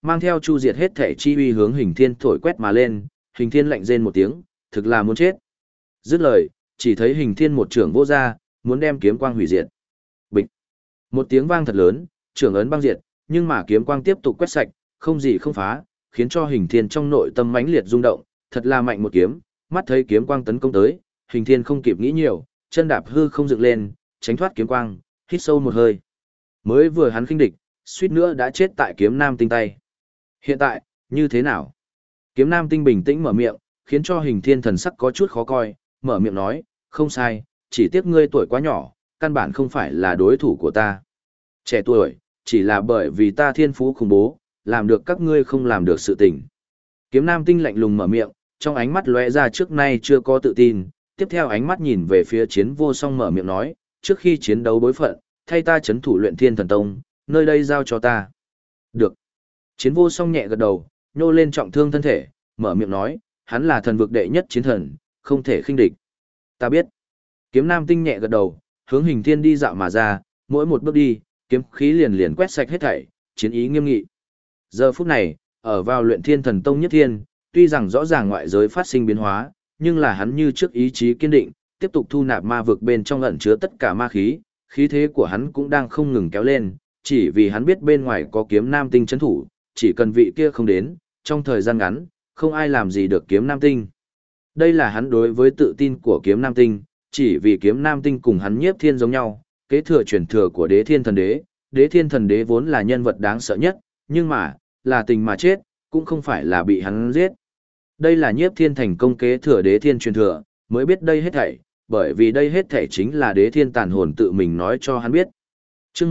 mang theo chu diệt hết thể chi uy hướng Hình Thiên thổi quét mà lên, Hình Thiên lạnh rên một tiếng, thực là muốn chết. Dứt lời, chỉ thấy Hình Thiên một trưởng vô ra, muốn đem kiếm quang hủy diệt. Bịch. Một tiếng vang thật lớn, trưởng ấn băng diệt, nhưng mà kiếm quang tiếp tục quét sạch, không gì không phá, khiến cho Hình Thiên trong nội tâm mãnh liệt rung động, thật là mạnh một kiếm, mắt thấy kiếm quang tấn công tới, Hình Thiên không kịp nghĩ nhiều, chân đạp hư không dựng lên, tránh thoát kiếm quang, hít sâu một hơi. Mới vừa hắn khinh địch, suýt nữa đã chết tại kiếm nam tinh tay. Hiện tại, như thế nào? Kiếm nam tinh bình tĩnh mở miệng, khiến cho Hình Thiên thần sắc có chút khó coi, mở miệng nói, không sai, chỉ tiếc ngươi tuổi quá nhỏ, căn bản không phải là đối thủ của ta. Trẻ tuổi, chỉ là bởi vì ta thiên phú khủng bố, làm được các ngươi không làm được sự tình. Kiếm nam tinh lạnh lùng mở miệng, trong ánh mắt lóe ra trước nay chưa có tự tin, tiếp theo ánh mắt nhìn về phía Chiến Vô Song mở miệng nói, trước khi chiến đấu bối phận, thay ta chấn thủ Luyện Thiên Thần Tông, nơi đây giao cho ta. Được. Chiến Vô Song nhẹ gật đầu, nhô lên trọng thương thân thể, mở miệng nói, hắn là thần vực đệ nhất chiến thần, không thể khinh địch. Ta biết. Kiếm nam tinh nhẹ gật đầu, hướng Hình Thiên đi dạo mà ra, mỗi một bước đi, kiếm khí liền liền quét sạch hết thảy, chiến ý nghiêm nghị. Giờ phút này, ở vào Luyện Thiên Thần Tông nhất thiên, tuy rằng rõ ràng ngoại giới phát sinh biến hóa, nhưng là hắn như trước ý chí kiên định, tiếp tục thu nạp ma vực bên trong ẩn chứa tất cả ma khí, khí thế của hắn cũng đang không ngừng kéo lên, chỉ vì hắn biết bên ngoài có kiếm nam tinh chấn thủ, chỉ cần vị kia không đến, trong thời gian ngắn, không ai làm gì được kiếm nam tinh. Đây là hắn đối với tự tin của kiếm nam tinh, chỉ vì kiếm nam tinh cùng hắn Nhiếp Thiên giống nhau, kế thừa truyền thừa của Đế Thiên Thần Đế, Đế Thiên Thần Đế vốn là nhân vật đáng sợ nhất, nhưng mà, là tình mà chết, cũng không phải là bị hắn giết. Đây là Nhiếp Thiên thành công kế thừa Đế Thiên truyền thừa, mới biết đây hết thảy, bởi vì đây hết thảy chính là Đế Thiên tàn hồn tự mình nói cho hắn biết. Chương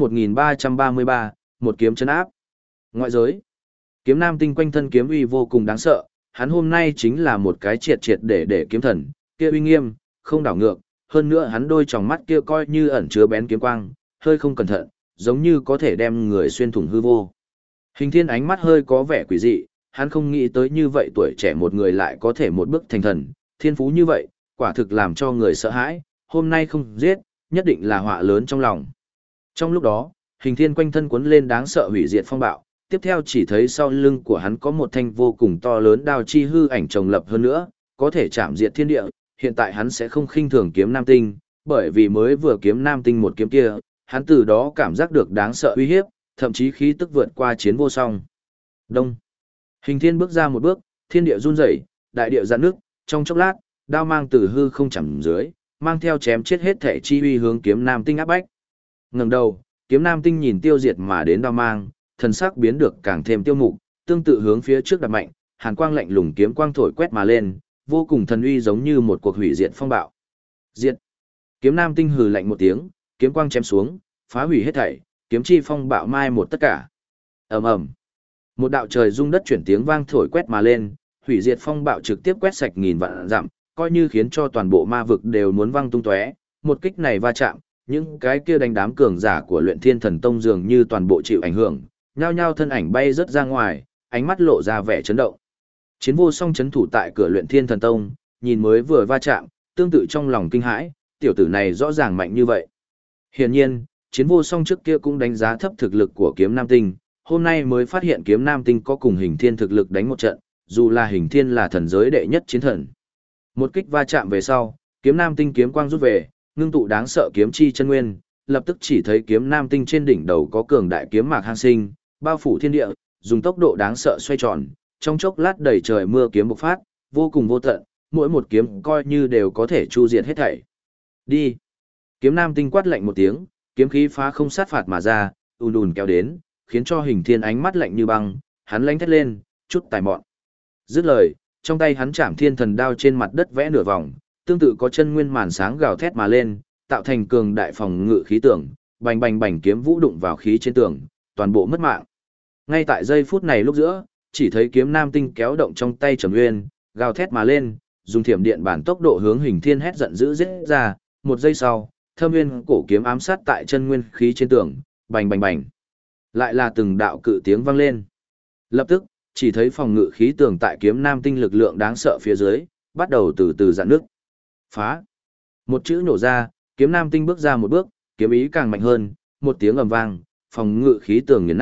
1333, một kiếm chấn áp. Ngoại giới. Kiếm nam tinh quanh thân kiếm uy vô cùng đáng sợ, hắn hôm nay chính là một cái triệt triệt để kiếm thần, kia uy nghiêm, không đảo ngược, hơn nữa hắn đôi tròng mắt kia coi như ẩn chứa bén kiếm quang, hơi không cẩn thận, giống như có thể đem người xuyên thủng hư vô. Hình Thiên ánh mắt hơi có vẻ quỷ dị, hắn không nghĩ tới như vậy tuổi trẻ một người lại có thể một bước thành thần, thiên phú như vậy, quả thực làm cho người sợ hãi, hôm nay không giết, nhất định là họa lớn trong lòng. Trong lúc đó, Hình Thiên quanh thân cuốn lên đáng sợ hủy diệt phong bạo, tiếp theo chỉ thấy sau lưng của hắn có một thanh vô cùng to lớn đao chi hư ảnh chồng lập hơn nữa, có thể chạm diệt thiên địa, hiện tại hắn sẽ không khinh thường kiếm nam tinh, bởi vì mới vừa kiếm nam tinh một kiếm kia, hắn từ đó cảm giác được đáng sợ uy hiếp, thậm chí khí tức vượt qua Chiến Vô Song. Đông. Hình Thiên bước ra một bước, thiên địa run rẩy, đại địa giãn nước, trong chốc lát, đao mang từ hư không chầm dưới, mang theo chém chết hết thể chi uy hướng kiếm nam tinh áp bách. Ngẩng đầu, kiếm nam tinh nhìn tiêu diệt mà đến đao mang, thần sắc biến được càng thêm tiêu mục, tương tự hướng phía trước đặt mạnh, hàn quang lạnh lùng kiếm quang thổi quét mà lên, vô cùng thần uy giống như một cuộc hủy diệt phong bạo. Diệt. Kiếm nam tinh hừ lạnh một tiếng, kiếm quang chém xuống, phá hủy hết thảy, kiếm chi phong bạo mai một tất cả. Ầm ầm. Một đạo trời rung đất chuyển tiếng vang thổi quét mà lên, hủy diệt phong bạo trực tiếp quét sạch nghìn vạn dặm, coi như khiến cho toàn bộ ma vực đều muốn văng tung tóe. Một kích này va chạm, những cái kia đánh đám cường giả của Luyện Thiên Thần Tông dường như toàn bộ chịu ảnh hưởng, nhao nhao thân ảnh bay rất ra ngoài, ánh mắt lộ ra vẻ chấn động. Chiến Vô Song chấn thủ tại cửa Luyện Thiên Thần Tông, nhìn mới vừa va chạm, tương tự trong lòng kinh hãi, tiểu tử này rõ ràng mạnh như vậy. Hiển nhiên, Chiến Vô Song trước kia cũng đánh giá thấp thực lực của Kiếm Nam Tinh, hôm nay mới phát hiện Kiếm Nam Tinh có cùng Hình Thiên thực lực đánh một trận, dù là Hình Thiên là thần giới đệ nhất chiến thần. Một kích va chạm về sau, Kiếm Nam Tinh kiếm quang rút về, ngưng tụ đáng sợ kiếm chi chân nguyên, lập tức chỉ thấy Kiếm Nam Tinh trên đỉnh đầu có cường đại kiếm mạc hang sinh, bao phủ thiên địa, dùng tốc độ đáng sợ xoay tròn, trong chốc lát đầy trời mưa kiếm bộc phát, vô cùng vô tận, mỗi một kiếm coi như đều có thể chu diệt hết thảy. Đi. Kiếm Nam Tinh quát lạnh một tiếng, kiếm khí phá không sát phạt mà ra, ùn ùn kéo đến, khiến cho Hình Thiên ánh mắt lạnh như băng, hắn lánh thét lên, chút tài mọn. Dứt lời, trong tay hắn chạm thiên thần đao trên mặt đất vẽ nửa vòng, tương tự có chân nguyên màn sáng gào thét mà lên, tạo thành cường đại phòng ngự khí tượng, bành bành bành kiếm vũ đụng vào khí trên tường, toàn bộ mất mạng. Ngay tại giây phút này lúc giữa, chỉ thấy Kiếm Nam Tinh kéo động trong tay Trầm Nguyên, gào thét mà lên, dùng thiểm điện bản tốc độ hướng Hình Thiên hét giận dữ giết ra, một giây sau, Thâm Nguyên cổ kiếm ám sát tại chân nguyên khí trên tường, bành bành bành. Lại là từng đạo cự tiếng vang lên. Lập tức, chỉ thấy phòng ngự khí tường tại Kiếm Nam Tinh lực lượng đáng sợ phía dưới, bắt đầu từ từ rạn nước. Phá. Một chữ nổ ra, Kiếm Nam Tinh bước ra một bước, kiếm ý càng mạnh hơn, một tiếng ầm vang, phòng ngự khí tường nghiền nát,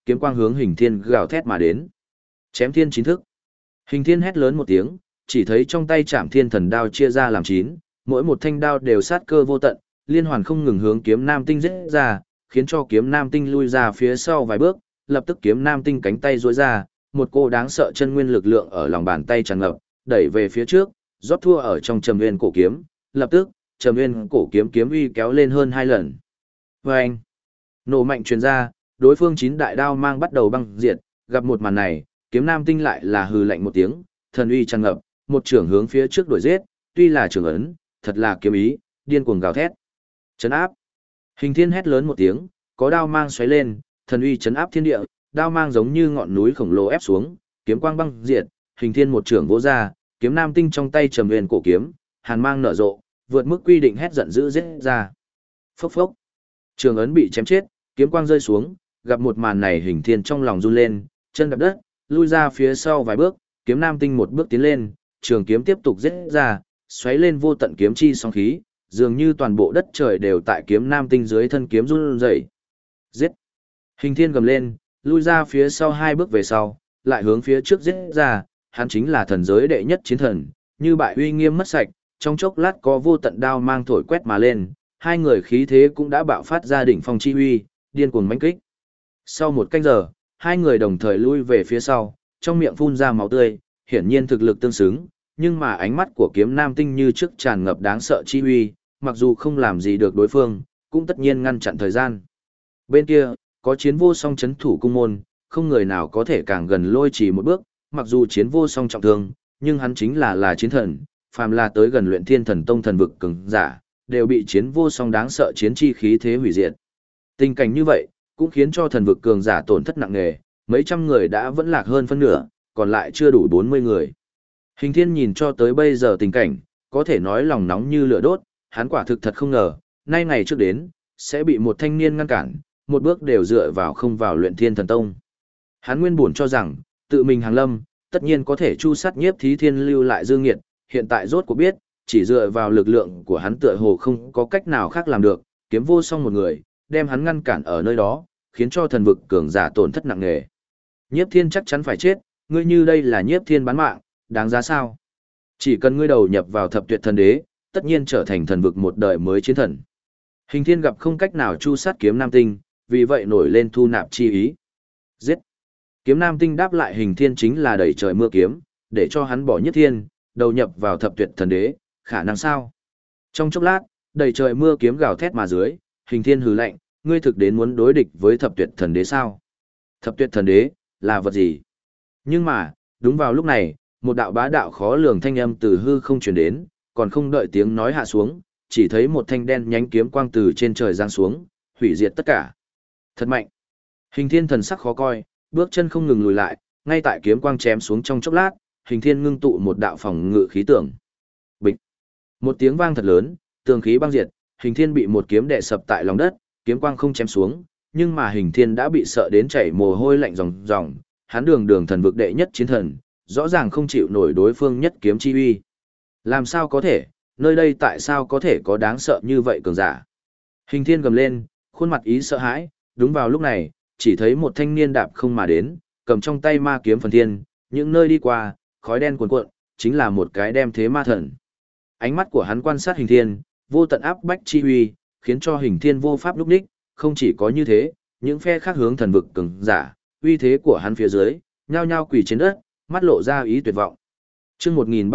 kiếm quang hướng Hình Thiên gào thét mà đến. Chém thiên chín thức. Hình Thiên hét lớn một tiếng, chỉ thấy trong tay Trảm Thiên Thần đao chia ra làm 9, mỗi một thanh đao đều sát cơ vô tận, liên hoàn không ngừng hướng kiếm nam tinh giết ra, khiến cho kiếm nam tinh lui ra phía sau vài bước, lập tức kiếm nam tinh cánh tay duỗi ra, một cô đáng sợ chân nguyên lực lượng ở lòng bàn tay tràn ngập, đẩy về phía trước, rót thua ở trong Trầm Nguyên cổ kiếm, lập tức, Trầm Nguyên cổ kiếm kiếm uy kéo lên hơn 2 lần. Oeng! Nổ mạnh truyền ra, đối phương 9 đại đao mang bắt đầu băng diệt, gặp một màn này, kiếm nam tinh lại là hừ lạnh một tiếng, thần uy tràn ngập, một trưởng hướng phía trước đuổi giết, tuy là trưởng ấn, thật là kiếm ý, điên cuồng gào thét. Chấn áp! Hình Thiên hét lớn một tiếng, có đao mang xoáy lên, thần uy chấn áp thiên địa, đao mang giống như ngọn núi khổng lồ ép xuống, kiếm quang băng diệt, Hình Thiên một trưởng vỗ ra, kiếm nam tinh trong tay Trầm Nguyên cổ kiếm, hàn mang nở rộ, vượt mức quy định hét giận dữ giết ra. Phốc phốc. Trường ấn bị chém chết, kiếm quang rơi xuống, gặp một màn này Hình Thiên trong lòng run lên, chân đạp đất, lui ra phía sau vài bước, kiếm nam tinh một bước tiến lên, trường kiếm tiếp tục giết ra, xoáy lên vô tận kiếm chi sóng khí, dường như toàn bộ đất trời đều tại kiếm nam tinh dưới thân kiếm run rẩy. Giết! Hình Thiên gầm lên, lui ra phía sau 2 bước về sau, lại hướng phía trước giết ra, hắn chính là thần giới đệ nhất chiến thần, như bại uy nghiêm mất sạch, trong chốc lát có vô tận đao mang thổi quét mà lên, hai người khí thế cũng đã bạo phát ra đỉnh phong chi uy, điên cuồng mãnh kích. Sau một canh giờ, hai người đồng thời lui về phía sau, trong miệng phun ra máu tươi, hiển nhiên thực lực tương xứng, nhưng mà ánh mắt của kiếm nam tinh như trước tràn ngập đáng sợ chi uy, mặc dù không làm gì được đối phương, cũng tất nhiên ngăn chặn thời gian. Bên kia, có Chiến Vô Song chấn thủ cung môn, không người nào có thể càng gần Lôi Trì một bước, mặc dù Chiến Vô Song trọng thương, nhưng hắn chính là chiến thần, phàm là tới gần Luyện Thiên Thần Tông thần vực cường giả, đều bị Chiến Vô Song đáng sợ chiến chi khí thế hủy diệt. Tình cảnh như vậy, cũng khiến cho thần vực cường giả tổn thất nặng nề, mấy trăm người đã vẫn lạc hơn phân nửa, còn lại chưa đủ 40 người. Hình Thiên nhìn cho tới bây giờ tình cảnh, có thể nói lòng nóng như lửa đốt, hắn quả thực thật không ngờ, nay ngày trước đến, sẽ bị một thanh niên ngăn cản, một bước đều dựa vào không vào Luyện Thiên Thần Tông. Hắn nguyên buồn cho rằng, tự mình hàng lâm, tất nhiên có thể chu sát Nhiếp Thí Thiên lưu lại dương nghiệt, hiện tại rốt cuộc biết, chỉ dựa vào lực lượng của hắn tựa hồ không có cách nào khác làm được, Kiếm Vô Song một người, đem hắn ngăn cản ở nơi đó, khiến cho thần vực cường giả tổn thất nặng nề. Nhiếp Thiên chắc chắn phải chết, ngươi như đây là Nhiếp Thiên bán mạng, đáng giá sao? Chỉ cần ngươi đầu nhập vào Thập Tuyệt Thần Đế, tất nhiên trở thành thần vực một đời mới chiến thần. Hình Thiên gặp không cách nào chu sát Kiếm Nam Tinh, vì vậy nổi lên thu nạp chi ý. Giết! Kiếm Nam Tinh đáp lại Hình Thiên chính là đẩy trời mưa kiếm, để cho hắn bỏ Nhiếp Thiên, đầu nhập vào Thập Tuyệt Thần Đế, khả năng sao? Trong chốc lát, đầy trời mưa kiếm gào thét mà dưới, Hình Thiên hừ lạnh, ngươi thực đến muốn đối địch với Thập Tuyệt Thần Đế sao? Thập Tuyệt Thần Đế là vật gì? Nhưng mà, đúng vào lúc này, một đạo bá đạo khó lường thanh âm từ hư không truyền đến, còn không đợi tiếng nói hạ xuống, chỉ thấy một thanh đen nhánh kiếm quang từ trên trời giáng xuống, hủy diệt tất cả. Thật mạnh. Hình Thiên thần sắc khó coi, bước chân không ngừng lùi lại, ngay tại kiếm quang chém xuống trong chốc lát, Hình Thiên ngưng tụ một đạo phòng ngự khí tượng. Bịch. Một tiếng vang thật lớn, tường khí băng diệt, Hình Thiên bị một kiếm đè sập tại lòng đất, kiếm quang không chém xuống, nhưng mà Hình Thiên đã bị sợ đến chảy mồ hôi lạnh ròng ròng, hắn đường thần vực đệ nhất chiến thần, rõ ràng không chịu nổi đối phương nhất kiếm chi uy. Làm sao có thể, nơi đây tại sao có thể có đáng sợ như vậy cường giả? Hình Thiên gầm lên, khuôn mặt ý sợ hãi, đúng vào lúc này, chỉ thấy một thanh niên đạp không mà đến, cầm trong tay ma kiếm phần thiên, những nơi đi qua, khói đen cuồn cuộn, chính là một cái đem thế ma thần. Ánh mắt của hắn quan sát Hình Thiên, vô tận áp bách chi uy, khiến cho Hình Thiên vô pháp lúc đích, không chỉ có như thế, những phe khác hướng thần vực cường giả, uy thế của hắn phía dưới, nhao nhao quỳ trên đất, mắt lộ ra ý tuyệt vọng. Chương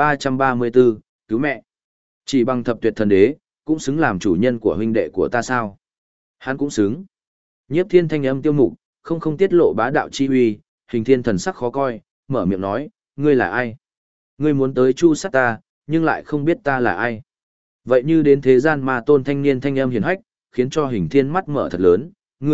1334, cứu mẹ. Chỉ bằng Thập Tuyệt Thần Đế, cũng xứng làm chủ nhân của huynh đệ của ta sao? Hắn cũng xứng. Nhiếp Thiên thanh âm tiêu mục, không tiết lộ bá đạo chi uy, Hình Thiên thần sắc khó coi, mở miệng nói, ngươi là ai? Ngươi muốn tới chu sát ta, nhưng lại không biết ta là ai. Vậy như đến thế gian ma tôn thanh niên thanh âm hiền hách, khiến cho Hình Thiên mắt mở thật lớn,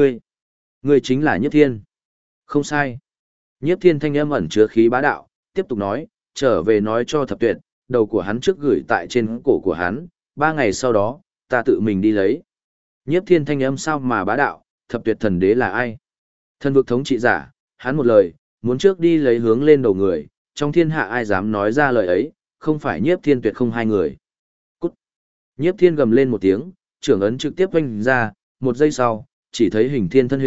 ngươi chính là Nhiếp Thiên. Không sai. Nhiếp Thiên thanh âm ẩn chứa khí bá đạo, tiếp tục nói, trở về nói cho Thập Tuyệt, đầu của hắn trước gửi tại trên cổ của hắn, 3 ngày sau đó, ta tự mình đi lấy. Nhiếp Thiên thanh âm sao mà bá đạo, Thập Tuyệt Thần Đế là ai? Thần vực thống trị giả, hắn một lời, muốn trước đi lấy hướng lên đầu người, trong thiên hạ ai dám nói ra lời ấy, không phải Nhiếp Thiên tuyệt không hai người. Cút! Nhiếp Thiên gầm lên một tiếng, trưởng ấn trực tiếp vung ra, một giây sau, chỉ thấy Hình Thiên thân hình,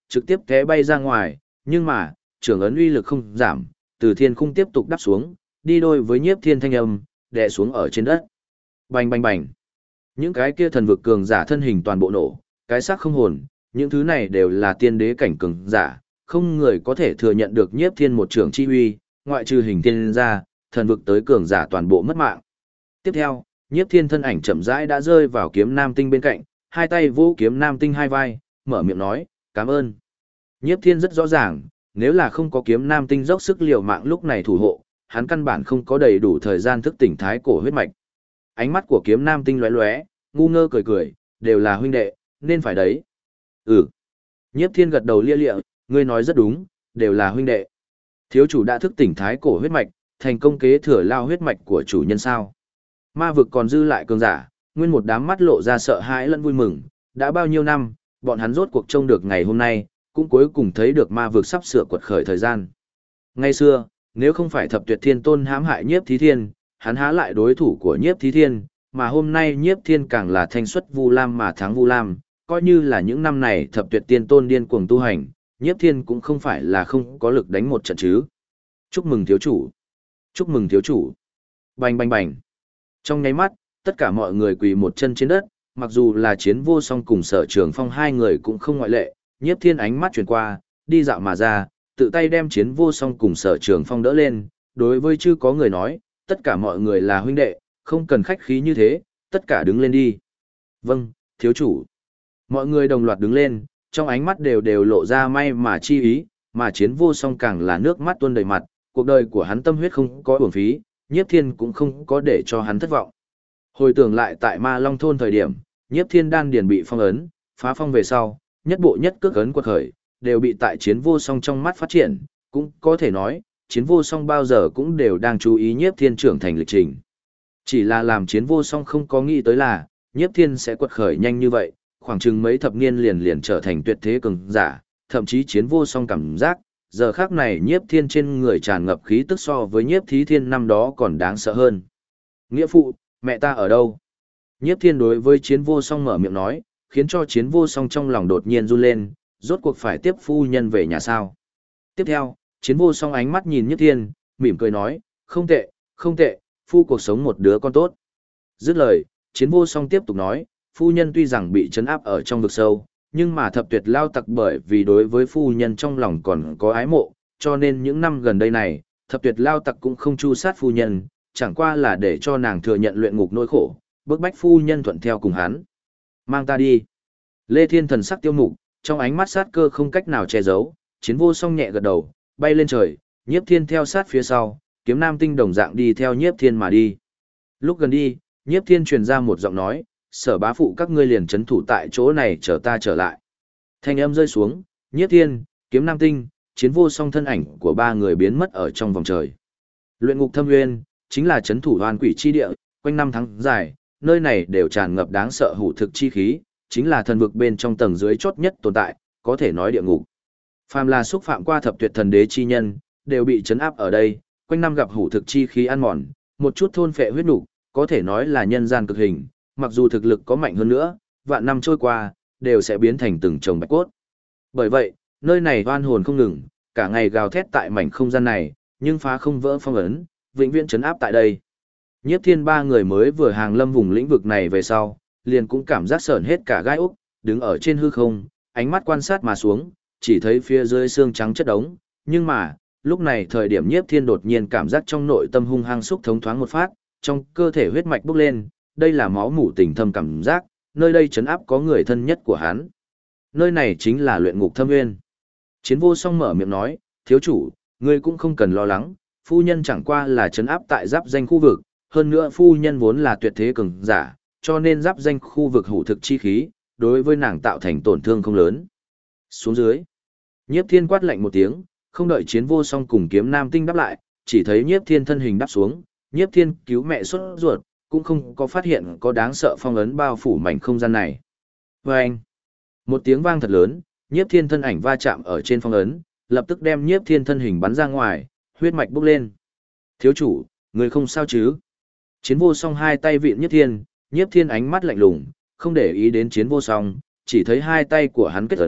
trực tiếp té bay ra ngoài, nhưng mà, trưởng ấn uy lực không giảm, từ thiên khung tiếp tục đắp xuống, đi đôi với nhiếp thiên thanh âm, đè xuống ở trên đất. Bành bành bành. Những cái kia thần vực cường giả thân hình toàn bộ nổ, cái xác không hồn, những thứ này đều là tiên đế cảnh cường giả, không người có thể thừa nhận được nhiếp thiên một trưởng chi uy, ngoại trừ hình thiên ra, thần vực tới cường giả toàn bộ mất mạng. Tiếp theo, nhiếp thiên thân ảnh chậm rãi đã rơi vào kiếm nam tinh bên cạnh, hai tay vỗ kiếm nam tinh hai vai, mở miệng nói, cảm ơn. Nhiếp thiên rất rõ ràng, nếu là không có kiếm nam tinh dốc sức liều mạng lúc này thủ hộ, hắn căn bản không có đầy đủ thời gian thức tỉnh thái cổ huyết mạch. Ánh mắt của kiếm nam tinh lóe lóe, ngu ngơ cười cười, đều là huynh đệ, nên phải đấy. Ừ. Nhiếp thiên gật đầu lia lịa, ngươi nói rất đúng, đều là huynh đệ. Thiếu chủ đã thức tỉnh thái cổ huyết mạch, thành công kế thừa lao huyết mạch của chủ nhân sao. Ma vực còn dư lại cường giả, nguyên một đám mắt lộ ra sợ hãi lẫn vui mừng, đã bao nhiêu năm, bọn hắn rốt cuộc trông được ngày hôm nay, cũng cuối cùng thấy được ma vực sắp sửa quật khởi thời gian. Ngày xưa, nếu không phải thập tuyệt thiên tôn hãm hại nhiếp thí thiên, hắn há lại đối thủ của nhiếp thí thiên, mà hôm nay nhiếp thiên càng là thanh xuất Vu Lam mà thắng Vu Lam, coi như là những năm này thập tuyệt tiên tôn điên cuồng tu hành, nhiếp thiên cũng không phải là không có lực đánh một trận chứ. Chúc mừng thiếu chủ. Chúc mừng thiếu chủ. Bành bành bành. Trong nháy mắt, tất cả mọi người quỳ một chân trên đất, mặc dù là Chiến Vô Song cùng Sở Trường Phong hai người cũng không ngoại lệ, nhiếp thiên ánh mắt chuyển qua, đi dạo mà ra, tự tay đem Chiến Vô Song cùng Sở Trường Phong đỡ lên, đối với chư có người nói, tất cả mọi người là huynh đệ, không cần khách khí như thế, tất cả đứng lên đi. Vâng, thiếu chủ. Mọi người đồng loạt đứng lên, trong ánh mắt đều lộ ra may mà chi ý, mà Chiến Vô Song càng là nước mắt tuôn đầy mặt, cuộc đời của hắn tâm huyết không có uổng phí, nhiếp thiên cũng không có để cho hắn thất vọng. Hồi tưởng lại tại Ma Long thôn thời điểm, nhiếp thiên đan điền bị phong ấn, phá phong về sau, nhất bộ nhất cước ấn quật khởi, đều bị tại Chiến Vô Song trong mắt phát triển, cũng có thể nói, Chiến Vô Song bao giờ cũng đều đang chú ý nhiếp thiên trưởng thành lịch trình. Chỉ là làm Chiến Vô Song không có nghĩ tới là, nhiếp thiên sẽ quật khởi nhanh như vậy, khoảng chừng mấy thập niên liền trở thành tuyệt thế cường giả, thậm chí Chiến Vô Song cảm giác, giờ khác này nhiếp thiên trên người tràn ngập khí tức so với nhiếp thí thiên năm đó còn đáng sợ hơn. Nghĩa phụ, mẹ ta ở đâu? Nhiếp thiên đối với Chiến Vô Song mở miệng nói, khiến cho Chiến Vô Song trong lòng đột nhiên run lên, rốt cuộc phải tiếp phu nhân về nhà sao. Tiếp theo, Chiến Vô Song ánh mắt nhìn nhiếp thiên, mỉm cười nói, không tệ, không tệ, phu cuộc sống một đứa con tốt. Dứt lời, Chiến Vô Song tiếp tục nói, phu nhân tuy rằng bị trấn áp ở trong vực sâu, nhưng mà thập tuyệt lao tặc bởi vì đối với phu nhân trong lòng còn có ái mộ, cho nên những năm gần đây này, thập tuyệt lao tặc cũng không chu sát phu nhân, chẳng qua là để cho nàng thừa nhận luyện ngục nỗi khổ, bức bách phu nhân thuận theo cùng hắn. Mang ta đi. Lê Thiên thần sắc tiêu mục, trong ánh mắt sát cơ không cách nào che giấu, Chiến Vô Song nhẹ gật đầu, bay lên trời, nhiếp thiên theo sát phía sau, kiếm nam tinh đồng dạng đi theo nhiếp thiên mà đi. Lúc gần đi, nhiếp thiên truyền ra một giọng nói, Sở bá phụ các ngươi liền chấn thủ tại chỗ này chờ ta trở lại. Thanh âm rơi xuống, nhiếp thiên, kiếm nam tinh, Chiến Vô Song thân ảnh của ba người biến mất ở trong vòng trời. Luyện ngục thâm nguyên, chính là chấn thủ hoan quỷ chi địa, quanh năm tháng dài, nơi này đều tràn ngập đáng sợ hủ thực chi khí, chính là thần vực bên trong tầng dưới chót nhất tồn tại, có thể nói địa ngục. Phàm là xúc phạm qua thập tuyệt thần đế chi nhân, đều bị trấn áp ở đây, quanh năm gặp hủ thực chi khí ăn mòn, một chút thôn phệ huyết nục, có thể nói là nhân gian cực hình, mặc dù thực lực có mạnh hơn nữa, vạn năm trôi qua, đều sẽ biến thành từng chồng bạch cốt. Bởi vậy, nơi này oan hồn không ngừng, cả ngày gào thét tại mảnh không gian này, nhưng phá không vỡ phong ấn, vĩnh viễn trấn áp tại đây. Nhiếp thiên ba người mới vừa hàng lâm vùng lĩnh vực này về sau, liền cũng cảm giác sởn hết cả gai úc, đứng ở trên hư không, ánh mắt quan sát mà xuống, chỉ thấy phía dưới xương trắng chất đống, nhưng mà, lúc này thời điểm nhiếp thiên đột nhiên cảm giác trong nội tâm hung hăng xúc thống thoáng một phát, trong cơ thể huyết mạch bốc lên, đây là máu mủ tình thâm cảm giác, nơi đây trấn áp có người thân nhất của hắn. Nơi này chính là luyện ngục thâm nguyên. Chiến Vô Song mở miệng nói, thiếu chủ, ngươi cũng không cần lo lắng, phu nhân chẳng qua là trấn áp tại giáp danh khu vực, hơn nữa phu nhân vốn là tuyệt thế cường giả, cho nên giáp danh khu vực hủ thực chi khí, đối với nàng tạo thành tổn thương không lớn. Xuống dưới, nhiếp thiên quát lạnh một tiếng, không đợi Chiến Vô Song cùng kiếm nam tinh đáp lại, chỉ thấy nhiếp thiên thân hình đáp xuống, nhiếp thiên cứu mẹ xuất ruột, cũng không có phát hiện có đáng sợ phong ấn bao phủ mảnh không gian này. Vâng! Một tiếng vang thật lớn, nhiếp thiên thân ảnh va chạm ở trên phong ấn, lập tức đem nhiếp thiên thân hình bắn ra ngoài, huyết mạch bốc lên. Thiếu chủ, người không sao chứ? Chiến Vô Song hai tay vịn nhiếp thiên ánh mắt lạnh lùng, không để ý đến Chiến Vô Song, chỉ thấy hai tay của hắn kết ấn,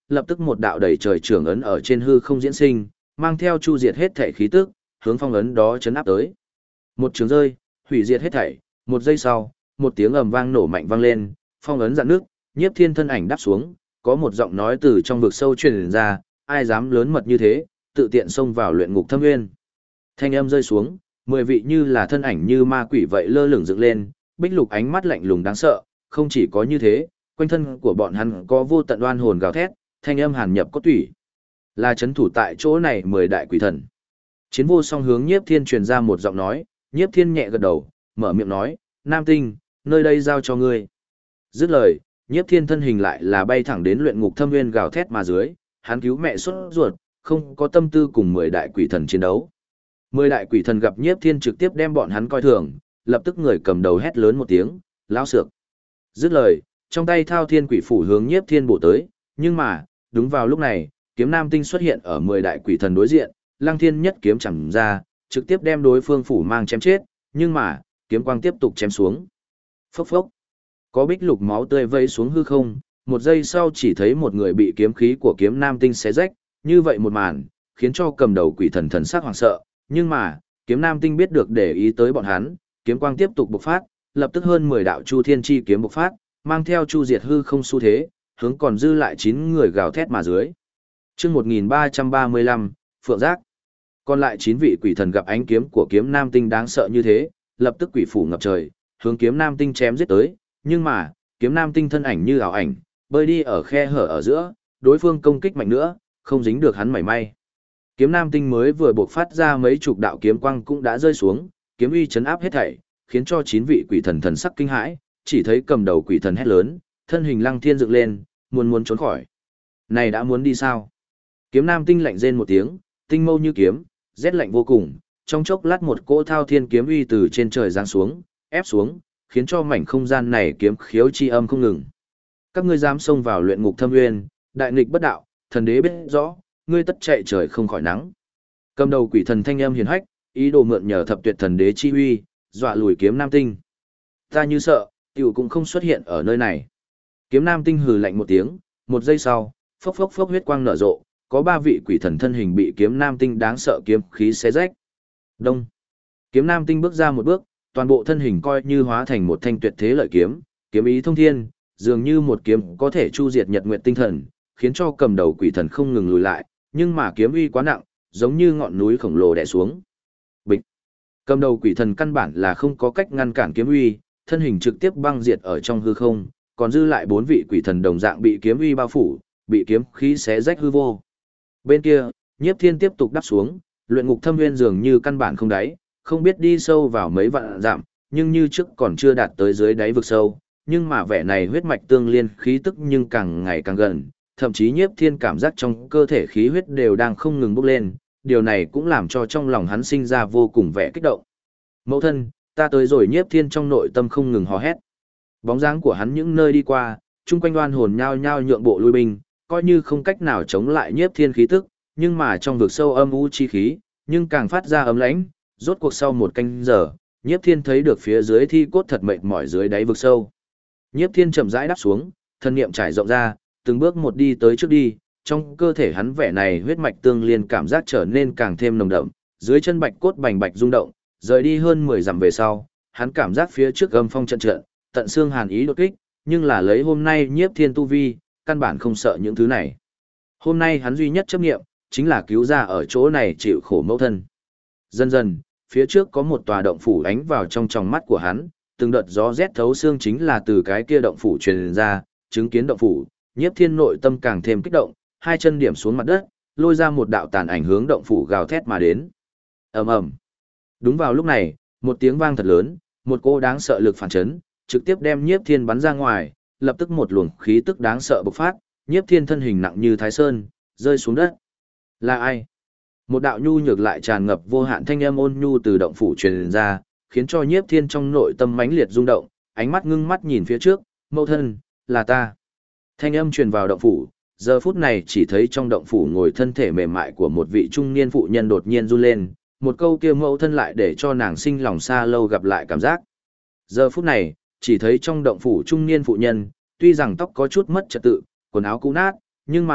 lập tức một đạo đầy trời trưởng ấn ở trên hư không diễn sinh, mang theo chu diệt hết thể khí tức, hướng phong ấn đó chấn áp tới. Một trường rơi, hủy diệt hết thảy, một giây sau, một tiếng ầm vang nổ mạnh vang lên, phong ấn dạn nước, Nhiếp Thiên thân ảnh đáp xuống, có một giọng nói từ trong vực sâu truyền ra, ai dám lớn mật như thế, tự tiện xông vào luyện ngục thâm nguyên. Thanh âm rơi xuống, 10 vị như là thân ảnh như ma quỷ vậy lơ lửng dựng lên, bích lục ánh mắt lạnh lùng đáng sợ, không chỉ có như thế, quanh thân của bọn hắn có vô tận oan hồn gào thét, thanh âm hàn nhập cốt tủy. Là chấn thủ tại chỗ này 10 đại quỷ thần. Chiến vô song hướng Nhiếp Thiên truyền ra một giọng nói, Nhiếp Thiên nhẹ gật đầu, mở miệng nói, Nam Tinh, nơi đây giao cho ngươi. Dứt lời, Nhiếp Thiên thân hình lại là bay thẳng đến luyện ngục thâm nguyên gào thét mà dưới, hắn cứu mẹ xuất ruột, không có tâm tư cùng 10 đại quỷ thần chiến đấu. 10 đại quỷ thần gặp Nhiếp Thiên trực tiếp đem bọn hắn coi thường, lập tức người cầm đầu hét lớn một tiếng, lão sược. Dứt lời, trong tay thao thiên quỷ phủ hướng Nhiếp Thiên bổ tới, nhưng mà, đúng vào lúc này, kiếm Nam Tinh xuất hiện ở 10 đại quỷ thần đối diện, Lăng Thiên nhất kiếm chẳng ra, trực tiếp đem đối phương phủ mang chém chết, nhưng mà, kiếm quang tiếp tục chém xuống. Phốc phốc. Có bích lục máu tươi vây xuống hư không, một giây sau chỉ thấy một người bị kiếm khí của kiếm Nam Tinh xé rách, như vậy một màn, khiến cho cầm đầu quỷ thần thần sắc hoảng sợ, nhưng mà, kiếm Nam Tinh biết được để ý tới bọn hắn, kiếm quang tiếp tục bộc phát, lập tức hơn 10 đạo chu thiên chi kiếm bộc phát, mang theo chu diệt hư không xu thế, hướng còn dư lại 9 người gào thét mà dưới. Chương 1335, Phượng Giác. Còn lại 9 vị quỷ thần gặp ánh kiếm của kiếm Nam Tinh đáng sợ như thế, lập tức quỷ phủ ngập trời, hướng kiếm Nam Tinh chém giết tới, nhưng mà, kiếm Nam Tinh thân ảnh như ảo ảnh, bơi đi ở khe hở ở giữa, đối phương công kích mạnh nữa, không dính được hắn mảy may. Kiếm Nam Tinh mới vừa bộc phát ra mấy chục đạo kiếm quang cũng đã rơi xuống, kiếm uy chấn áp hết thảy, khiến cho 9 vị quỷ thần thần sắc kinh hãi, chỉ thấy cầm đầu quỷ thần hét lớn, thân hình Lăng Thiên dựng lên, muốn trốn khỏi. Này đã muốn đi sao? Kiếm Nam Tinh lạnh rên một tiếng, tinh mâu như kiếm, rét lạnh vô cùng, trong chốc lát một cỗ thao thiên kiếm uy từ trên trời giáng xuống, ép xuống, khiến cho mảnh không gian này kiếm khiếu chi âm không ngừng. Các ngươi dám xông vào luyện ngục thâm nguyên, đại nghịch bất đạo, thần đế biết rõ, ngươi tất chạy trời không khỏi nắng. Cầm đầu quỷ thần thanh âm hiền hách, ý đồ mượn nhờ thập tuyệt thần đế chi uy, dọa lùi kiếm Nam Tinh. Ta như sợ, tiểu cũng không xuất hiện ở nơi này. Kiếm Nam Tinh hừ lạnh một tiếng, một giây sau, phốc phốc phốc huyết quang nở rộ, có 3 vị quỷ thần thân hình bị kiếm Nam Tinh đáng sợ kiếm khí xé rách. Đông. Kiếm Nam Tinh bước ra một bước, toàn bộ thân hình coi như hóa thành một thanh tuyệt thế lợi kiếm, kiếm ý thông thiên, dường như một kiếm có thể chu diệt nhật nguyệt tinh thần, khiến cho cầm đầu quỷ thần không ngừng lùi lại, nhưng mà kiếm uy quá nặng, giống như ngọn núi khổng lồ đè xuống. Bịch. Cầm đầu quỷ thần căn bản là không có cách ngăn cản kiếm uy, thân hình trực tiếp băng diệt ở trong hư không, còn dư lại 4 vị quỷ thần đồng dạng bị kiếm uy bao phủ, bị kiếm khí xé rách hư vô. Bên kia, Nhiếp Thiên tiếp tục đắp xuống, luyện ngục thâm nguyên dường như căn bản không đáy, không biết đi sâu vào mấy vạn dặm, nhưng như trước còn chưa đạt tới dưới đáy vực sâu, nhưng mà vẻ này huyết mạch tương liên khí tức nhưng càng ngày càng gần, thậm chí Nhiếp Thiên cảm giác trong cơ thể khí huyết đều đang không ngừng bốc lên, điều này cũng làm cho trong lòng hắn sinh ra vô cùng vẻ kích động. Mẫu thân, ta tới rồi. Nhiếp Thiên trong nội tâm không ngừng hò hét. Bóng dáng của hắn những nơi đi qua, chung quanh oan hồn nhao nhao nhượng bộ lui binh, coi như không cách nào chống lại Nhiếp Thiên khí tức, nhưng mà trong vực sâu âm u chi khí, nhưng càng phát ra ấm lãnh, rốt cuộc sau một canh giờ, Nhiếp Thiên thấy được phía dưới thi cốt thật mệt mỏi dưới đáy vực sâu. Nhiếp Thiên chậm rãi đáp xuống, thân niệm trải rộng ra, từng bước một đi tới trước đi, trong cơ thể hắn vẻ này huyết mạch tương liên cảm giác trở nên càng thêm nồng đậm, dưới chân bạch cốt bành bạch rung động, rời đi hơn 10 dặm về sau, hắn cảm giác phía trước âm phong trận trận, tận xương hàn ý đột kích, nhưng là lấy hôm nay Nhiếp Thiên tu vi, căn bản không sợ những thứ này. Hôm nay hắn duy nhất chấp nghiệm, chính là cứu ra ở chỗ này chịu khổ mẫu thân. Dần dần, phía trước có một tòa động phủ ánh vào trong tròng mắt của hắn, từng đợt gió rét thấu xương chính là từ cái kia động phủ truyền ra, chứng kiến động phủ, Nhiếp Thiên nội tâm càng thêm kích động, hai chân điểm xuống mặt đất, lôi ra một đạo tàn ảnh hướng động phủ gào thét mà đến. Ầm ầm. Đúng vào lúc này, một tiếng vang thật lớn, một cỗ đáng sợ lực phản chấn, trực tiếp đem Nhiếp Thiên bắn ra ngoài, lập tức một luồng khí tức đáng sợ bộc phát, Nhiếp Thiên thân hình nặng như Thái Sơn, rơi xuống đất. Là ai? Một đạo nhu nhược lại tràn ngập vô hạn thanh âm ôn nhu từ động phủ truyền ra, khiến cho Nhiếp Thiên trong nội tâm mãnh liệt rung động, ánh mắt ngưng mắt nhìn phía trước, mẫu thân, là ta. Thanh âm truyền vào động phủ, giờ phút này chỉ thấy trong động phủ ngồi thân thể mềm mại của một vị trung niên phụ nhân đột nhiên run lên, một câu kia mẫu thân lại để cho nàng sinh lòng xa lâu gặp lại cảm giác. Giờ phút này, chỉ thấy trong động phủ trung niên phụ nhân, tuy rằng tóc có chút mất trật tự, quần áo cũ nát, nhưng mà,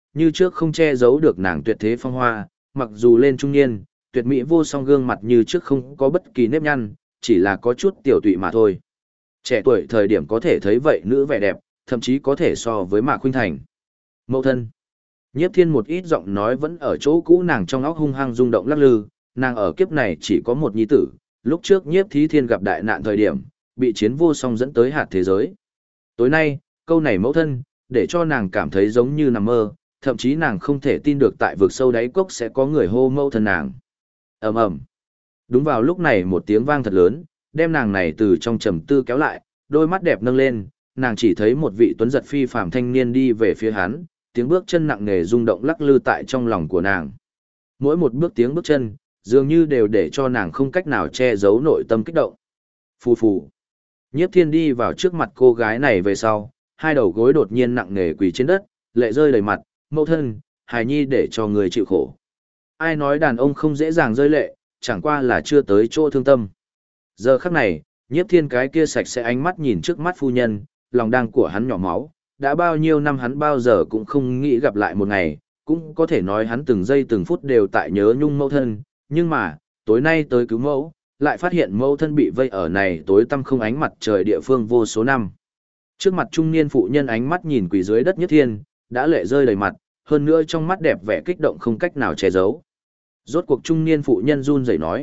như trước không che giấu được nàng tuyệt thế phong hoa, mặc dù lên trung niên, tuyệt mỹ vô song gương mặt như trước không có bất kỳ nếp nhăn, chỉ là có chút tiểu tụy mà thôi. Trẻ tuổi thời điểm có thể thấy vậy nữ vẻ đẹp, thậm chí có thể so với Mạc Khuynh Thành. Mẫu thân. Nhiếp Thiên một ít giọng nói vẫn ở chỗ cũ, nàng trong óc hung hăng rung động lắc lư, nàng ở kiếp này chỉ có một nhi tử, lúc trước Nhiếp Thí Thiên gặp đại nạn thời điểm, bị chiến vô song dẫn tới hạt thế giới. Tối nay, câu này mẫu thân, để cho nàng cảm thấy giống như nằm mơ, thậm chí nàng không thể tin được tại vực sâu đáy cốc sẽ có người hô mẫu thân nàng. Ầm ầm. Đúng vào lúc này một tiếng vang thật lớn, đem nàng này từ trong trầm tư kéo lại, đôi mắt đẹp nâng lên, nàng chỉ thấy một vị tuấn giật phi phàm thanh niên đi về phía hắn, tiếng bước chân nặng nề rung động lắc lư tại trong lòng của nàng. Mỗi một bước tiếng bước chân, dường như đều để cho nàng không cách nào che giấu nội tâm kích động. Phù phù. Nhiếp Thiên đi vào trước mặt cô gái này về sau, hai đầu gối đột nhiên nặng nề quỳ trên đất, lệ rơi đầy mặt, mẫu thân, hài nhi để cho người chịu khổ. Ai nói đàn ông không dễ dàng rơi lệ, chẳng qua là chưa tới chỗ thương tâm. Giờ khắc này, Nhiếp Thiên cái kia sạch sẽ ánh mắt nhìn trước mắt phu nhân, lòng đang của hắn nhỏ máu, đã bao nhiêu năm hắn bao giờ cũng không nghĩ gặp lại một ngày, cũng có thể nói hắn từng giây từng phút đều tại nhớ nhung mẫu thân, nhưng mà, tối nay tới cứu mẫu, lại phát hiện mẫu thân bị vây ở này tối tăm không ánh mặt trời địa phương vô số năm. Trước mặt trung niên phụ nhân ánh mắt nhìn quỳ dưới đất Nhiếp Thiên, đã lệ rơi đầy mặt, hơn nữa trong mắt đẹp vẻ kích động không cách nào che giấu. Rốt cuộc trung niên phụ nhân run rẩy nói,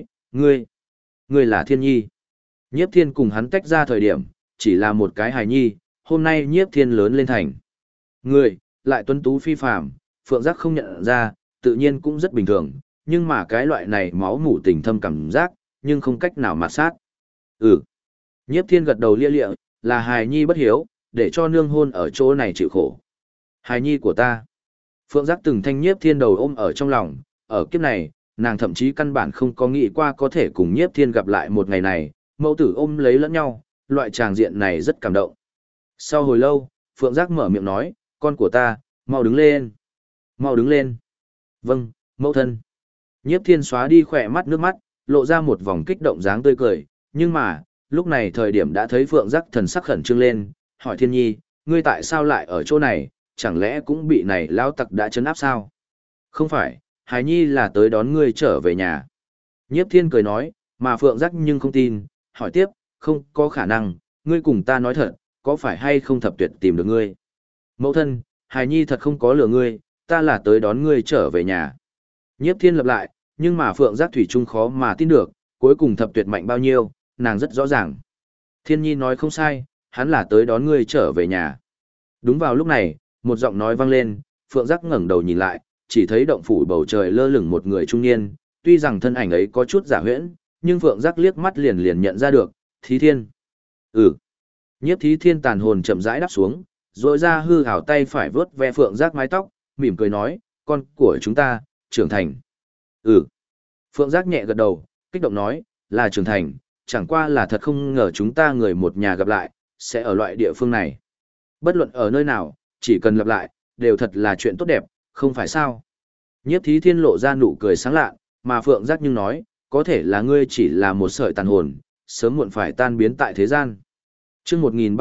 ngươi là Thiên Nhi. Nhiếp Thiên cùng hắn tách ra thời điểm, chỉ là một cái hài nhi, hôm nay Nhiếp Thiên lớn lên thành. Ngươi, lại tuấn tú phi phàm, Phượng Giác không nhận ra, tự nhiên cũng rất bình thường, nhưng mà cái loại này máu mủ tình thâm cảm giác, nhưng không cách nào mạt sát. Ừ. Nhiếp Thiên gật đầu lia lịa, là hài nhi bất hiếu, để cho nương hôn ở chỗ này chịu khổ. Hài nhi của ta. Phượng Giác từng thanh Nhiếp Thiên đầu ôm ở trong lòng, ở kiếp này, nàng thậm chí căn bản không có nghĩ qua có thể cùng Nhiếp Thiên gặp lại một ngày này, mẫu tử ôm lấy lẫn nhau, loại tràng diện này rất cảm động. Sau hồi lâu, Phượng Giác mở miệng nói, con của ta, mau đứng lên. Mau đứng lên. Vâng, mẫu thân. Nhiếp Thiên xóa đi khỏe mắt nước mắt, lộ ra một vòng kích động dáng tươi cười, nhưng mà, lúc này thời điểm đã thấy Phượng Giác thần sắc khẩn trương lên, hỏi Thiên Nhi, ngươi tại sao lại ở chỗ này, chẳng lẽ cũng bị này lao tặc đã trấn áp sao? Không phải, Hải Nhi là tới đón ngươi trở về nhà. Nhiếp Thiên cười nói, mà Phượng Giác nhưng không tin, hỏi tiếp, không có khả năng, ngươi cùng ta nói thật, có phải hay không Thập Tuyệt tìm được ngươi? Mẫu thân, Hải Nhi thật không có lừa ngươi, ta là tới đón ngươi trở về nhà. Nhiếp Thiên lặp lại, nhưng mà Phượng Giác thủy chung khó mà tin được, cuối cùng Thập Tuyệt mạnh bao nhiêu, nàng rất rõ ràng. Thiên Nhi nói không sai, hắn là tới đón ngươi trở về nhà. Đúng vào lúc này, một giọng nói vang lên, Phượng Giác ngẩng đầu nhìn lại, chỉ thấy động phủ bầu trời lơ lửng một người trung niên, tuy rằng thân ảnh ấy có chút giả huyễn, nhưng Phượng Giác liếc mắt liền nhận ra được, Thí Thiên. Ừ. Nhiếp Thí Thiên tàn hồn chậm rãi đáp xuống, rồi ra hư hảo tay phải vớt ve Phượng Giác mái tóc, mỉm cười nói, con của chúng ta, trưởng thành. Ừ. Phượng Giác nhẹ gật đầu, kích động nói, là trưởng thành, chẳng qua là thật không ngờ chúng ta người một nhà gặp lại, sẽ ở loại địa phương này. Bất luận ở nơi nào, chỉ cần gặp lại, đều thật là chuyện tốt đẹp, không phải sao. Nhiếp Thí Thiên lộ ra nụ cười sáng lạ, mà Phượng Giác nhưng nói, có thể là ngươi chỉ là một sợi tàn hồn, sớm muộn phải tan biến tại thế gian. Chương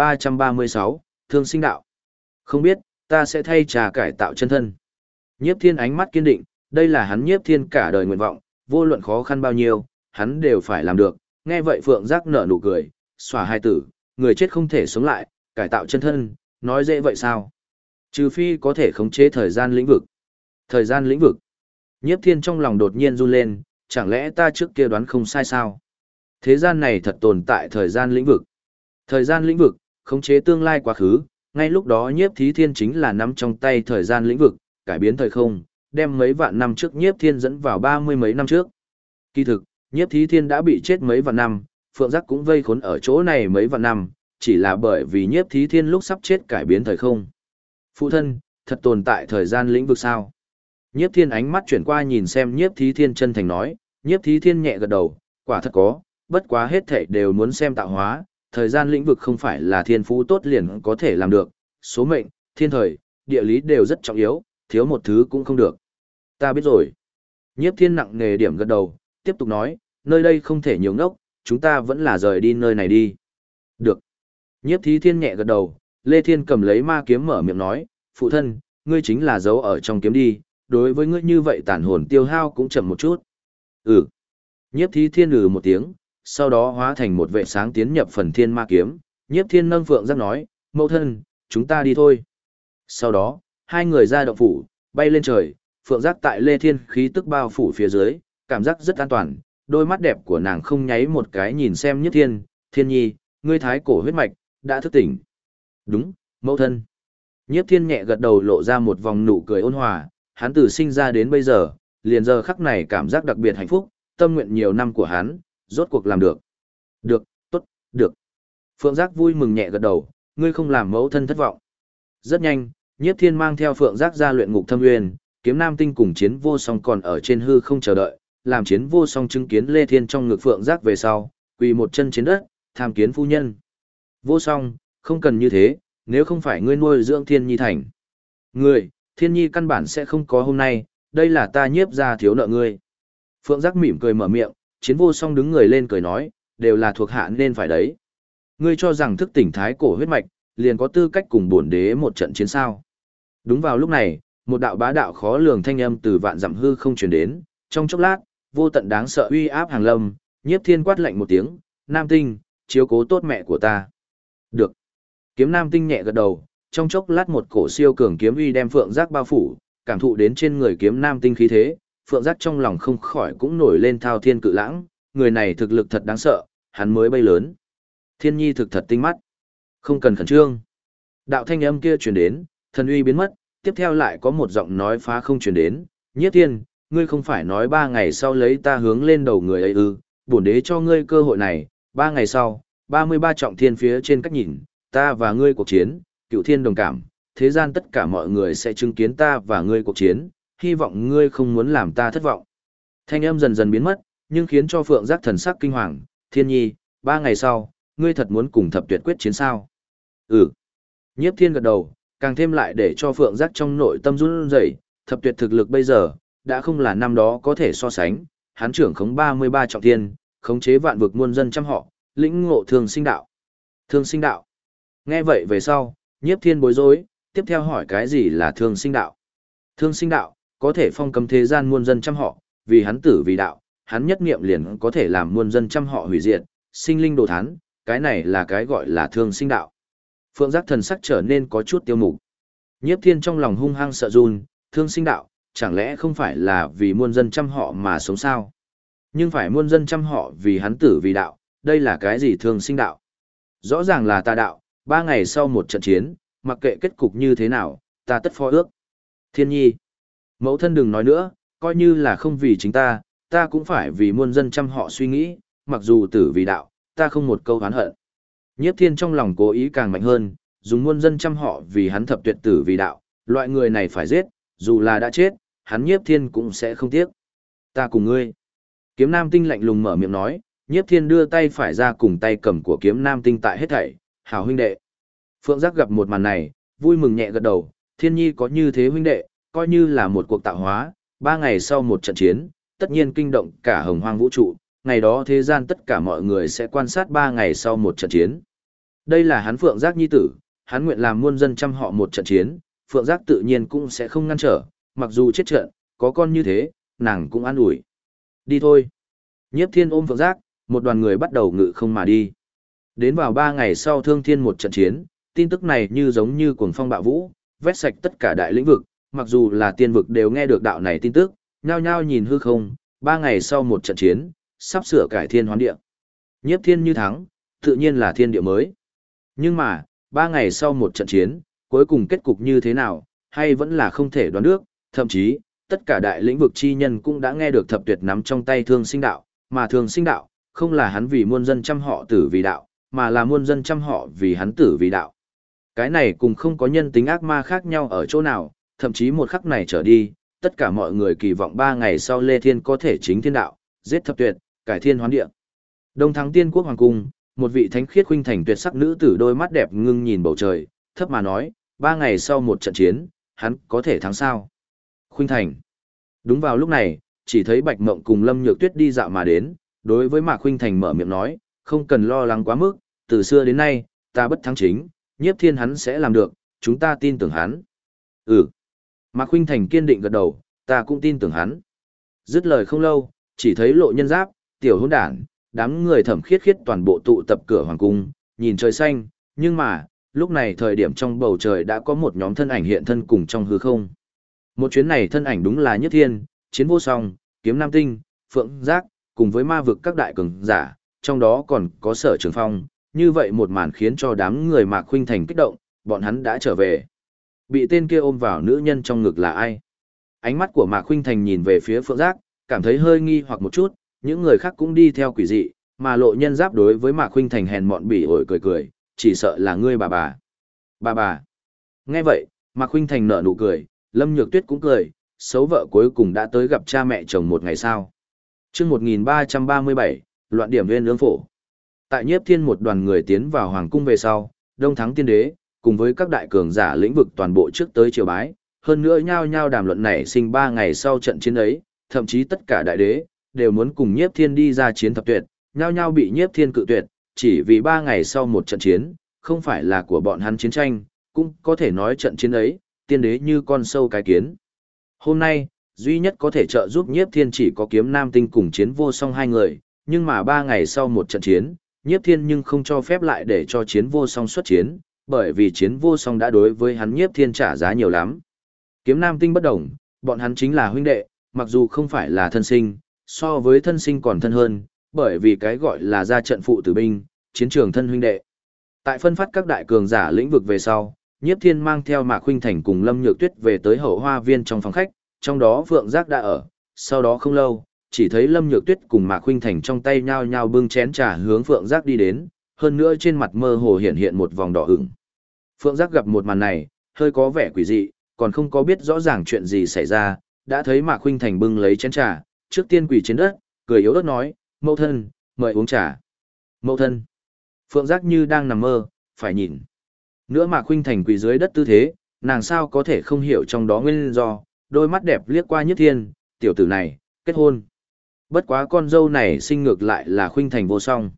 1336, Thương Sinh Đạo. Không biết, ta sẽ thay trà cải tạo chân thân. Nhiếp Thiên ánh mắt kiên định, đây là hắn Nhiếp Thiên cả đời nguyện vọng, vô luận khó khăn bao nhiêu, hắn đều phải làm được. Nghe vậy Phượng Giác nở nụ cười, xòa hai tử, người chết không thể sống lại, cải tạo chân thân, nói dễ vậy sao? Trừ phi có thể khống chế thời gian lĩnh vực. Thời gian lĩnh vực. Nhiếp Thiên trong lòng đột nhiên run lên, chẳng lẽ ta trước kia đoán không sai sao? Thế gian này thật tồn tại thời gian lĩnh vực. Thời gian lĩnh vực, khống chế tương lai quá khứ, ngay lúc đó Nhiếp Thí Thiên chính là nắm trong tay thời gian lĩnh vực, cải biến thời không, đem mấy vạn năm trước Nhiếp Thiên dẫn vào 30 mấy năm trước. Kỳ thực, Nhiếp Thí Thiên đã bị chết mấy vạn năm, Phượng Giác cũng vây khốn ở chỗ này mấy vạn năm, chỉ là bởi vì Nhiếp Thí Thiên lúc sắp chết cải biến thời không. Phụ thân, thật tồn tại thời gian lĩnh vực sao? Nhiếp Thiên ánh mắt chuyển qua nhìn xem Nhiếp Thí Thiên chân thành nói, Nhiếp Thí Thiên nhẹ gật đầu, quả thật có, bất quá hết thảy đều muốn xem tạo hóa, thời gian lĩnh vực không phải là thiên phú tốt liền có thể làm được, số mệnh, thiên thời, địa lý đều rất trọng yếu, thiếu một thứ cũng không được. Ta biết rồi. Nhiếp Thiên nặng nề điểm gật đầu, tiếp tục nói, nơi đây không thể nhiều ngốc, chúng ta vẫn là rời đi nơi này đi. Được. Nhiếp Thí Thiên nhẹ gật đầu, Lê Thiên cầm lấy ma kiếm mở miệng nói, phụ thân, ngươi chính là giấu ở trong kiếm đi, đối với ngươi như vậy tàn hồn tiêu hao cũng chậm một chút. Ừ. Nhiếp Thí Thiên một tiếng, sau đó hóa thành một vệ sáng tiến nhập phần thiên ma kiếm, Nhiếp Thiên nâng phượng giác nói, mẫu thân, chúng ta đi thôi. Sau đó, hai người ra động phủ, bay lên trời, phượng giác tại Lê Thiên khí tức bao phủ phía dưới, cảm giác rất an toàn, đôi mắt đẹp của nàng không nháy một cái nhìn xem Nhiếp Thiên, Thiên nhi, ngươi thái cổ huyết mạch, đã thức tỉnh. Đúng, mẫu thân. Nhiếp Thiên nhẹ gật đầu lộ ra một vòng nụ cười ôn hòa, hắn từ sinh ra đến bây giờ, liền giờ khắc này cảm giác đặc biệt hạnh phúc, tâm nguyện nhiều năm của hắn, rốt cuộc làm được. Được, tốt, được. Phượng Giác vui mừng nhẹ gật đầu, ngươi không làm mẫu thân thất vọng. Rất nhanh, Nhiếp Thiên mang theo Phượng Giác ra luyện ngục thâm nguyên, Kiếm Nam Tinh cùng Chiến Vô Song còn ở trên hư không chờ đợi, làm Chiến Vô Song chứng kiến Lê Thiên trong ngực Phượng Giác về sau, quỳ một chân trên đất, tham kiến phu nhân. Vô Song, không cần như thế, nếu không phải ngươi nuôi dưỡng Thiên Nhi thành. Ngươi, Thiên Nhi căn bản sẽ không có hôm nay, đây là ta Nhiếp gia thiếu nợ ngươi. Phượng Giác mỉm cười mở miệng, Chiến Vô Song đứng người lên cười nói, đều là thuộc hạ nên phải đấy. Ngươi cho rằng thức tỉnh thái cổ huyết mạch, liền có tư cách cùng bổn đế một trận chiến sao. Đúng vào lúc này, một đạo bá đạo khó lường thanh âm từ vạn dặm hư không truyền đến, trong chốc lát, vô tận đáng sợ uy áp hàng lâm, Nhiếp Thiên quát lạnh một tiếng, Nam Tinh, chiếu cố tốt mẹ của ta. Được. Kiếm Nam Tinh nhẹ gật đầu, trong chốc lát một cổ siêu cường kiếm uy đem Phượng Giác bao phủ, cảm thụ đến trên người Kiếm Nam Tinh khí thế, Phượng Giác trong lòng không khỏi cũng nổi lên thao thiên cự lãng, người này thực lực thật đáng sợ, hắn mới bay lớn. Thiên Nhi thực thật tinh mắt. Không cần khẩn trương. Đạo thanh âm kia truyền đến, thần uy biến mất, tiếp theo lại có một giọng nói phá không truyền đến, Nhiếp Thiên, ngươi không phải nói 3 ngày sau lấy ta hướng lên đầu người ấy ư, bổn đế cho ngươi cơ hội này, 3 ngày sau, 33 trọng thiên phía trên cách nhìn, ta và ngươi cuộc chiến, cựu thiên đồng cảm, thế gian tất cả mọi người sẽ chứng kiến ta và ngươi cuộc chiến, hy vọng ngươi không muốn làm ta thất vọng. Thanh âm dần dần biến mất, nhưng khiến cho Phượng Giác thần sắc kinh hoàng, Thiên Nhi, 3 ngày sau, ngươi thật muốn cùng thập tuyệt quyết chiến sao? Ừ. Nhiếp Thiên gật đầu, càng thêm lại để cho Phượng Giác trong nội tâm run rẩy, thập tuyệt thực lực bây giờ, đã không là năm đó có thể so sánh, hắn trưởng khống 33 trọng thiên, khống chế vạn vực muôn dân trăm họ, lĩnh ngộ thường sinh đạo. Thường sinh đạo. Nghe vậy về sau, Nhiếp Thiên bối rối, tiếp theo hỏi cái gì là thường sinh đạo? Thường sinh đạo, có thể phong cấm thế gian muôn dân trăm họ, vì hắn tử vì đạo, hắn nhất niệm liền có thể làm muôn dân trăm họ hủy diệt, sinh linh đồ thán, cái này là cái gọi là thường sinh đạo. Phượng Giác thần sắc trở nên có chút tiêu mục. Nhiếp Thiên trong lòng hung hăng sợ run, thương sinh đạo, chẳng lẽ không phải là vì muôn dân trăm họ mà sống sao? Nhưng phải muôn dân trăm họ vì hắn tử vì đạo, đây là cái gì thương sinh đạo? Rõ ràng là tà đạo, 3 ngày sau một trận chiến, mặc kệ kết cục như thế nào, ta tất phó ước. Thiên Nhi, mẫu thân đừng nói nữa, coi như là không vì chính ta, ta cũng phải vì muôn dân trăm họ suy nghĩ, mặc dù tử vì đạo, ta không một câu oán hận. Nhiếp Thiên trong lòng cố ý càng mạnh hơn, dùng muôn dân trăm họ vì hắn thập tuyệt tử vì đạo, loại người này phải giết, dù là đã chết, hắn Nhiếp Thiên cũng sẽ không tiếc. Ta cùng ngươi. Kiếm Nam Tinh lạnh lùng mở miệng nói, Nhiếp Thiên đưa tay phải ra cùng tay cầm của Kiếm Nam Tinh tại hết thảy, hảo huynh đệ. Phượng Giác gặp một màn này, vui mừng nhẹ gật đầu, Thiên Nhi có như thế huynh đệ, coi như là một cuộc tạo hóa, 3 ngày sau một trận chiến, tất nhiên kinh động cả hồng hoang vũ trụ, ngày đó thế gian tất cả mọi người sẽ quan sát 3 ngày sau một trận chiến. Đây là hắn Phượng Giác nhi tử, hắn nguyện làm muôn dân trăm họ một trận chiến, Phượng Giác tự nhiên cũng sẽ không ngăn trở, mặc dù chết trận, có con như thế, nàng cũng an ủi. Đi thôi. Nhiếp Thiên ôm Phượng Giác, một đoàn người bắt đầu ngự không mà đi. Đến vào 3 ngày sau Thương Thiên một trận chiến, tin tức này như giống như cuồng phong bạo vũ, vét sạch tất cả đại lĩnh vực, mặc dù là tiên vực đều nghe được đạo này tin tức, nhao nhao nhìn hư không, 3 ngày sau một trận chiến, sắp sửa cải thiên hoán địa. Nhiếp Thiên như thắng, tự nhiên là thiên địa mới. Nhưng mà, 3 ngày sau một trận chiến, cuối cùng kết cục như thế nào, hay vẫn là không thể đoán được, thậm chí, tất cả đại lĩnh vực chi nhân cũng đã nghe được thập tuyệt nắm trong tay thương sinh đạo, mà thương sinh đạo, không là hắn vì muôn dân trăm họ tử vì đạo, mà là muôn dân trăm họ vì hắn tử vì đạo. Cái này cùng không có nhân tính ác ma khác nhau ở chỗ nào, thậm chí một khắc này trở đi, tất cả mọi người kỳ vọng 3 ngày sau Lê Thiên có thể chính thiên đạo, giết thập tuyệt, cải thiên hoán địa. Đông Thắng Tiên Quốc Hoàng Cung, một vị thánh khiết khuynh thành tuyệt sắc nữ tử đôi mắt đẹp ngưng nhìn bầu trời, thấp mà nói, 3 ngày sau một trận chiến, hắn có thể thắng sao? Khuynh thành. Đúng vào lúc này, chỉ thấy Bạch Mộng cùng Lâm Nhược Tuyết đi dạo mà đến, đối với Mạc Khuynh Thành mở miệng nói, không cần lo lắng quá mức, từ xưa đến nay, ta bất thắng chính, Nhiếp Thiên hắn sẽ làm được, chúng ta tin tưởng hắn. Ừ. Mạc Khuynh Thành kiên định gật đầu, ta cũng tin tưởng hắn. Dứt lời không lâu, chỉ thấy Lộ Nhân Giáp, Tiểu Hỗn Đản, đám người Thẩm Khiết Khiết toàn bộ tụ tập cửa hoàng cung, nhìn trời xanh, nhưng mà, lúc này thời điểm trong bầu trời đã có một nhóm thân ảnh hiện thân cùng trong hư không. Một chuyến này thân ảnh đúng là Nhất Thiên, Chiến Vô Song, Kiếm Nam Tinh, Phượng Giác, cùng với ma vực các đại cường giả, trong đó còn có Sở Trường Phong, như vậy một màn khiến cho đám người Mạc Khuynh Thành kích động, bọn hắn đã trở về. Bị tên kia ôm vào nữ nhân trong ngực là ai? Ánh mắt của Mạc Khuynh Thành nhìn về phía Phượng Giác, cảm thấy hơi nghi hoặc một chút, những người khác cũng đi theo quỷ dị, mà Lộ Nhân Giáp đối với Mạc Khuynh Thành hèn mọn bỉ ổi cười cười, chỉ sợ là ngươi bà bà. Bà bà. Nghe vậy, Mạc Khuynh Thành nở nụ cười, Lâm Nhược Tuyết cũng cười, xấu vợ cuối cùng đã tới gặp cha mẹ chồng một ngày sau. Chương 1337, loạn điểm nguyên ương phổ. Tại Nhiếp Thiên một đoàn người tiến vào hoàng cung về sau, Đông Thắng Tiên Đế, cùng với các đại cường giả lĩnh vực toàn bộ trước tới triều bái, hơn nữa nhao nhao đàm luận nảy sinh 3 ngày sau trận chiến ấy, thậm chí tất cả đại đế đều muốn cùng Nhiếp Thiên đi ra chiến thập tuyệt, nhao nhao bị Nhiếp Thiên cự tuyệt, chỉ vì 3 ngày sau một trận chiến, không phải là của bọn hắn chiến tranh, cũng có thể nói trận chiến ấy, tiên đế như con sâu cái kiến. Hôm nay, duy nhất có thể trợ giúp Nhiếp Thiên chỉ có Kiếm Nam Tinh cùng Chiến Vô Song hai người, nhưng mà 3 ngày sau một trận chiến, Nhiếp Thiên nhưng không cho phép lại để cho Chiến Vô Song xuất chiến, bởi vì Chiến Vô Song đã đối với hắn Nhiếp Thiên trả giá nhiều lắm. Kiếm Nam Tinh bất đồng, bọn hắn chính là huynh đệ, mặc dù không phải là thân sinh, so với thân sinh còn thân hơn, bởi vì cái gọi là ra trận phụ tử binh, chiến trường thân huynh đệ. Tại phân phát các đại cường giả lĩnh vực về sau, Nhiếp Thiên mang theo Mạc Khuynh Thành cùng Lâm Nhược Tuyết về tới Hậu Hoa Viên trong phòng khách, trong đó Phượng Giác đã ở. Sau đó không lâu, chỉ thấy Lâm Nhược Tuyết cùng Mạc Khuynh Thành trong tay nhao nhao bưng chén trà hướng Phượng Giác đi đến, hơn nữa trên mặt mơ hồ hiện hiện một vòng đỏ ửng. Phượng Giác gặp một màn này, hơi có vẻ quỷ dị, còn không có biết rõ ràng chuyện gì xảy ra, đã thấy Mạc Khuynh Thành bưng lấy chén trà, trước tiên quỳ trên đất, cười yếu ớt nói, mẫu thân, mời uống trà. Mẫu thân. Phượng Giác như đang nằm mơ, phải nhìn. Nữa Mạc Khuynh Thành quỳ dưới đất tư thế, nàng sao có thể không hiểu trong đó nguyên do, đôi mắt đẹp liếc qua Nhất Thiên, tiểu tử này, kết hôn. Bất quá con dâu này sinh ngược lại là Khuynh Thành Vô Song.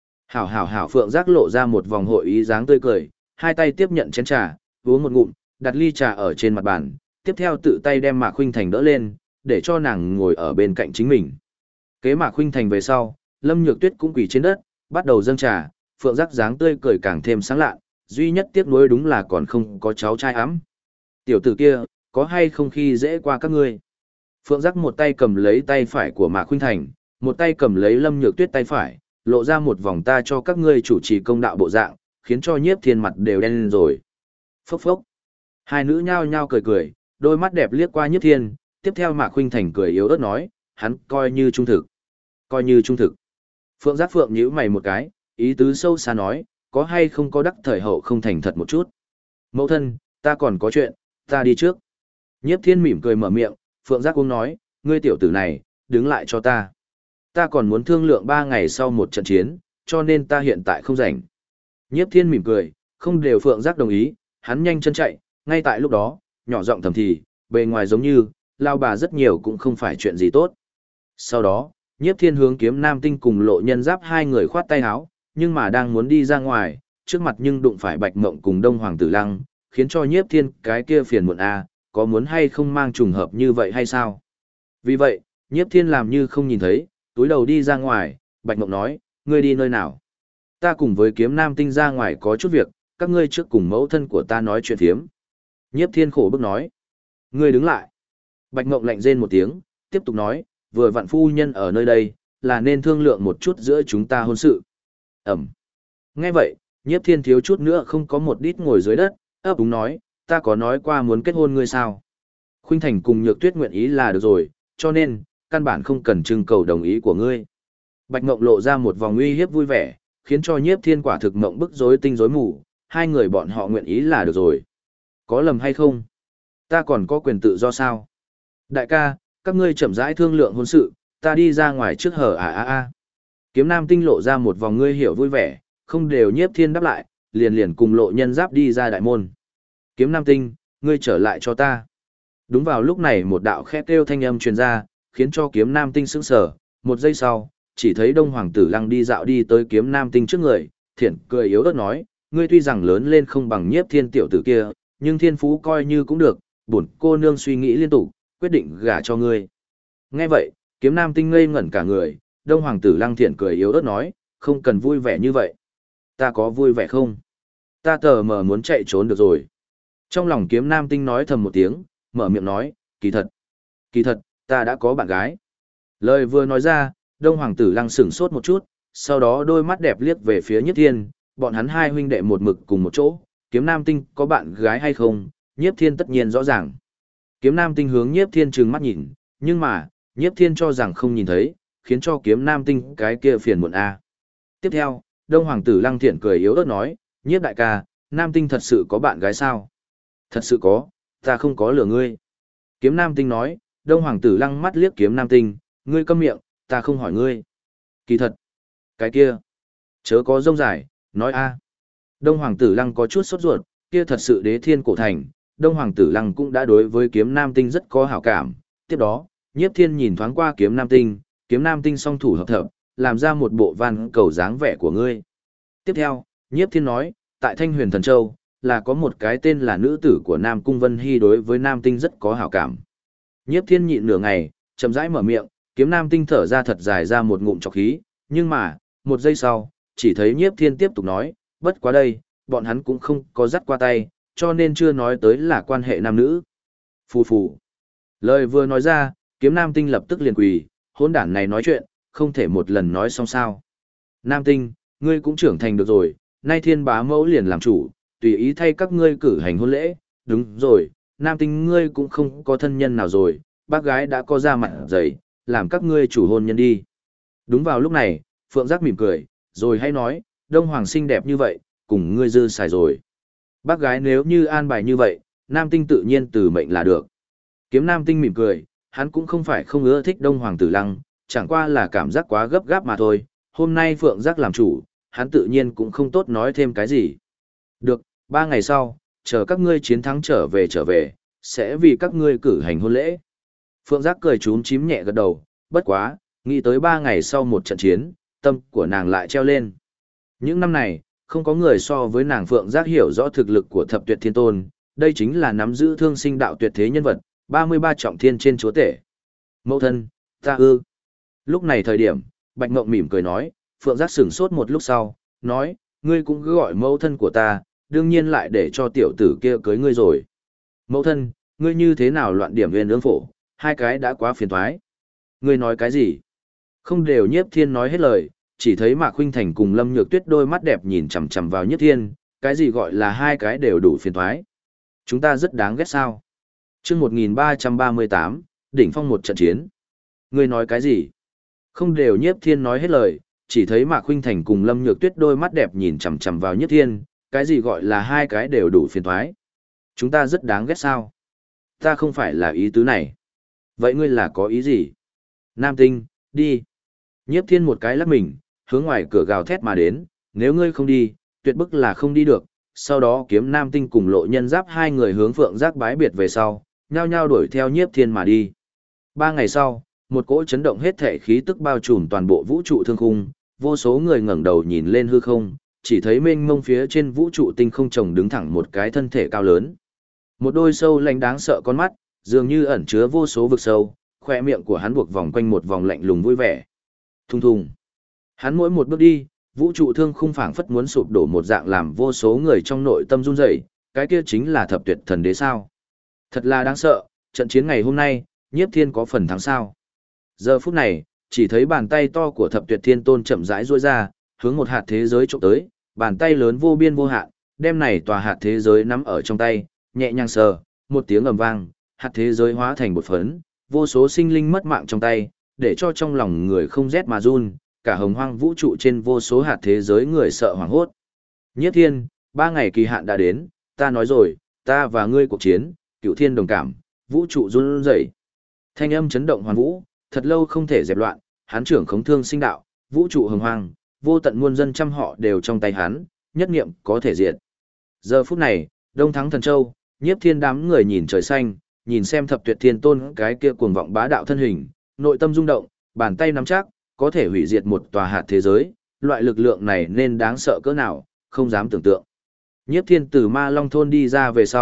Hảo Phượng Giác lộ ra một vòng hội ý dáng tươi cười, hai tay tiếp nhận chén trà, uống một ngụm, đặt ly trà ở trên mặt bàn, tiếp theo tự tay đem Mạc Khuynh Thành đỡ lên, để cho nàng ngồi ở bên cạnh chính mình. Kế Mạc Khuynh Thành về sau, Lâm Nhược Tuyết cũng quỳ trên đất, bắt đầu dâng trà, Phượng Giác dáng tươi cười càng thêm sáng lạ, duy nhất tiếc nuối đúng là còn không có cháu trai ấm. Tiểu tử kia, có hay không khi dễ qua các ngươi? Phượng Giác một tay cầm lấy tay phải của Mạc Khuynh Thành, một tay cầm lấy Lâm Nhược Tuyết tay phải, lộ ra một vòng ta cho các ngươi chủ trì công đạo bộ dạng, khiến cho Nhiếp Thiên mặt đều đen lên rồi. Phốc phốc. Hai nữ nhao nhao cười cười, đôi mắt đẹp liếc qua Nhiếp Thiên, tiếp theo Mạc Khuynh Thành cười yếu ớt nói, hắn coi như trung thực. Coi như trung thực. Phượng Giác Phượng nhíu mày một cái, ý tứ sâu xa nói, có hay không có đắc thời hậu không thành thật một chút. Mẫu thân, ta còn có chuyện, ta đi trước. Nhiếp Thiên mỉm cười mở miệng, Phượng Giác cũng nói, ngươi tiểu tử này, đứng lại cho ta. Ta còn muốn thương lượng 3 ngày sau một trận chiến, cho nên ta hiện tại không rảnh. Nhiếp Thiên mỉm cười, không đều Phượng Giác đồng ý, hắn nhanh chân chạy, ngay tại lúc đó, nhỏ giọng thầm thì, bề ngoài giống như, lao bà rất nhiều cũng không phải chuyện gì tốt. Sau đó, Nhiếp Thiên hướng Kiếm Nam Tinh cùng Lộ Nhân Giáp hai người khoát tay áo, nhưng mà đang muốn đi ra ngoài, trước mặt nhưng đụng phải Bạch Mộng cùng Đông Hoàng Tử Lăng, khiến cho Nhiếp Thiên cái kia phiền muộn có muốn hay không mang trùng hợp như vậy hay sao? Vì vậy, Nhiếp Thiên làm như không nhìn thấy, túi đầu đi ra ngoài, Bạch Mộng nói, ngươi đi nơi nào? Ta cùng với Kiếm Nam Tinh ra ngoài có chút việc, các ngươi trước cùng mẫu thân của ta nói chuyện phiếm. Nhiếp Thiên khổ bức nói, ngươi đứng lại. Bạch Mộng lạnh rên một tiếng, tiếp tục nói, vừa vặn phu nhân ở nơi đây, là nên thương lượng một chút giữa chúng ta hôn sự. Ẩm. Nghe vậy, Nhiếp Thiên thiếu chút nữa không có một đít ngồi dưới đất, ấp úng nói, ta có nói qua muốn kết hôn ngươi sao? Khuynh Thành cùng Nhược Tuyết nguyện ý là được rồi, cho nên, căn bản không cần trưng cầu đồng ý của ngươi. Bạch Mộng lộ ra một vòng uy hiếp vui vẻ, khiến cho Nhiếp Thiên quả thực mộng bức rối tinh rối mù, hai người bọn họ nguyện ý là được rồi. Có lầm hay không? Ta còn có quyền tự do sao? Đại ca, các ngươi chậm rãi thương lượng hôn sự, ta đi ra ngoài trước hở. Kiếm Nam Tinh lộ ra một vòng ngươi hiểu vui vẻ, không đều Nhiếp Thiên đáp lại, liền liền cùng Lộ Nhân Giáp đi ra đại môn. Kiếm Nam Tinh, ngươi trở lại cho ta. Đúng vào lúc này một đạo khẽ kêu thanh âm truyền ra, khiến cho Kiếm Nam Tinh sững sờ, một giây sau, chỉ thấy Đông Hoàng Tử Lăng đi dạo đi tới Kiếm Nam Tinh trước người, thiện cười yếu ớt nói, ngươi tuy rằng lớn lên không bằng Nhiếp Thiên tiểu tử kia, nhưng thiên phú coi như cũng được, bổn cô nương suy nghĩ liên tục, quyết định gả cho ngươi. Nghe vậy, kiếm nam tinh ngây ngẩn cả người, Đông Hoàng tử Lăng Thiện cười yếu ớt nói, không cần vui vẻ như vậy. Ta có vui vẻ không? Ta tờ mờ muốn chạy trốn được rồi. Trong lòng kiếm nam tinh nói thầm một tiếng, mở miệng nói, kỳ thật, ta đã có bạn gái. Lời vừa nói ra, Đông Hoàng tử Lăng sửng sốt một chút, sau đó đôi mắt đẹp liếc về phía Nhiếp Thiên, bọn hắn hai huynh đệ một mực cùng một chỗ, kiếm nam tinh có bạn gái hay không, Nhiếp Thiên tất nhiên rõ ràng. Kiếm nam tinh hướng Nhiếp Thiên trừng mắt nhìn, nhưng mà, Nhiếp Thiên cho rằng không nhìn thấy, khiến cho kiếm nam tinh cái kia phiền muộn a. Tiếp theo, Đông Hoàng tử Lăng Thiện cười yếu ớt nói, Nhiếp đại ca, nam tinh thật sự có bạn gái sao? Thật sự có, ta không có lừa ngươi. Kiếm nam tinh nói, Đông Hoàng tử Lăng mắt liếc kiếm nam tinh, ngươi câm miệng, ta không hỏi ngươi. Kỳ thật, cái kia, chớ có rông dài, nói a. Đông Hoàng tử Lăng có chút sốt ruột, kia thật sự đế thiên cổ thành, Đông Hoàng tử Lăng cũng đã đối với kiếm nam tinh rất có hảo cảm. Tiếp đó, Nhiếp Thiên nhìn thoáng qua kiếm nam tinh song thủ hợp thập, làm ra một bộ van cầu dáng vẻ của ngươi. Tiếp theo, Nhiếp Thiên nói, tại Thanh Huyền Thần Châu, là có một cái tên là nữ tử của Nam Cung Vân Hy đối với nam tinh rất có hảo cảm. Nhiếp Thiên nhịn nửa ngày, chậm rãi mở miệng, kiếm nam tinh thở ra thật dài ra một ngụm trọc khí, nhưng mà, một giây sau, chỉ thấy Nhiếp Thiên tiếp tục nói, bất quá đây, bọn hắn cũng không có dắt qua tay, cho nên chưa nói tới là quan hệ nam nữ. Phù phù. Lời vừa nói ra, kiếm nam tinh lập tức liền quỳ, hỗn đản này nói chuyện, không thể một lần nói xong sao. Nam tinh, ngươi cũng trưởng thành được rồi, nay thiên bá mẫu liền làm chủ, tùy ý thay các ngươi cử hành hôn lễ, đúng rồi, nam tinh ngươi cũng không có thân nhân nào rồi, bác gái đã có ra mặt dày, làm các ngươi chủ hôn nhân đi. Đúng vào lúc này, Phượng Giác mỉm cười, rồi hay nói, Đông Hoàng xinh đẹp như vậy, cùng ngươi dư xài rồi. Bác gái nếu như an bài như vậy, nam tinh tự nhiên từ mệnh là được. Kiếm nam tinh mỉm cười, hắn cũng không phải không ưa thích Đông Hoàng tử Lăng, chẳng qua là cảm giác quá gấp gáp mà thôi, hôm nay Phượng Giác làm chủ, hắn tự nhiên cũng không tốt nói thêm cái gì. Được, 3 ngày sau, chờ các ngươi chiến thắng trở về, sẽ vì các ngươi cử hành hôn lễ. Phượng Giác cười chúm chím nhẹ gật đầu, bất quá, nghĩ tới 3 ngày sau một trận chiến, tâm của nàng lại treo lên. Những năm này, không có người so với nàng Phượng Giác hiểu rõ thực lực của Thập Tuyệt Thiên Tôn, đây chính là nắm giữ thương sinh đạo tuyệt thế nhân vật, 33 trọng thiên trên chúa tể. Mẫu thân, ta ư. Lúc này thời điểm, Bạch Ngộng mỉm cười nói, Phượng Giác sửng sốt một lúc sau, nói, ngươi cũng cứ gọi mẫu thân của ta, đương nhiên lại để cho tiểu tử kia cưới ngươi rồi. Mẫu thân, ngươi như thế nào loạn điểm viên ương phổ, hai cái đã quá phiền thoái. Ngươi nói cái gì? Không đều Nhiếp Thiên nói hết lời, chỉ thấy Mạc Khuynh Thành cùng Lâm Nhược Tuyết đôi mắt đẹp nhìn chằm chằm vào Nhiếp Thiên, cái gì gọi là hai cái đều đủ phiền thoái. Chúng ta rất đáng ghét sao? Chương 1338, đỉnh phong một trận chiến. Ngươi nói cái gì? Không đều Nhiếp Thiên nói hết lời, chỉ thấy Mạc Khuynh Thành cùng Lâm Nhược Tuyết đôi mắt đẹp nhìn chằm chằm vào Nhiếp Thiên, cái gì gọi là hai cái đều đủ phiền toái. Chúng ta rất đáng ghét sao? Ta không phải là ý tứ này. Vậy ngươi là có ý gì? Nam Tinh, đi. Nhiếp Thiên một cái lắc mình, hướng ngoài cửa gào thét mà đến, nếu ngươi không đi, tuyệt bức là không đi được. Sau đó kiếm Nam Tinh cùng Lộ Nhân Giáp hai người hướng Phượng Giác bái biệt về sau, nhao nhao đuổi theo Nhiếp Thiên mà đi. 3 ngày sau, một cỗ chấn động hết thể khí tức bao trùm toàn bộ vũ trụ thương khung, vô số người ngẩng đầu nhìn lên hư không, chỉ thấy mênh mông phía trên vũ trụ tinh không trồng đứng thẳng một cái thân thể cao lớn. Một đôi sâu lạnh đáng sợ con mắt, dường như ẩn chứa vô số vực sâu, khoe miệng của hắn buộc vòng quanh một vòng lạnh lùng vui vẻ. Thùng thùng. Hắn mỗi một bước đi, vũ trụ thương khung phảng phất muốn sụp đổ một dạng làm vô số người trong nội tâm run rẩy, cái kia chính là Thập Tuyệt Thần Đế sao? Thật là đáng sợ, trận chiến ngày hôm nay, Nhiếp Thiên có phần thắng sao? Giờ phút này, chỉ thấy bàn tay to của Thập Tuyệt Thiên Tôn chậm rãi duỗi ra, hướng một hạt thế giới chụp tới, bàn tay lớn vô biên vô hạn, đem này tòa hạt thế giới nắm ở trong tay, nhẹ nhàng sờ, một tiếng ầm vang, hạt thế giới hóa thành bột phấn, vô số sinh linh mất mạng trong tay, để cho trong lòng người không rét mà run, cả hồng hoang vũ trụ trên vô số hạt thế giới người sợ hoảng hốt. Nhiếp Thiên, 3 ngày kỳ hạn đã đến, ta nói rồi, ta và ngươi cuộc chiến, cửu thiên đồng cảm, vũ trụ run rẩy. Thanh âm chấn động hoàn vũ, thật lâu không thể dẹp loạn, hắn trưởng khống thương sinh đạo, vũ trụ hồng hoang, vô tận muôn dân trăm họ đều trong tay hắn, nhất niệm có thể diệt. Giờ phút này, Đông Thắng Thần Châu, Nhiếp Thiên đám người nhìn trời xanh, nhìn xem Thập Tuyệt Thiên Tôn cái kia cuồng vọng bá đạo thân hình, nội tâm rung động, bàn tay nắm chắc, có thể hủy diệt một tòa hạt thế giới, loại lực lượng này nên đáng sợ cỡ nào, không dám tưởng tượng. Nhiếp Thiên từ Ma Long thôn đi ra về sau,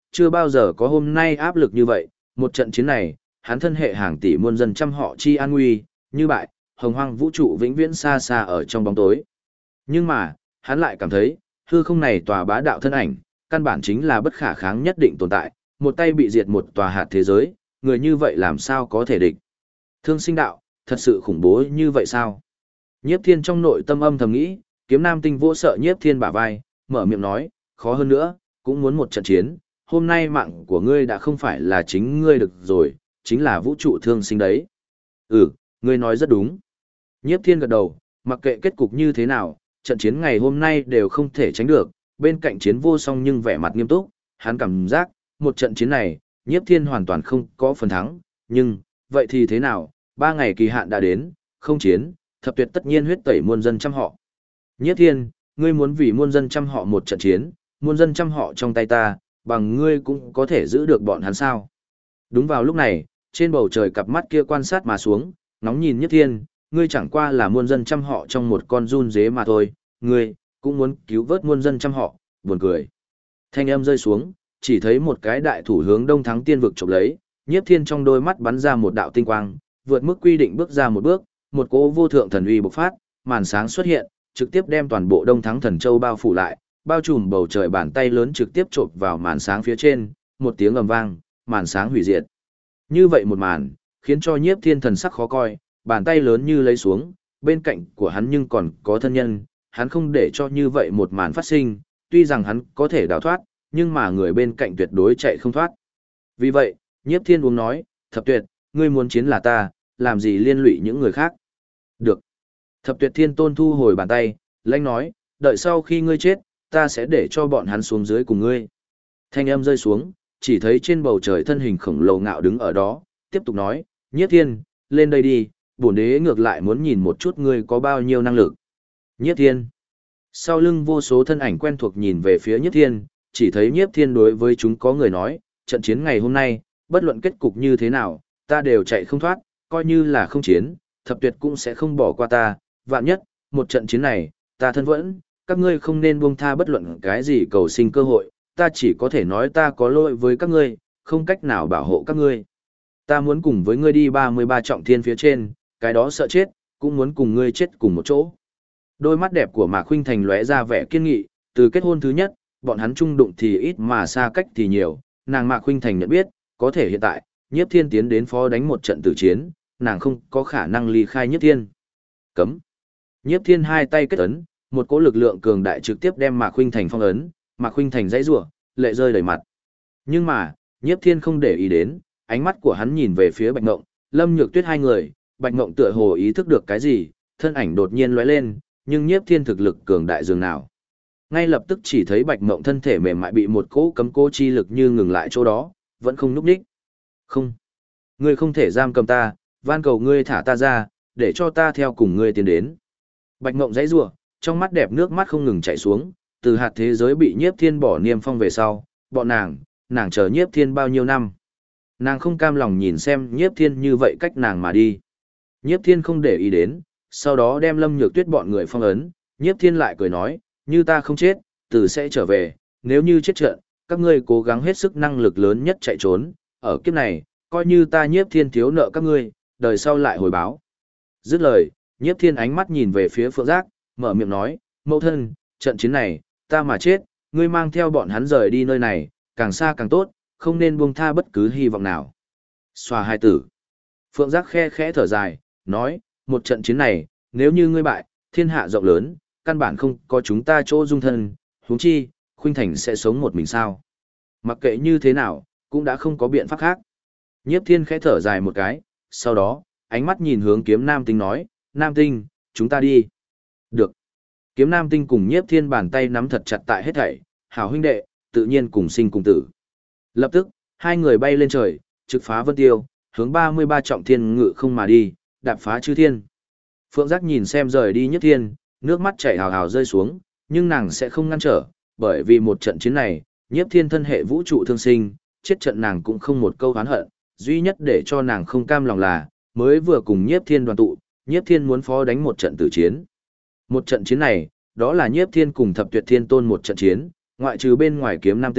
chưa bao giờ có hôm nay áp lực như vậy, một trận chiến này, hắn thân hệ hàng tỷ muôn dân trăm họ chi an nguy, như bại, hồng hoang vũ trụ vĩnh viễn xa xa ở trong bóng tối. Nhưng mà, hắn lại cảm thấy, hư không này tòa bá đạo thân ảnh, căn bản chính là bất khả kháng nhất định tồn tại, một tay bị diệt một tòa hạt thế giới, người như vậy làm sao có thể địch. Thương sinh đạo, thật sự khủng bố như vậy sao? Nhiếp Thiên trong nội tâm âm thầm nghĩ, Kiếm Nam Tinh vô sợ Nhiếp Thiên bả vai, mở miệng nói, khó hơn nữa, cũng muốn một trận chiến, hôm nay mạng của ngươi đã không phải là chính ngươi được rồi, chính là vũ trụ thương sinh đấy. Ừ, ngươi nói rất đúng. Nhiếp Thiên gật đầu, mặc kệ kết cục như thế nào, trận chiến ngày hôm nay đều không thể tránh được, bên cạnh chiến vô song nhưng vẻ mặt nghiêm túc, hắn cảm giác, một trận chiến này, Nhiếp Thiên hoàn toàn không có phần thắng, nhưng, vậy thì thế nào, 3 ngày kỳ hạn đã đến, không chiến, thập tuyệt tất nhiên huyết tẩy muôn dân trăm họ. Nhiếp Thiên, ngươi muốn vì muôn dân trăm họ một trận chiến, muôn dân trăm họ trong tay ta, bằng ngươi cũng có thể giữ được bọn hắn sao. Đúng vào lúc này, trên bầu trời cặp mắt kia quan sát mà xuống, nóng nhìn Nhiếp Thiên, ngươi chẳng qua là muôn dân trăm họ trong một con run dế mà thôi, ngươi, cũng muốn cứu vớt muôn dân trăm họ, buồn cười. Thanh âm rơi xuống, chỉ thấy một cái đại thủ hướng Đông Thắng Tiên vực chụp lấy, Nhiếp Thiên trong đôi mắt bắn ra một đạo tinh quang, vượt mức quy định bước ra một bước, một cỗ vô thượng thần uy bộc phát, màn sáng xuất hiện, trực tiếp đem toàn bộ Đông Thắng Thần Châu bao phủ lại, bao trùm bầu trời, bàn tay lớn trực tiếp chộp vào màn sáng phía trên, một tiếng ầm vang, màn sáng hủy diệt. Như vậy một màn, khiến cho Nhiếp Thiên thần sắc khó coi, bàn tay lớn như lấy xuống, bên cạnh của hắn nhưng còn có thân nhân, hắn không để cho như vậy một màn phát sinh, tuy rằng hắn có thể đào thoát, nhưng mà người bên cạnh tuyệt đối chạy không thoát. Vì vậy, Nhiếp Thiên uống nói, Thập Tuyệt, ngươi muốn chiến là ta, làm gì liên lụy những người khác. Được. Thập Tuyệt Thiên Tôn thu hồi bàn tay, lãnh nói, đợi sau khi ngươi chết, ta sẽ để cho bọn hắn xuống dưới cùng ngươi. Thanh âm rơi xuống, chỉ thấy trên bầu trời thân hình khổng lồ ngạo đứng ở đó, tiếp tục nói, Nhiếp Thiên, lên đây đi, bổn đế ngược lại muốn nhìn một chút ngươi có bao nhiêu năng lực. Nhiếp Thiên. Sau lưng vô số thân ảnh quen thuộc nhìn về phía Nhiếp Thiên, chỉ thấy Nhiếp Thiên đối với chúng có người nói, trận chiến ngày hôm nay, bất luận kết cục như thế nào, ta đều chạy không thoát, coi như là không chiến, Thập Tuyệt cũng sẽ không bỏ qua ta, vạn nhất, một trận chiến này, ta thân vẫn, các ngươi không nên buông tha bất luận cái gì cầu sinh cơ hội, ta chỉ có thể nói ta có lỗi với các ngươi, không cách nào bảo hộ các ngươi. Ta muốn cùng với ngươi đi 33 trọng thiên phía trên, cái đó sợ chết, cũng muốn cùng ngươi chết cùng một chỗ. Đôi mắt đẹp của Mạc Khuynh Thành lóe ra vẻ kiên nghị, từ kết hôn thứ nhất, bọn hắn chung đụng thì ít mà xa cách thì nhiều, nàng Mạc Khuynh Thành nhận biết, có thể hiện tại, Nhiếp Thiên tiến đến phó đánh một trận tử chiến, nàng không có khả năng ly khai Nhiếp Thiên. Cấm. Nhiếp Thiên hai tay kết ấn, một cỗ lực lượng cường đại trực tiếp đem Mạc Khuynh Thành phong ấn, Mạc Khuynh Thành dãy rủa, lệ rơi đầy mặt. Nhưng mà, Nhiếp Thiên không để ý đến, ánh mắt của hắn nhìn về phía Bạch Ngộng, Lâm Nhược Tuyết hai người, Bạch Ngộng tựa hồ ý thức được cái gì, thân ảnh đột nhiên lóe lên, nhưng Nhiếp Thiên thực lực cường đại dường nào. Ngay lập tức chỉ thấy Bạch Ngộng thân thể mềm mại bị một cỗ cấm cố chi lực như ngừng lại chỗ đó, vẫn không nhúc nhích. Không, ngươi không thể giam cầm ta, van cầu ngươi thả ta ra, để cho ta theo cùng ngươi tiến đến. Bạch Ngộng dãy rủa, trong mắt đẹp nước mắt không ngừng chảy xuống, từ hạt thế giới bị Nhiếp Thiên bỏ niêm phong về sau, bọn nàng chờ Nhiếp Thiên bao nhiêu năm. Nàng không cam lòng nhìn xem Nhiếp Thiên như vậy cách nàng mà đi. Nhiếp Thiên không để ý đến, sau đó đem Lâm Nhược Tuyết bọn người phong ấn, Nhiếp Thiên lại cười nói, như ta không chết, tử sẽ trở về, nếu như chết trận, các ngươi cố gắng hết sức năng lực lớn nhất chạy trốn, ở kiếp này, coi như ta Nhiếp Thiên thiếu nợ các ngươi, đời sau lại hồi báo. Dứt lời, Nhiếp Thiên ánh mắt nhìn về phía Phượng Giác, mở miệng nói, mẫu thân, trận chiến này, ta mà chết, ngươi mang theo bọn hắn rời đi nơi này, càng xa càng tốt, không nên buông tha bất cứ hy vọng nào. Xòa hai tử. Phượng Giác khe khẽ thở dài, nói, một trận chiến này, nếu như ngươi bại, thiên hạ rộng lớn, căn bản không có chúng ta chỗ dung thân, huống chi, Khuynh Thành sẽ sống một mình sao. Mặc kệ như thế nào, cũng đã không có biện pháp khác. Nhiếp Thiên khẽ thở dài một cái, sau đó, ánh mắt nhìn hướng Kiếm Nam Tinh nói, Nam Tinh, chúng ta đi. Được. Kiếm Nam Tinh cùng Nhiếp Thiên bàn tay nắm thật chặt tại hết thảy, hảo huynh đệ, tự nhiên cùng sinh cùng tử. Lập tức, hai người bay lên trời, trực phá vân tiêu, hướng 33 trọng thiên ngự không mà đi, đạp phá chư thiên. Phượng Giác nhìn xem rời đi Nhiếp Thiên, nước mắt chảy hào hào rơi xuống, nhưng nàng sẽ không ngăn trở, bởi vì một trận chiến này, Nhiếp Thiên thân hệ vũ trụ thương sinh, chết trận nàng cũng không một câu oán hận, duy nhất để cho nàng không cam lòng là, mới vừa cùng Nhiếp Thiên đoàn tụ, Nhiếp Thiên muốn phó đánh một trận tử chiến. Một trận chiến này, đó là Nhiếp Thiên cùng Thập Tuyệt Thiên Tôn một trận chiến, ngoại trừ bên ngoài Kiếm Nam Tinh,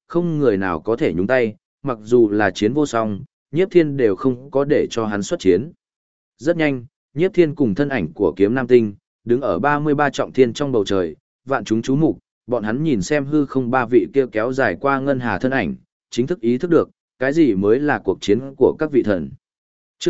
không người nào có thể nhúng tay, mặc dù là chiến vô song, Nhiếp Thiên đều không có để cho hắn xuất chiến. Rất nhanh, Nhiếp Thiên cùng thân ảnh của Kiếm Nam Tinh, đứng ở 33 trọng thiên trong bầu trời, vạn chúng chú mục, bọn hắn nhìn xem hư không ba vị kia kéo dài qua ngân hà thân ảnh, chính thức ý thức được, cái gì mới là cuộc chiến của các vị thần. Chương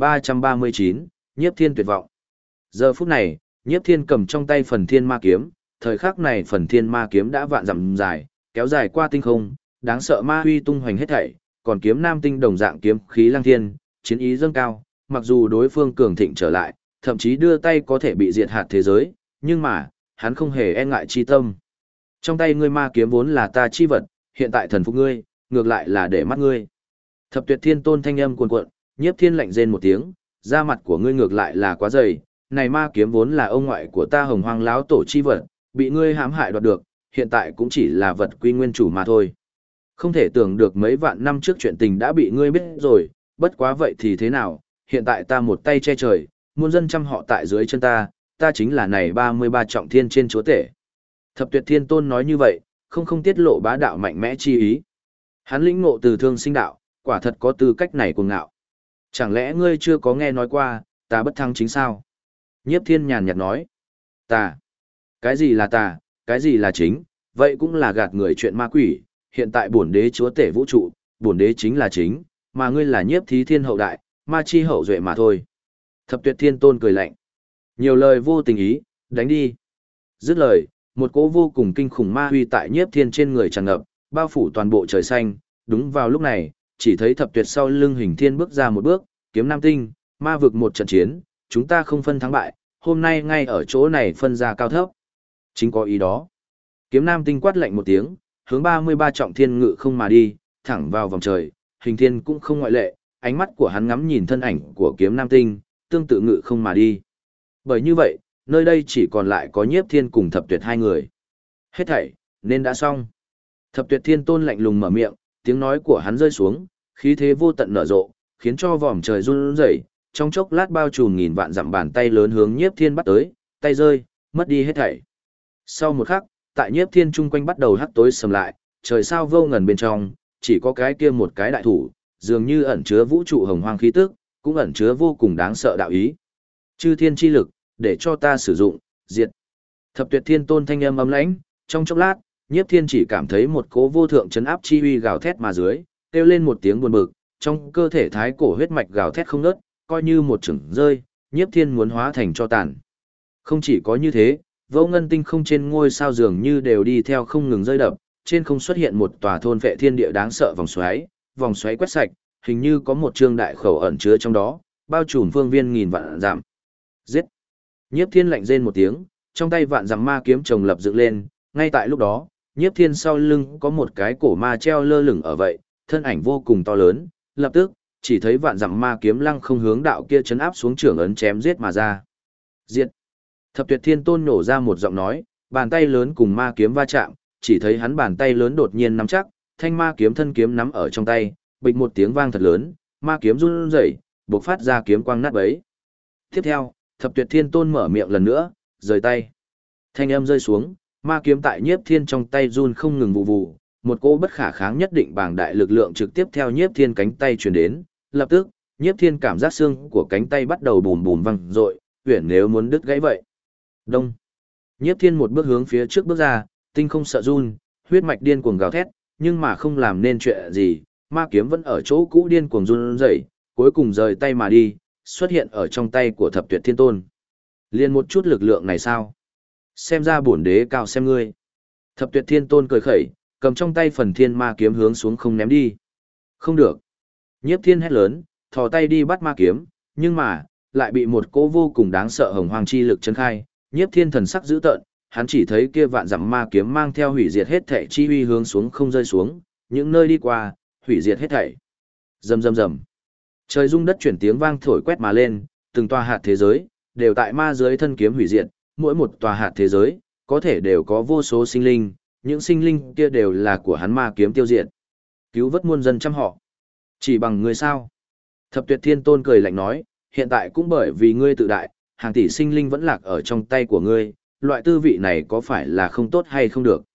1339, Nhiếp Thiên tuyệt vọng. Giờ phút này, Nhiếp Thiên cầm trong tay Phần Thiên Ma Kiếm, thời khắc này Phần Thiên Ma Kiếm đã vạn dặm dài, kéo dài qua tinh không, đáng sợ ma huy tung hoành hết thảy, còn Kiếm Nam Tinh đồng dạng kiếm khí lang thiên, chiến ý dâng cao, mặc dù đối phương cường thịnh trở lại, thậm chí đưa tay có thể bị diệt hạt thế giới, nhưng mà, hắn không hề e ngại chi tâm. Trong tay ngươi ma kiếm vốn là ta chi vật, hiện tại thần phục ngươi, ngược lại là để mắt ngươi. Thập Tuyệt Thiên Tôn thanh âm cuồn cuộn, Nhiếp Thiên lạnh rên một tiếng, da mặt của ngươi ngược lại là quá dày, này ma kiếm vốn là ông ngoại của ta Hồng Hoang lão tổ chi vật, bị ngươi hãm hại đoạt được, hiện tại cũng chỉ là vật quy nguyên chủ mà thôi. Không thể tưởng được mấy vạn năm trước chuyện tình đã bị ngươi biết rồi, bất quá vậy thì thế nào, hiện tại ta một tay che trời, muôn dân trăm họ tại dưới chân ta, ta chính là này 33 trọng thiên trên chúa tể. Thập Tuyệt Thiên Tôn nói như vậy, không tiết lộ bá đạo mạnh mẽ chi ý. Hắn lĩnh ngộ từ thương sinh đạo, quả thật có tư cách này cuồng ngạo. Chẳng lẽ ngươi chưa có nghe nói qua, ta bất thắng chính sao? Nhiếp Thiên nhàn nhạt nói. Ta? Cái gì là ta, cái gì là chính, vậy cũng là gạt người chuyện ma quỷ, hiện tại bổn đế chúa tể vũ trụ, bổn đế chính là chính, mà ngươi là Nhiếp Thí Thiên hậu đại, ma chi hậu duệ mà thôi. Thập Tuyệt Thiên Tôn cười lạnh. Nhiều lời vô tình ý, đánh đi. Dứt lời, một cỗ vô cùng kinh khủng ma huy tại Nhiếp Thiên trên người tràn ngập, bao phủ toàn bộ trời xanh. Đúng vào lúc này, chỉ thấy Thập Tuyệt sau lưng Hình Thiên bước ra một bước, Kiếm Nam Tinh, ma vực một trận chiến, chúng ta không phân thắng bại, hôm nay ngay ở chỗ này phân ra cao thấp. Chính có ý đó. Kiếm Nam Tinh quát lạnh một tiếng, hướng 33 trọng thiên ngự không mà đi, thẳng vào vòng trời, Hình Thiên cũng không ngoại lệ, ánh mắt của hắn ngắm nhìn thân ảnh của Kiếm Nam Tinh, tương tự ngự không mà đi. Bởi như vậy, nơi đây chỉ còn lại có Nhiếp Thiên cùng Thập Tuyệt hai người. Hết thảy, nên đã xong. Thập Tuyệt Thiên Tôn lạnh lùng mở miệng, tiếng nói của hắn rơi xuống, khí thế vô tận nở rộ, khiến cho vòm trời run rẩy, trong chốc lát bao trùm nghìn vạn dặm bàn tay lớn hướng Nhiếp Thiên bắt tới, tay rơi, mất đi hết thảy. Sau một khắc, tại Nhiếp Thiên chung quanh bắt đầu hắc tối sầm lại, trời sao vô ngần bên trong, chỉ có cái kia một cái đại thủ, dường như ẩn chứa vũ trụ hồng hoang khí tức, cũng ẩn chứa vô cùng đáng sợ đạo ý. Chư thiên chi lực, để cho ta sử dụng, diệt. Thập Tuyệt Thiên Tôn thanh âm ấm lãnh, trong chốc lát, Nhiếp Thiên chỉ cảm thấy một cỗ vô thượng chấn áp chi uy gào thét mà dưới, kêu lên một tiếng buồn bực, trong cơ thể thái cổ huyết mạch gào thét không ngớt, coi như một chưởng rơi, Nhiếp Thiên muốn hóa thành tro tàn. Không chỉ có như thế, vô ngân tinh không trên ngôi sao dường như đều đi theo không ngừng rơi đập, trên không xuất hiện một tòa thôn vệ thiên địa đáng sợ vòng xoáy quét sạch, hình như có một trương đại khẩu ẩn chứa trong đó, bao trùm phương viên nghìn vạn dặm. Giết! Nhiếp Thiên lạnh rên một tiếng, trong tay vạn dặm ma kiếm chồng lập dựng lên, ngay tại lúc đó, Nhiếp Thiên sau lưng có một cái cổ ma treo lơ lửng ở vậy, thân ảnh vô cùng to lớn, lập tức, chỉ thấy vạn dặm ma kiếm lăng không hướng đạo kia chấn áp xuống trưởng ấn chém giết mà ra. Giết! Thập Tuyệt Thiên Tôn nổ ra một giọng nói, bàn tay lớn cùng ma kiếm va chạm, chỉ thấy hắn bàn tay lớn đột nhiên nắm chắc, thanh ma kiếm thân kiếm nắm ở trong tay, bịch một tiếng vang thật lớn, ma kiếm run rẩy, bộc phát ra kiếm quang nát bấy. Tiếp theo, Thập Tuyệt Thiên Tôn mở miệng lần nữa, rời tay. Thanh âm rơi xuống, ma kiếm tại Nhiếp Thiên trong tay run không ngừng vụ vụ, một cỗ bất khả kháng nhất định bàng đại lực lượng trực tiếp theo Nhiếp Thiên cánh tay truyền đến, lập tức, Nhiếp Thiên cảm giác xương của cánh tay bắt đầu bùm bùm vang dội, uyển nếu muốn đứt gãy vậy. Đông. Nhiếp Thiên một bước hướng phía trước bước ra, tinh không sợ run, huyết mạch điên cuồng gào thét, nhưng mà không làm nên chuyện gì, ma kiếm vẫn ở chỗ cũ điên cuồng run rẩy, cuối cùng rời tay mà đi, xuất hiện ở trong tay của Thập Tuyệt Thiên Tôn. Liên một chút lực lượng này sao? Xem ra bổn đế cao xem ngươi. Thập Tuyệt Thiên Tôn cười khẩy, cầm trong tay Phần Thiên Ma kiếm hướng xuống không ném đi. Không được. Nhiếp Thiên hét lớn, thò tay đi bắt ma kiếm, nhưng mà lại bị một cỗ vô cùng đáng sợ hồng hoang chi lực chấn khai. Nhiếp Thiên thần sắc dữ tợn, hắn chỉ thấy kia vạn dặm ma kiếm mang theo hủy diệt hết thảy chi uy hướng xuống không rơi xuống, những nơi đi qua, hủy diệt hết thảy. Rầm rầm rầm. Trời rung đất chuyển tiếng vang thổi quét mà lên, từng tòa hạt thế giới đều tại ma dưới thân kiếm hủy diệt, mỗi một tòa hạt thế giới có thể đều có vô số sinh linh, những sinh linh kia đều là của hắn ma kiếm tiêu diệt. Cứu vớt muôn dân trăm họ. Chỉ bằng ngươi sao? Thập Tuyệt Thiên Tôn cười lạnh nói, hiện tại cũng bởi vì ngươi tự đại, hàng tỷ sinh linh vẫn lạc ở trong tay của ngươi, loại tư vị này có phải là không tốt hay không được?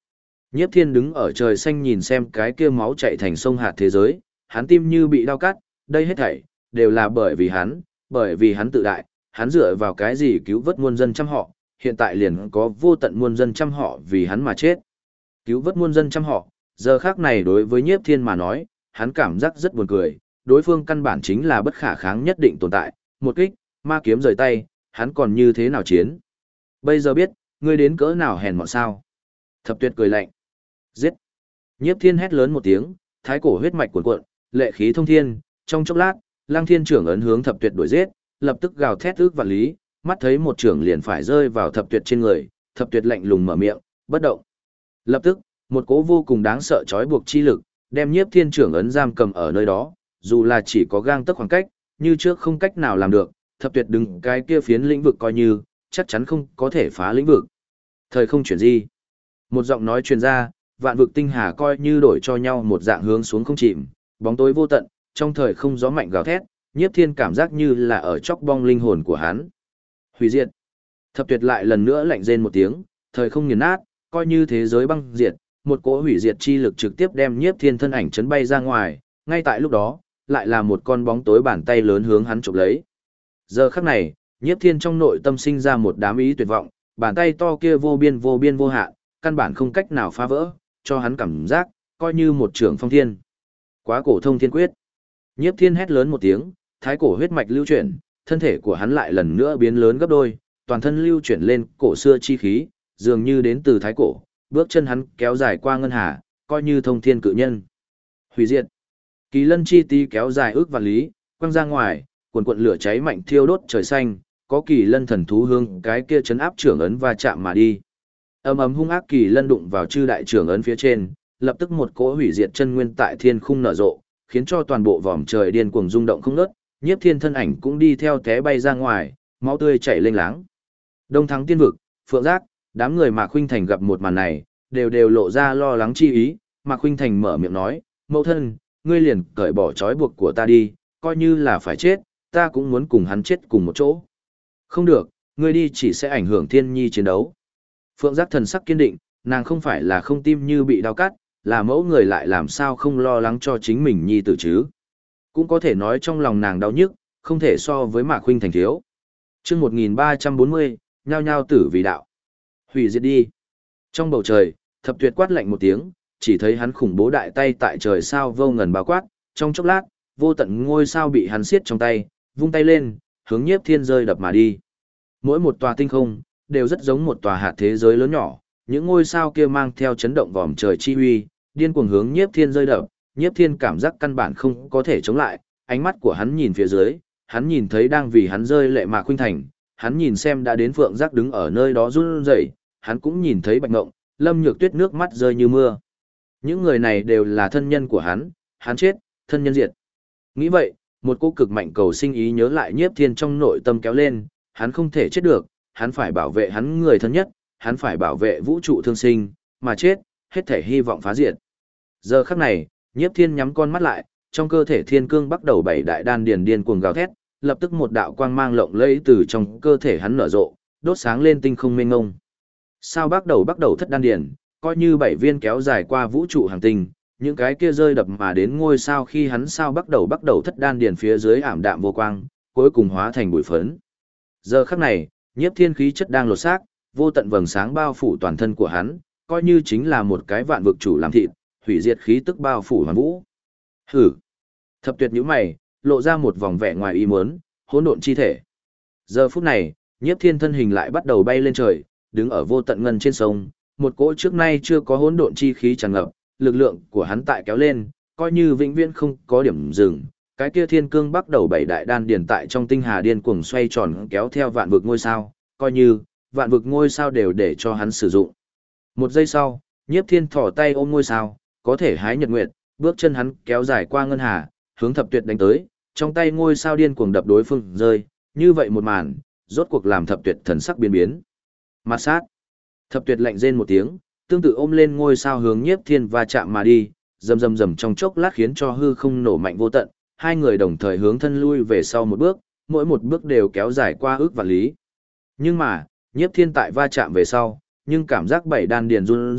Nhiếp Thiên đứng ở trời xanh nhìn xem cái kia máu chảy thành sông hạt thế giới, hắn tim như bị đau cắt, đây hết thảy đều là bởi vì hắn tự đại, hắn dựa vào cái gì cứu vớt muôn dân trăm họ, hiện tại liền có vô tận muôn dân trăm họ vì hắn mà chết. Cứu vớt muôn dân trăm họ, giờ khác này đối với Nhiếp Thiên mà nói, hắn cảm giác rất buồn cười, đối phương căn bản chính là bất khả kháng nhất định tồn tại, một kích, ma kiếm rời tay, hắn còn như thế nào chiến. Bây giờ biết, ngươi đến cỡ nào hèn mọn sao. Thập Tuyệt cười lạnh. Giết. Nhiếp Thiên hét lớn một tiếng, thái cổ huyết mạch cuồn cuộn, lệ khí thông thiên, trong chốc lát, Lăng Thiên trưởng ấn hướng Thập Tuyệt đuổi giết, lập tức gào thét ước vạn lý, mắt thấy một trưởng liền phải rơi vào Thập Tuyệt trên người, Thập Tuyệt lạnh lùng mở miệng, bất động. Lập tức, một cỗ vô cùng đáng sợ trói buộc chi lực, đem Nhiếp Thiên trưởng ấn giam cầm ở nơi đó, dù là chỉ có gang tấc khoảng cách, như trước không cách nào làm được, Thập Tuyệt đứng cái kia phiến lĩnh vực coi như, chắc chắn không có thể phá lĩnh vực. Thời không chuyển di. Một giọng nói truyền ra, vạn vực tinh hà coi như đổi cho nhau một dạng hướng xuống không chìm, bóng tối vô tận, trong thời không gió mạnh gào thét, Nhiếp Thiên cảm giác như là ở chóc bong linh hồn của hắn. Hủy diệt. Thập Tuyệt lại lần nữa lạnh rên một tiếng, thời không nghiền nát, coi như thế giới băng diệt, một cỗ hủy diệt chi lực trực tiếp đem Nhiếp Thiên thân ảnh chấn bay ra ngoài, ngay tại lúc đó, lại là một con bóng tối bàn tay lớn hướng hắn chụp lấy. Giờ khắc này, Nhiếp Thiên trong nội tâm sinh ra một đám ý tuyệt vọng, bàn tay to kia vô biên vô hạn, căn bản không cách nào phá vỡ, cho hắn cảm giác, coi như một trường phong thiên. Quá cổ thông thiên quyết. Nhiếp Thiên hét lớn một tiếng, thái cổ huyết mạch lưu chuyển, thân thể của hắn lại lần nữa biến lớn gấp đôi, toàn thân lưu chuyển lên cổ xưa chi khí, dường như đến từ thái cổ, bước chân hắn kéo dài qua ngân hà, coi như thông thiên cự nhân. Hủy diệt. Kỳ lân chi tí kéo dài ước vạn lý, quăng ra ngoài, cuồn cuộn lửa cháy mạnh thiêu đốt trời xanh, có kỳ lân thần thú hương cái kia chấn áp trưởng ấn và chạm mà đi. Ầm ầm hung ác kỳ lân đụng vào chư đại trưởng ấn phía trên, lập tức một cỗ hủy diệt chân nguyên tại thiên khung nở rộ, khiến cho toàn bộ vòm trời điên cuồng rung động không ngớt, Nhiếp Thiên thân ảnh cũng đi theo té bay ra ngoài, máu tươi chảy lênh láng. Đông Thắng Tiên vực, Phượng Giác, đám người Mạc Khuynh Thành gặp một màn này, đều lộ ra lo lắng chi ý, Mạc Khuynh Thành mở miệng nói, mẫu thân, ngươi liền cởi bỏ trói buộc của ta đi, coi như là phải chết, ta cũng muốn cùng hắn chết cùng một chỗ. Không được, ngươi đi chỉ sẽ ảnh hưởng Thiên Nhi chiến đấu. Phượng Giác thần sắc kiên định, nàng không phải là không tim như bị đau cắt, là mẫu người lại làm sao không lo lắng cho chính mình Nhi tử chứ. Cũng có thể nói trong lòng nàng đau nhức, không thể so với Mạc Khuynh Thành thiếu. Chương 1340, nhao nhao tử vì đạo. Hủy diệt đi. Trong bầu trời, Thập Tuyệt quát lạnh một tiếng, chỉ thấy hắn khủng bố đại tay tại trời sao vô ngần bao quát, trong chốc lát, vô tận ngôi sao bị hắn siết trong tay, vung tay lên, hướng Nhiếp Thiên rơi đập mà đi. Mỗi một tòa tinh không đều rất giống một tòa hạt thế giới lớn nhỏ, những ngôi sao kia mang theo chấn động vòm trời chi uy, điên cuồng hướng Nhiếp Thiên rơi đập, Nhiếp Thiên cảm giác căn bản không có thể chống lại, ánh mắt của hắn nhìn phía dưới, hắn nhìn thấy đang vì hắn rơi lệ Mạc Khuynh Thành, hắn nhìn xem đã đến Phượng Giác đứng ở nơi đó run rẩy, hắn cũng nhìn thấy Bạch Ngộng, Lâm Nhược Tuyết nước mắt rơi như mưa. Những người này đều là thân nhân của hắn chết, thân nhân diệt. Nghĩ vậy, một cô cực mạnh cầu sinh ý nhớ lại Nhiếp Thiên trong nội tâm kéo lên, hắn không thể chết được, hắn phải bảo vệ hắn người thân nhất, hắn phải bảo vệ vũ trụ thương sinh, mà chết, hết thể hy vọng phá diệt. Giờ khắc này, Nhiếp Thiên nhắm con mắt lại, trong cơ thể thiên cương bắt đầu bảy đại đan điền điên cuồng gào thét, lập tức một đạo quang mang lộng lẫy từ trong cơ thể hắn nở rộ, đốt sáng lên tinh không mênh mông. Sao bắt đầu thất đan điền, coi như bảy viên kéo dài qua vũ trụ hàng tinh, những cái kia rơi đập mà đến ngôi sao khi hắn sao bắt đầu thất đan điền phía dưới ảm đạm vô quang, cuối cùng hóa thành bụi phấn. Giờ khắc này, Nhiếp Thiên khí chất đang lột xác, vô tận vầng sáng bao phủ toàn thân của hắn, coi như chính là một cái vạn vực chủ làm thịt, hủy diệt khí tức bao phủ hoàn vũ. Hử! Thập Tuyệt nhíu mày, lộ ra một vòng vẻ ngoài ý muốn, hỗn độn chi thể. Giờ phút này, Nhiếp Thiên thân hình lại bắt đầu bay lên trời, đứng ở vô tận ngân trên sông, một cỗ trước nay chưa có hỗn độn chi khí tràn ngập, lực lượng của hắn tại kéo lên, coi như vĩnh viễn không có điểm dừng. Cái kia thiên cương bắt đầu bảy đại đan điền tại trong tinh hà điên cuồng xoay tròn kéo theo vạn vực ngôi sao, coi như vạn vực ngôi sao đều để cho hắn sử dụng. Một giây sau, Nhiếp Thiên thò tay ôm ngôi sao, có thể hái nhật nguyệt, bước chân hắn kéo dài qua ngân hà, hướng Thập Tuyệt đánh tới, trong tay ngôi sao điên cuồng đập đối phương rơi, như vậy một màn, rốt cuộc làm Thập Tuyệt thần sắc biến biến. Mặt sát. Thập Tuyệt lạnh rên một tiếng, tương tự ôm lên ngôi sao hướng Nhiếp Thiên va chạm mà đi, rầm trong chốc lát khiến cho hư không nổ mạnh vô tận, hai người đồng thời hướng thân lui về sau một bước, mỗi một bước đều kéo dài qua ước vạn lý. Nhưng mà, Nhiếp Thiên tại va chạm về sau, nhưng cảm giác bảy đan điền run rẩy,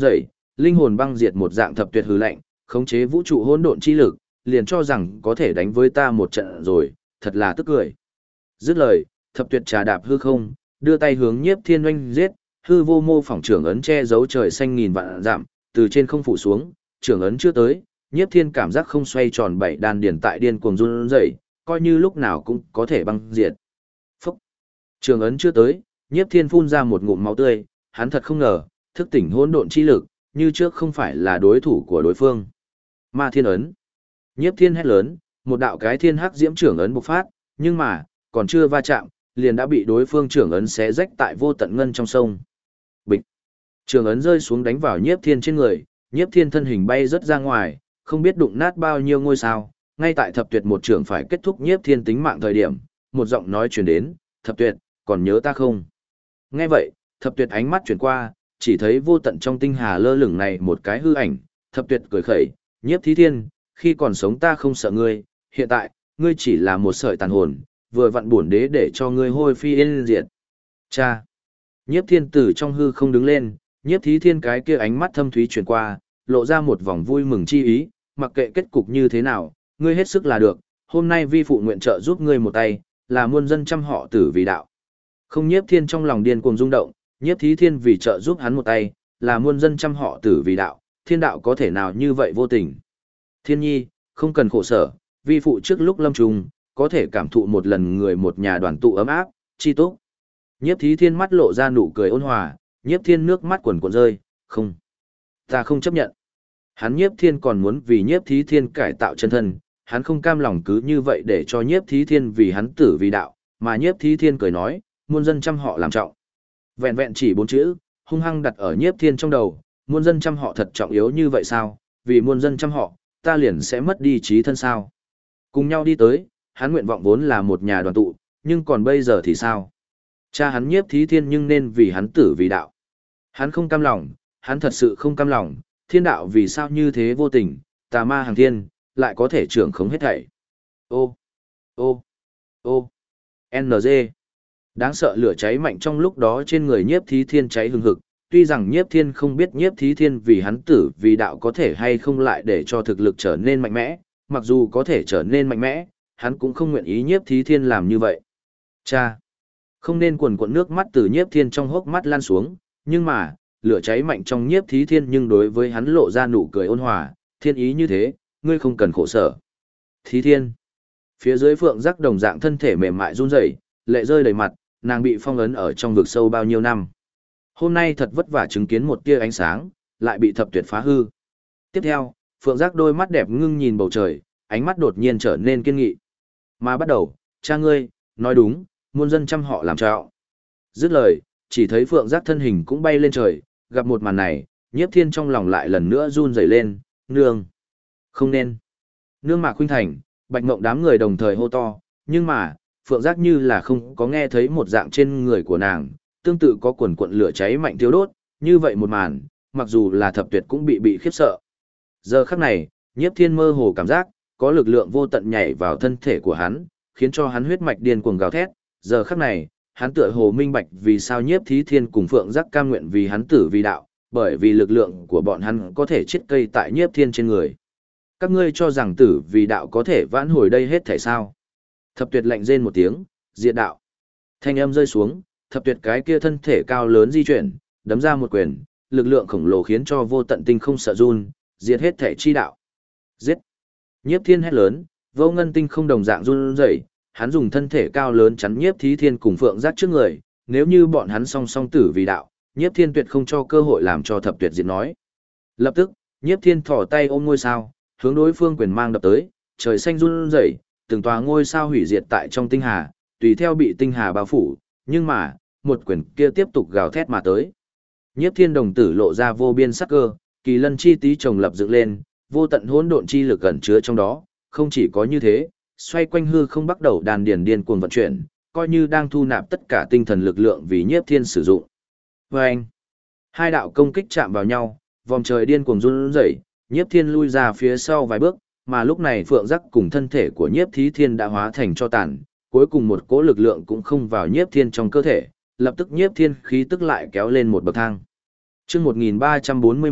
linh hồn băng diệt một dạng thập tuyệt hư lạnh, khống chế vũ trụ hỗn độn chi lực, liền cho rằng có thể đánh với ta một trận rồi, thật là tức cười. Dứt lời, thập tuyệt trà đạp hư không, đưa tay hướng Nhiếp Thiên oanh giết, hư vô mô phỏng trưởng ấn che giấu trời xanh nghìn vạn dặm, từ trên không phủ xuống, trưởng ấn chưa tới, Nhiếp Thiên cảm giác không xoay tròn bảy đan điển tại điên cuồng run rẩy, coi như lúc nào cũng có thể băng diệt. Phốc. Trưởng ấn chưa tới, Nhiếp Thiên phun ra một ngụm máu tươi, hắn thật không ngờ, thức tỉnh hỗn độn chi lực, như trước không phải là đối thủ của đối phương. Ma Thiên ấn. Nhiếp Thiên hét lớn, một đạo cái thiên hắc diễm trưởng ấn bộc phát, nhưng mà, còn chưa va chạm, liền đã bị đối phương trưởng ấn xé rách tại vô tận ngân trong sông. Bịch. Trưởng ấn rơi xuống đánh vào Nhiếp Thiên trên người, Nhiếp Thiên thân hình bay rất ra ngoài, không biết đụng nát bao nhiêu ngôi sao. Ngay tại thập tuyệt một trưởng phải kết thúc Nhiếp Thiên tính mạng thời điểm, một giọng nói truyền đến, "Thập tuyệt, còn nhớ ta không?" Nghe vậy, thập tuyệt ánh mắt chuyển qua, chỉ thấy vô tận trong tinh hà lơ lửng này một cái hư ảnh, thập tuyệt cười khẩy, "Nhiếp Thí Thiên, khi còn sống ta không sợ ngươi, hiện tại, ngươi chỉ là một sợi tàn hồn, vừa vặn bổn đế để cho ngươi hôi phi yên diệt." Cha! Nhiếp Thiên từ trong hư không đứng lên, Nhiếp Thí Thiên cái kia ánh mắt thâm thúy chuyển qua, lộ ra một vòng vui mừng chi ý, mặc kệ kết cục như thế nào, ngươi hết sức là được, hôm nay vi phụ nguyện trợ giúp ngươi một tay, là muôn dân trăm họ tử vì đạo. Không, Nhiếp Thiên trong lòng điên cuồng rung động, Nhiếp Thí Thiên vì trợ giúp hắn một tay, là muôn dân trăm họ tử vì đạo, thiên đạo có thể nào như vậy vô tình. Thiên nhi, không cần khổ sở, vi phụ trước lúc lâm trùng, có thể cảm thụ một lần người một nhà đoàn tụ ấm áp, chi tốt. Nhiếp Thí Thiên mắt lộ ra nụ cười ôn hòa, Nhiếp Thiên nước mắt quần cuộn rơi, không, ta không chấp nhận. Hắn Nhiếp Thiên còn muốn vì Nhiếp Thí Thiên cải tạo chân thân, hắn không cam lòng cứ như vậy để cho Nhiếp Thí Thiên vì hắn tử vì đạo, mà Nhiếp Thí Thiên cười nói, muôn dân trăm họ làm trọng. Vẹn vẹn chỉ 4 chữ, hung hăng đặt ở Nhiếp Thiên trong đầu, muôn dân trăm họ thật trọng yếu như vậy sao, vì muôn dân trăm họ, ta liền sẽ mất đi trí thân sao. Cùng nhau đi tới, hắn nguyện vọng vốn là một nhà đoàn tụ, nhưng còn bây giờ thì sao? Cha hắn Nhiếp Thí Thiên nhưng nên vì hắn tử vì đạo. Hắn không cam lòng, hắn thật sự không cam lòng, thiên đạo vì sao như thế vô tình, tà ma hàng thiên, lại có thể trưởng khống hết thảy. Ô, ô, ô, NG. Đáng sợ lửa cháy mạnh trong lúc đó trên người Nhiếp Thí Thiên cháy hừng hực, tuy rằng Nhiếp Thiên không biết Nhiếp Thí Thiên vì hắn tử vì đạo có thể hay không lại để cho thực lực trở nên mạnh mẽ, mặc dù có thể trở nên mạnh mẽ, hắn cũng không nguyện ý Nhiếp Thí Thiên làm như vậy. Cha! Không nên quần cuộn nước mắt từ Nhiếp Thiên trong hốc mắt lan xuống, nhưng mà, lửa cháy mạnh trong Nhiếp Thí Thiên nhưng đối với hắn lộ ra nụ cười ôn hòa, thiên ý như thế, ngươi không cần khổ sở. Thí Thiên! Phía dưới Phượng Giác đồng dạng thân thể mềm mại run rẩy, lệ rơi đầy mặt, nàng bị phong ấn ở trong vực sâu bao nhiêu năm. Hôm nay thật vất vả chứng kiến một tia ánh sáng, lại bị thập tuyệt phá hư. Tiếp theo, Phượng Giác đôi mắt đẹp ngưng nhìn bầu trời, ánh mắt đột nhiên trở nên kiên nghị. Mà bắt đầu, cha ngươi, nói đúng, muôn dân trăm họ làm trạo. Dứt lời, chỉ thấy Phượng Giác thân hình cũng bay lên trời, gặp một màn này, Nhiếp Thiên trong lòng lại lần nữa run rẩy lên, nương. Không nên. Nương Mạc Khuynh Thành, Bạch Ngộng đám người đồng thời hô to, nhưng mà, Phượng Giác như là không có nghe thấy một dạng trên người của nàng, tương tự có quần cuộn lửa cháy mạnh thiêu đốt, như vậy một màn, mặc dù là thập tuyệt cũng bị khiếp sợ. Giờ khắc này, Nhiếp Thiên mơ hồ cảm giác, có lực lượng vô tận nhảy vào thân thể của hắn, khiến cho hắn huyết mạch điên cuồng gào thét. Giờ khắc này, hắn tựa hồ minh bạch vì sao Nhiếp Thí Thiên cùng Phượng Giác cam nguyện vì hắn tử vì đạo, bởi vì lực lượng của bọn hắn có thể chiết cây tại Nhiếp Thiên trên người. Các ngươi cho rằng tử vì đạo có thể vãn hồi đây hết thể sao? Thập tuyệt lạnh rên một tiếng, diệt đạo. Thanh âm rơi xuống, thập tuyệt cái kia thân thể cao lớn di chuyển, đấm ra một quyền, lực lượng khổng lồ khiến cho vô tận tinh không sợ run, diệt hết thể chi đạo. Giết! Nhiếp Thiên hét lớn, vô ngân tinh không đồng dạng run rẩy, hắn dùng thân thể cao lớn chắn Nhiếp Thí Thiên cùng Phượng Giác trước người, nếu như bọn hắn song song tử vì đạo, Nhiếp Thiên tuyệt không cho cơ hội làm cho thập tuyệt diệt nói. Lập tức, Nhiếp Thiên thò tay ôm ngôi sao, hướng đối phương quyền mang đập tới, trời xanh run rẩy, từng tòa ngôi sao hủy diệt tại trong tinh hà, tùy theo bị tinh hà bao phủ, nhưng mà, một quyền kia tiếp tục gào thét mà tới. Nhiếp Thiên đồng tử lộ ra vô biên sắc cơ, kỳ lân chi tí chồng lập dựng lên, vô tận hỗn độn chi lực ẩn chứa trong đó, không chỉ có như thế, xoay quanh hư không bắt đầu đàn điền điên cuồng vận chuyển, coi như đang thu nạp tất cả tinh thần lực lượng vì Nhiếp Thiên sử dụng. Oeng! Hai đạo công kích chạm vào nhau, vòng trời điên cuồng run rẩy, Nhiếp Thiên lui ra phía sau vài bước, mà lúc này Phượng Giác cùng thân thể của Nhiếp Thí Thiên đã hóa thành tro tàn, cuối cùng một cỗ lực lượng cũng không vào Nhiếp Thiên trong cơ thể, lập tức Nhiếp Thiên khí tức lại kéo lên một bậc thang. Chương 1341,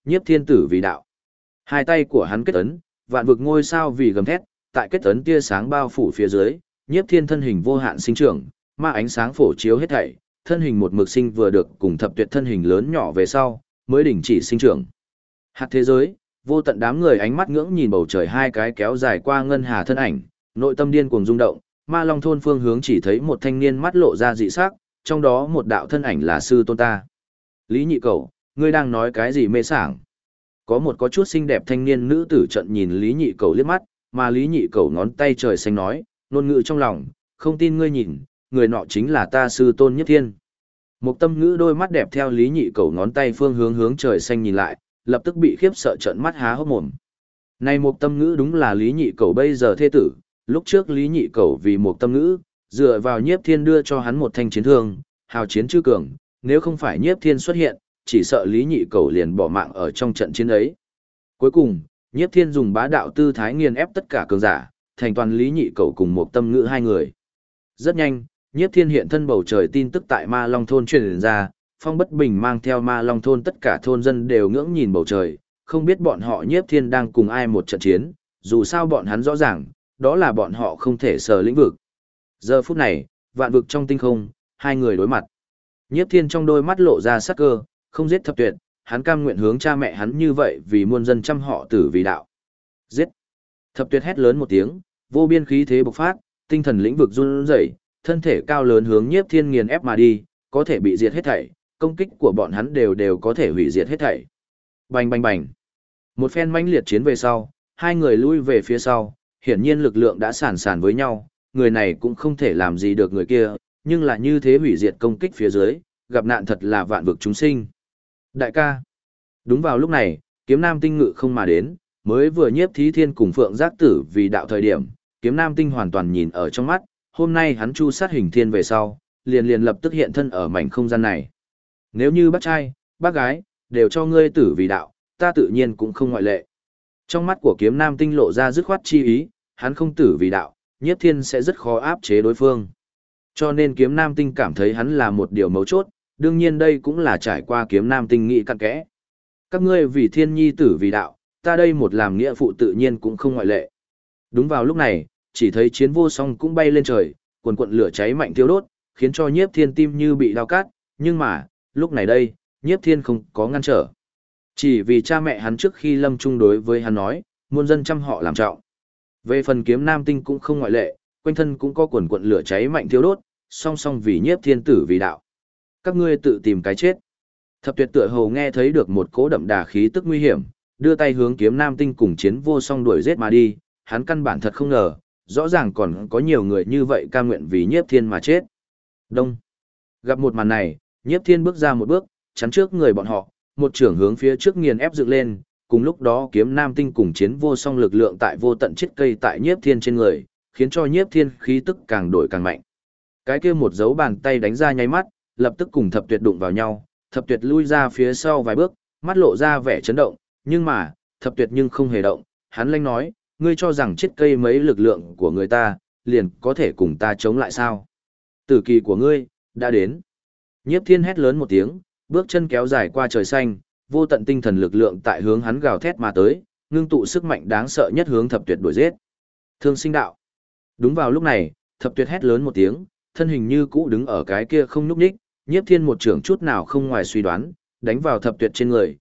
Nhiếp thiên tử vì đạo. Hai tay của hắn kết ấn, vạn vực ngôi sao vì gầm thét, tại kết ấn tia sáng bao phủ phía dưới, nhiếp thiên thân hình vô hạn sinh trưởng, ma ánh sáng phổ chiếu hết thảy, thân hình một mực sinh vừa được cùng thập tuyệt thân hình lớn nhỏ về sau, mới đình chỉ sinh trưởng. Hạt thế giới, vô tận đám người ánh mắt ngưỡng nhìn bầu trời hai cái kéo dài qua ngân hà thân ảnh, nội tâm điên cuồng rung động, Ma Long thôn phương hướng chỉ thấy một thanh niên mắt lộ ra dị sắc, trong đó một đạo thân ảnh là sư tôn ta. Lý Nhị Cẩu, ngươi đang nói cái gì mê sảng? Có một có chút xinh đẹp thanh niên nữ tử trận nhìn Lý Nhị Cẩu liếc mắt, mà Lý Nhị Cẩu ngón tay trời xanh nói, ngôn ngữ trong lòng, không tin ngươi nhìn, người nọ chính là ta sư tôn Nhất Thiên. Một tâm ngữ đôi mắt đẹp theo Lý Nhị Cẩu ngón tay phương hướng hướng trời xanh nhìn lại, lập tức bị khiếp sợ trợn mắt há hốc mồm. Này một tâm ngữ đúng là Lý Nhị Cẩu bây giờ thê tử, lúc trước Lý Nhị Cẩu vì một tâm ngữ, dựa vào Nhiếp Thiên đưa cho hắn một thanh chiến thương, hào chiến chư cường, nếu không phải Nhiếp Thiên xuất hiện, chỉ sợ Lý Nhị Cẩu liền bỏ mạng ở trong trận chiến ấy. Cuối cùng, Nhiếp Thiên dùng bá đạo tư thái nghiền ép tất cả cường giả, thành toàn Lý Nhị Cẩu cùng một tâm ngữ hai người. Rất nhanh, Nhiếp Thiên hiện thân bầu trời tin tức tại Ma Long thôn truyền ra, Phong Bất Bình mang theo Ma Long thôn tất cả thôn dân đều ngưỡng nhìn bầu trời, không biết bọn họ Nhiếp Thiên đang cùng ai một trận chiến, dù sao bọn hắn rõ ràng, đó là bọn họ không thể sờ lĩnh vực. Giờ phút này, vạn vực trong tinh không, hai người đối mặt. Nhiếp Thiên trong đôi mắt lộ ra sắc cơ, không giết thập tuyệt, hắn cam nguyện hướng cha mẹ hắn như vậy vì muôn dân trăm họ tử vì đạo. Giết! Thập tuyệt hét lớn một tiếng, vô biên khí thế bộc phát, tinh thần lĩnh vực run rẩy, thân thể cao lớn hướng Nhiếp Thiên nghiền ép mà đi, có thể bị diệt hết thảy, công kích của bọn hắn đều có thể hủy diệt hết thảy. Bành bành bành. Một phen mãnh liệt chiến về sau, hai người lui về phía sau, hiển nhiên lực lượng đã sàn sàn với nhau, người này cũng không thể làm gì được người kia, nhưng là như thế hủy diệt công kích phía dưới, gặp nạn thật là vạn vực chúng sinh. Đại ca. Đúng vào lúc này, Kiếm Nam Tinh ngự không mà đến, mới vừa nhiếp Thí Thiên cùng Phượng Giác Tử vì đạo thời điểm, Kiếm Nam Tinh hoàn toàn nhìn ở trong mắt, hôm nay hắn chu sát hình thiên về sau, liền lập tức hiện thân ở mảnh không gian này. Nếu như bác trai, bác gái, đều cho ngươi tử vì đạo, ta tự nhiên cũng không ngoại lệ. Trong mắt của Kiếm Nam Tinh lộ ra dứt khoát chi ý, hắn không tử vì đạo, nhiếp thiên sẽ rất khó áp chế đối phương. Cho nên Kiếm Nam Tinh cảm thấy hắn là một điều mấu chốt, đương nhiên đây cũng là trải qua Kiếm Nam Tinh nghĩ cặn kẽ. Các ngươi vì thiên nhi tử vì đạo, ta đây một làm nghĩa phụ tự nhiên cũng không ngoại lệ. Đúng vào lúc này, chỉ thấy chiến vô song cũng bay lên trời, quần quận lửa cháy mạnh thiêu đốt, khiến cho nhiếp thiên tim như bị đau cát, nhưng mà, lúc này đây, nhiếp thiên không có ngăn trở. Chỉ vì cha mẹ hắn trước khi lâm chung đối với hắn nói, muôn dân trăm họ làm trọng. Về phần Kiếm Nam Tinh cũng không ngoại lệ, quanh thân cũng có quần quận lửa cháy mạnh thiêu đốt, song song vì nhiếp thiên tử vì đạo. Các ngươi tự tìm cái chết. Thập tuyệt tựa hồ nghe thấy được một cỗ đậm đà khí tức nguy hiểm, đưa tay hướng Kiếm Nam Tinh cùng chiến vô song đuổi giết mà đi, hắn căn bản thật không ngờ, rõ ràng còn có nhiều người như vậy cam nguyện vì nhiếp thiên mà chết. Đông. Gặp một màn này, nhiếp thiên bước ra một bước, chắn trước người bọn họ, một trưởng hướng phía trước nghiền ép dựng lên, cùng lúc đó Kiếm Nam Tinh cùng chiến vô song lực lượng tại vô tận chết cây tại nhiếp thiên trên người, khiến cho nhiếp thiên khí tức càng đổi càng mạnh. Cái kia một dấu bàn tay đánh ra nháy mắt, lập tức cùng thập tuyệt đụng vào nhau, thập tuyệt lui ra phía sau vài bước, mắt lộ ra vẻ chấn động, nhưng mà, thập tuyệt nhưng không hề động, hắn lanh nói, ngươi cho rằng chết cây mấy lực lượng của người ta, liền có thể cùng ta chống lại sao? Tử kỳ của ngươi, đã đến. Nhiếp thiên hét lớn một tiếng, bước chân kéo dài qua trời xanh, vô tận tinh thần lực lượng tại hướng hắn gào thét mà tới, ngưng tụ sức mạnh đáng sợ nhất hướng thập tuyệt đuổi giết. Thương sinh đạo. Đúng vào lúc này, thập tuyệt hét lớn một tiếng, thân hình như cũ đứng ở cái kia không nhúc nhích, nhiếp thiên một trưởng chút nào không ngoài suy đoán, đánh vào thập tuyệt trên người,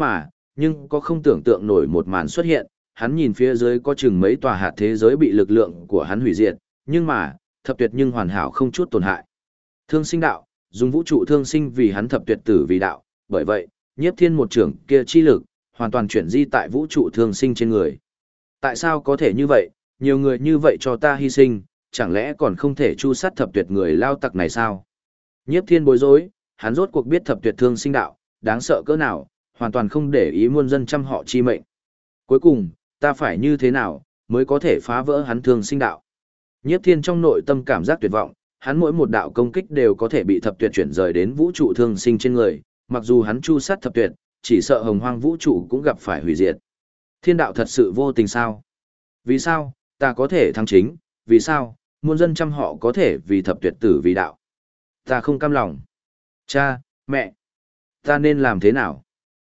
nhưng có không tưởng tượng nổi một màn xuất hiện, hắn nhìn phía dưới có chừng mấy tòa hạt thế giới bị lực lượng của hắn hủy diệt, nhưng mà, thập tuyệt nhưng hoàn hảo không chút tổn hại. Thương sinh đạo, dùng vũ trụ thương sinh vì hắn thập tuyệt tử vì đạo, bởi vậy, nhiếp thiên một trưởng kia chi lực, hoàn toàn chuyển di tại vũ trụ thương sinh trên người. Tại sao có thể như vậy, nhiều người như vậy cho ta hy sinh, chẳng lẽ còn không thể chu sát thập tuyệt người lao tặc này sao? Nhiếp thiên bối rối, hắn rốt cuộc biết thập tuyệt thương sinh đạo, đáng sợ cỡ nào, hoàn toàn không để ý muôn dân trăm họ chi mệnh. Cuối cùng, ta phải như thế nào, mới có thể phá vỡ hắn thương sinh đạo? Nhiếp thiên trong nội tâm cảm giác tuyệt vọng, hắn mỗi một đạo công kích đều có thể bị thập tuyệt chuyển rời đến vũ trụ thương sinh trên người, mặc dù hắn chu sát thập tuyệt, chỉ sợ hồng hoang vũ trụ cũng gặp phải hủy diệt. Thiên đạo thật sự vô tình sao? Vì sao, ta có thể thắng chính, vì sao, muôn dân trăm họ có thể vì thập tuyệt tử vì đạo? Ta không cam lòng. Cha, mẹ, ta nên làm thế nào?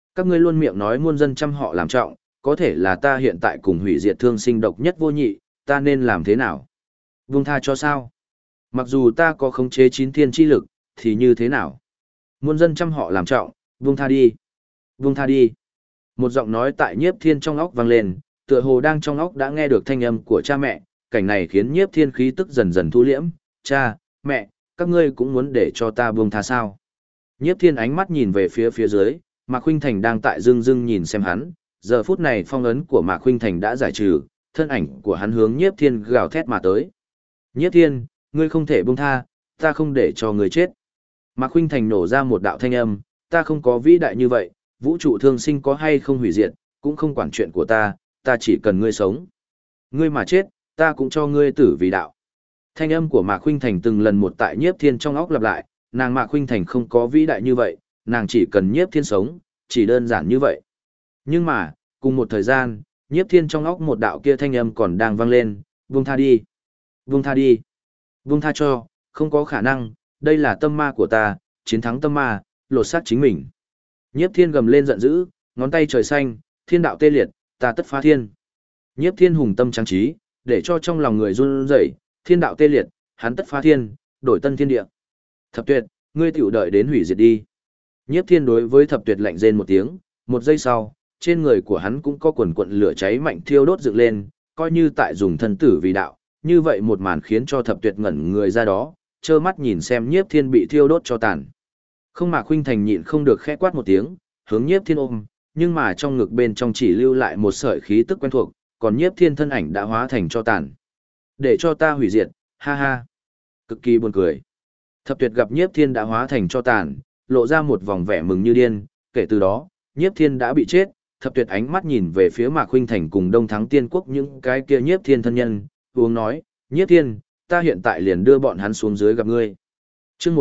Các ngươi luôn miệng nói muôn dân trăm họ làm trọng, có thể là ta hiện tại cùng hủy diệt thương sinh độc nhất vô nhị, ta nên làm thế nào? Buông tha cho sao? Mặc dù ta có khống chế chín thiên chi lực, thì như thế nào? Muôn dân trăm họ làm trọng, buông tha đi. Buông tha đi. Một giọng nói tại Nhiếp Thiên trong óc vang lên, tựa hồ đang trong óc đã nghe được thanh âm của cha mẹ, cảnh này khiến Nhiếp Thiên khí tức dần dần thu liễm. Cha, mẹ, các ngươi cũng muốn để cho ta buông tha sao? Nhiếp Thiên ánh mắt nhìn về phía dưới, Mạc Khuynh Thành đang tại dưng dưng nhìn xem hắn, giờ phút này phong ấn của Mạc Khuynh Thành đã giải trừ, thân ảnh của hắn hướng Nhiếp Thiên gào thét mà tới. Nhiếp Thiên, ngươi không thể buông tha, ta không để cho ngươi chết. Mạc Khuynh Thành nổ ra một đạo thanh âm, ta không có vĩ đại như vậy, vũ trụ thương sinh có hay không hủy diệt, cũng không quản chuyện của ta chỉ cần ngươi sống. Ngươi mà chết, ta cũng cho ngươi tử vì đạo. Thanh âm của Mạc Khuynh Thành từng lần một tại Nhiếp Thiên trong óc lặp lại, nàng Mạc Khuynh Thành không có vĩ đại như vậy, nàng chỉ cần Nhiếp Thiên sống, chỉ đơn giản như vậy. Nhưng mà, cùng một thời gian, Nhiếp Thiên trong óc một đạo kia thanh âm còn đang vang lên, buông tha đi, buông tha đi, buông tha cho, không có khả năng, đây là tâm ma của ta, chiến thắng tâm ma, lột xác chính mình. Nhiếp Thiên gầm lên giận dữ, ngón tay trời xanh, thiên đạo tê liệt, ta tất phá thiên. Nhiếp Thiên hùng tâm trang trí, để cho trong lòng người run rẩy, thiên đạo tê liệt, hắn tất phá thiên, đổi tân thiên địa. Thập Tuyệt, ngươi tiểu đợi đến hủy diệt đi. Nhiếp Thiên đối với Thập Tuyệt lạnh rên một tiếng, một giây sau, trên người của hắn cũng có quần quần lửa cháy mạnh thiêu đốt dựng lên, coi như tại dùng thân tử vì đạo, như vậy một màn khiến cho Thập Tuyệt ngẩn người ra đó, trơ mắt nhìn xem Nhiếp Thiên bị thiêu đốt cho tàn. Không Mạc Khuynh Thành nhịn không được khẽ quát một tiếng, hướng Nhiếp Thiên ôm, nhưng mà trong ngực bên trong chỉ lưu lại một sợi khí tức quen thuộc, còn Nhiếp Thiên thân ảnh đã hóa thành cho tàn. Để cho ta hủy diệt, ha ha. Cực kỳ buồn cười. Thập Tuyệt gặp Nhiếp Thiên đã hóa thành cho tàn, lộ ra một vòng vẻ mừng như điên, kể từ đó, Nhiếp Thiên đã bị chết. Thập Tuyệt ánh mắt nhìn về phía Mạc Khuynh Thành cùng Đông Thắng Tiên Quốc những cái kia Nhiếp Thiên thân nhân, uống nói, Nhiếp Thiên, ta hiện tại liền đưa bọn hắn xuống dưới gặp ngươi. Chương